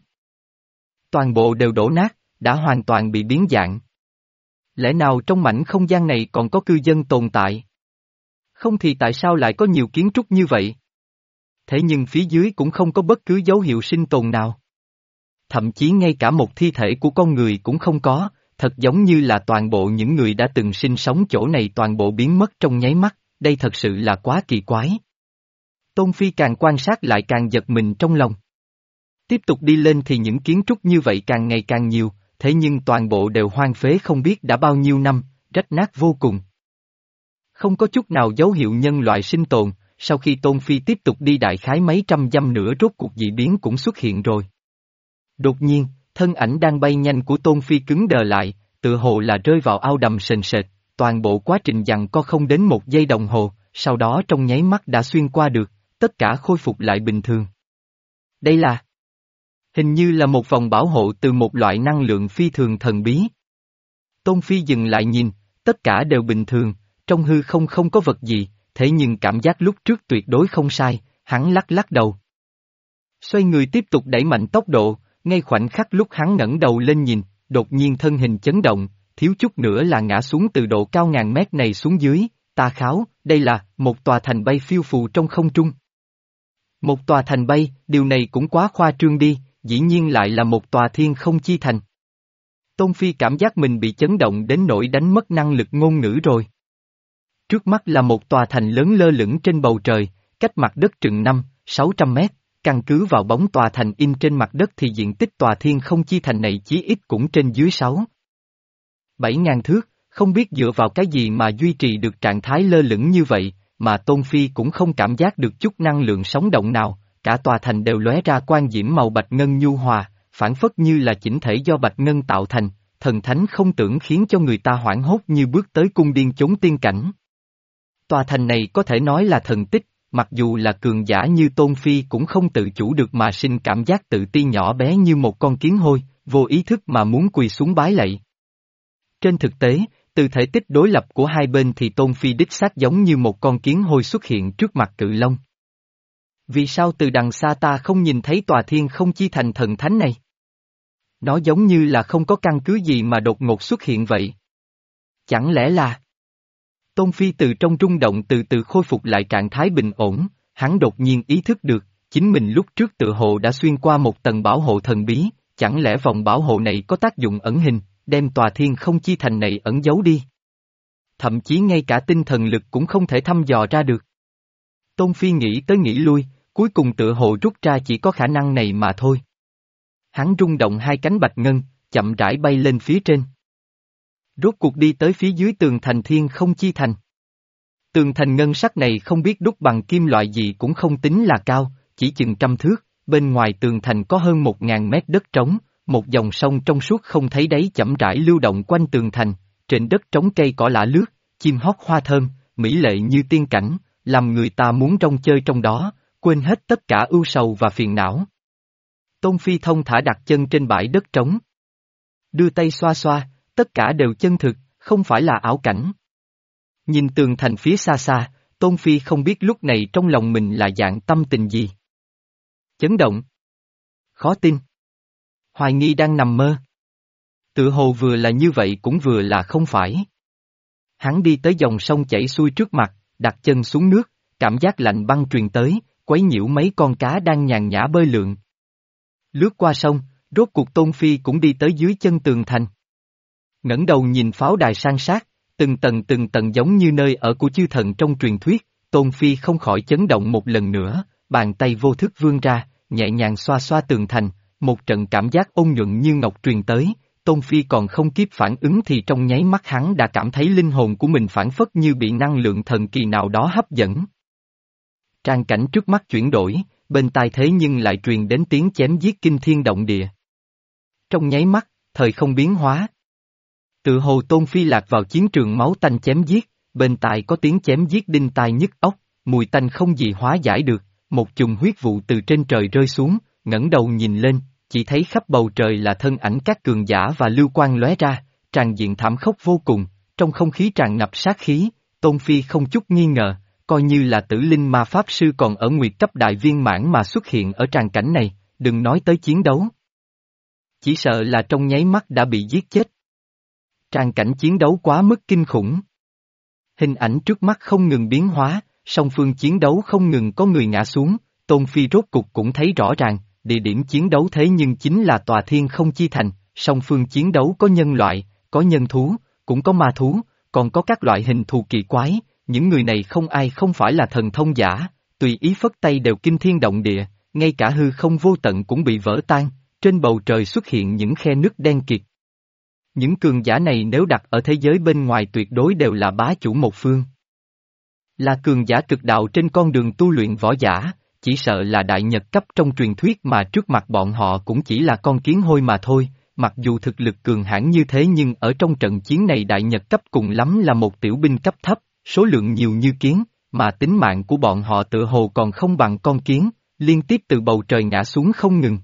Toàn bộ đều đổ nát, đã hoàn toàn bị biến dạng. Lẽ nào trong mảnh không gian này còn có cư dân tồn tại? Không thì tại sao lại có nhiều kiến trúc như vậy? Thế nhưng phía dưới cũng không có bất cứ dấu hiệu sinh tồn nào. Thậm chí ngay cả một thi thể của con người cũng không có, thật giống như là toàn bộ những người đã từng sinh sống chỗ này toàn bộ biến mất trong nháy mắt, đây thật sự là quá kỳ quái. Tôn Phi càng quan sát lại càng giật mình trong lòng. Tiếp tục đi lên thì những kiến trúc như vậy càng ngày càng nhiều, thế nhưng toàn bộ đều hoang phế không biết đã bao nhiêu năm, rách nát vô cùng. Không có chút nào dấu hiệu nhân loại sinh tồn, sau khi Tôn Phi tiếp tục đi đại khái mấy trăm dặm nữa rốt cuộc dị biến cũng xuất hiện rồi. Đột nhiên, thân ảnh đang bay nhanh của Tôn Phi cứng đờ lại, tựa hồ là rơi vào ao đầm sền sệt, toàn bộ quá trình giằng co không đến một giây đồng hồ, sau đó trong nháy mắt đã xuyên qua được, tất cả khôi phục lại bình thường. Đây là... Hình như là một vòng bảo hộ từ một loại năng lượng phi thường thần bí. Tôn Phi dừng lại nhìn, tất cả đều bình thường, trong hư không không có vật gì, thế nhưng cảm giác lúc trước tuyệt đối không sai, hắn lắc lắc đầu. Xoay người tiếp tục đẩy mạnh tốc độ, ngay khoảnh khắc lúc hắn ngẩng đầu lên nhìn, đột nhiên thân hình chấn động, thiếu chút nữa là ngã xuống từ độ cao ngàn mét này xuống dưới, ta kháo, đây là một tòa thành bay phiêu phù trong không trung. Một tòa thành bay, điều này cũng quá khoa trương đi, dĩ nhiên lại là một tòa thiên không chi thành. Tôn Phi cảm giác mình bị chấn động đến nỗi đánh mất năng lực ngôn ngữ rồi. Trước mắt là một tòa thành lớn lơ lửng trên bầu trời, cách mặt đất chừng năm, sáu trăm mét, căn cứ vào bóng tòa thành in trên mặt đất thì diện tích tòa thiên không chi thành này chí ít cũng trên dưới sáu. Bảy ngàn thước, không biết dựa vào cái gì mà duy trì được trạng thái lơ lửng như vậy, mà Tôn Phi cũng không cảm giác được chút năng lượng sống động nào, cả tòa thành đều lóe ra quang diễm màu bạch ngân nhu hòa, phản phất như là chỉnh thể do bạch ngân tạo thành, thần thánh không tưởng khiến cho người ta hoảng hốt như bước tới cung điên chốn tiên cảnh. Tòa thành này có thể nói là thần tích, mặc dù là cường giả như Tôn Phi cũng không tự chủ được mà sinh cảm giác tự ti nhỏ bé như một con kiến hôi, vô ý thức mà muốn quỳ xuống bái lạy. Trên thực tế, từ thể tích đối lập của hai bên thì Tôn Phi đích xác giống như một con kiến hôi xuất hiện trước mặt cự long. Vì sao từ đằng xa ta không nhìn thấy tòa thiên không chi thành thần thánh này? Nó giống như là không có căn cứ gì mà đột ngột xuất hiện vậy. Chẳng lẽ là... Tôn Phi từ trong rung động từ từ khôi phục lại trạng thái bình ổn, hắn đột nhiên ý thức được, chính mình lúc trước tự hồ đã xuyên qua một tầng bảo hộ thần bí, chẳng lẽ vòng bảo hộ này có tác dụng ẩn hình, đem tòa thiên không chi thành này ẩn giấu đi. Thậm chí ngay cả tinh thần lực cũng không thể thăm dò ra được. Tôn Phi nghĩ tới nghĩ lui, cuối cùng tự hồ rút ra chỉ có khả năng này mà thôi. Hắn rung động hai cánh bạch ngân, chậm rãi bay lên phía trên. Rốt cuộc đi tới phía dưới tường thành thiên không chi thành. Tường thành ngân sắc này không biết đúc bằng kim loại gì cũng không tính là cao, chỉ chừng trăm thước, bên ngoài tường thành có hơn một ngàn mét đất trống, một dòng sông trong suốt không thấy đáy chậm rãi lưu động quanh tường thành, trên đất trống cây cỏ lạ lướt, chim hót hoa thơm, mỹ lệ như tiên cảnh, làm người ta muốn rong chơi trong đó, quên hết tất cả ưu sầu và phiền não. Tôn Phi thông thả đặt chân trên bãi đất trống. Đưa tay xoa xoa, tất cả đều chân thực, không phải là ảo cảnh. Nhìn tường thành phía xa xa, Tôn Phi không biết lúc này trong lòng mình là dạng tâm tình gì. Chấn động. Khó tin. Hoài nghi đang nằm mơ. Tự hồ vừa là như vậy cũng vừa là không phải. Hắn đi tới dòng sông chảy xuôi trước mặt, đặt chân xuống nước, cảm giác lạnh băng truyền tới, quấy nhiễu mấy con cá đang nhàn nhã bơi lượn. Lướt qua sông, rốt cuộc Tôn Phi cũng đi tới dưới chân tường thành. Ngẩng đầu nhìn pháo đài san sát, từng tầng từng tầng giống như nơi ở của chư thần trong truyền thuyết, Tôn Phi không khỏi chấn động một lần nữa, bàn tay vô thức vươn ra, nhẹ nhàng xoa xoa tường thành, một trận cảm giác ôn nhuận như ngọc truyền tới, Tôn Phi còn không kịp phản ứng thì trong nháy mắt hắn đã cảm thấy linh hồn của mình phản phất như bị năng lượng thần kỳ nào đó hấp dẫn. Trang cảnh trước mắt chuyển đổi, bên tai thế nhưng lại truyền đến tiếng chém giết kinh thiên động địa. Trong nháy mắt, thời không biến hóa. Tự hồ Tôn Phi lạc vào chiến trường máu tanh chém giết, bên tai có tiếng chém giết đinh tai nhức óc, mùi tanh không gì hóa giải được, một chùm huyết vụ từ trên trời rơi xuống, ngẩng đầu nhìn lên, chỉ thấy khắp bầu trời là thân ảnh các cường giả và lưu quang lóe ra, tràn diện thảm khốc vô cùng, trong không khí tràn ngập sát khí, Tôn Phi không chút nghi ngờ, coi như là tử linh ma pháp sư còn ở nguyệt cấp đại viên mãn mà xuất hiện ở tràng cảnh này, đừng nói tới chiến đấu. Chỉ sợ là trong nháy mắt đã bị giết chết. Tràng cảnh chiến đấu quá mức kinh khủng. Hình ảnh trước mắt không ngừng biến hóa, song phương chiến đấu không ngừng có người ngã xuống, Tôn Phi rốt cục cũng thấy rõ ràng, địa điểm chiến đấu thế nhưng chính là tòa thiên không chi thành, song phương chiến đấu có nhân loại, có nhân thú, cũng có ma thú, còn có các loại hình thù kỳ quái, những người này không ai không phải là thần thông giả, tùy ý phất tay đều kinh thiên động địa, ngay cả hư không vô tận cũng bị vỡ tan, trên bầu trời xuất hiện những khe nứt đen kịt. Những cường giả này nếu đặt ở thế giới bên ngoài tuyệt đối đều là bá chủ một phương. Là cường giả cực đạo trên con đường tu luyện võ giả, chỉ sợ là đại nhật cấp trong truyền thuyết mà trước mặt bọn họ cũng chỉ là con kiến hôi mà thôi, mặc dù thực lực cường hãn như thế nhưng ở trong trận chiến này đại nhật cấp cùng lắm là một tiểu binh cấp thấp, số lượng nhiều như kiến, mà tính mạng của bọn họ tự hồ còn không bằng con kiến, liên tiếp từ bầu trời ngã xuống không ngừng.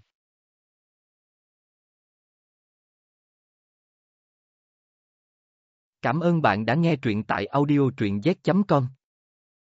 Cảm ơn bạn đã nghe truyện tại audio truyện z chấm com.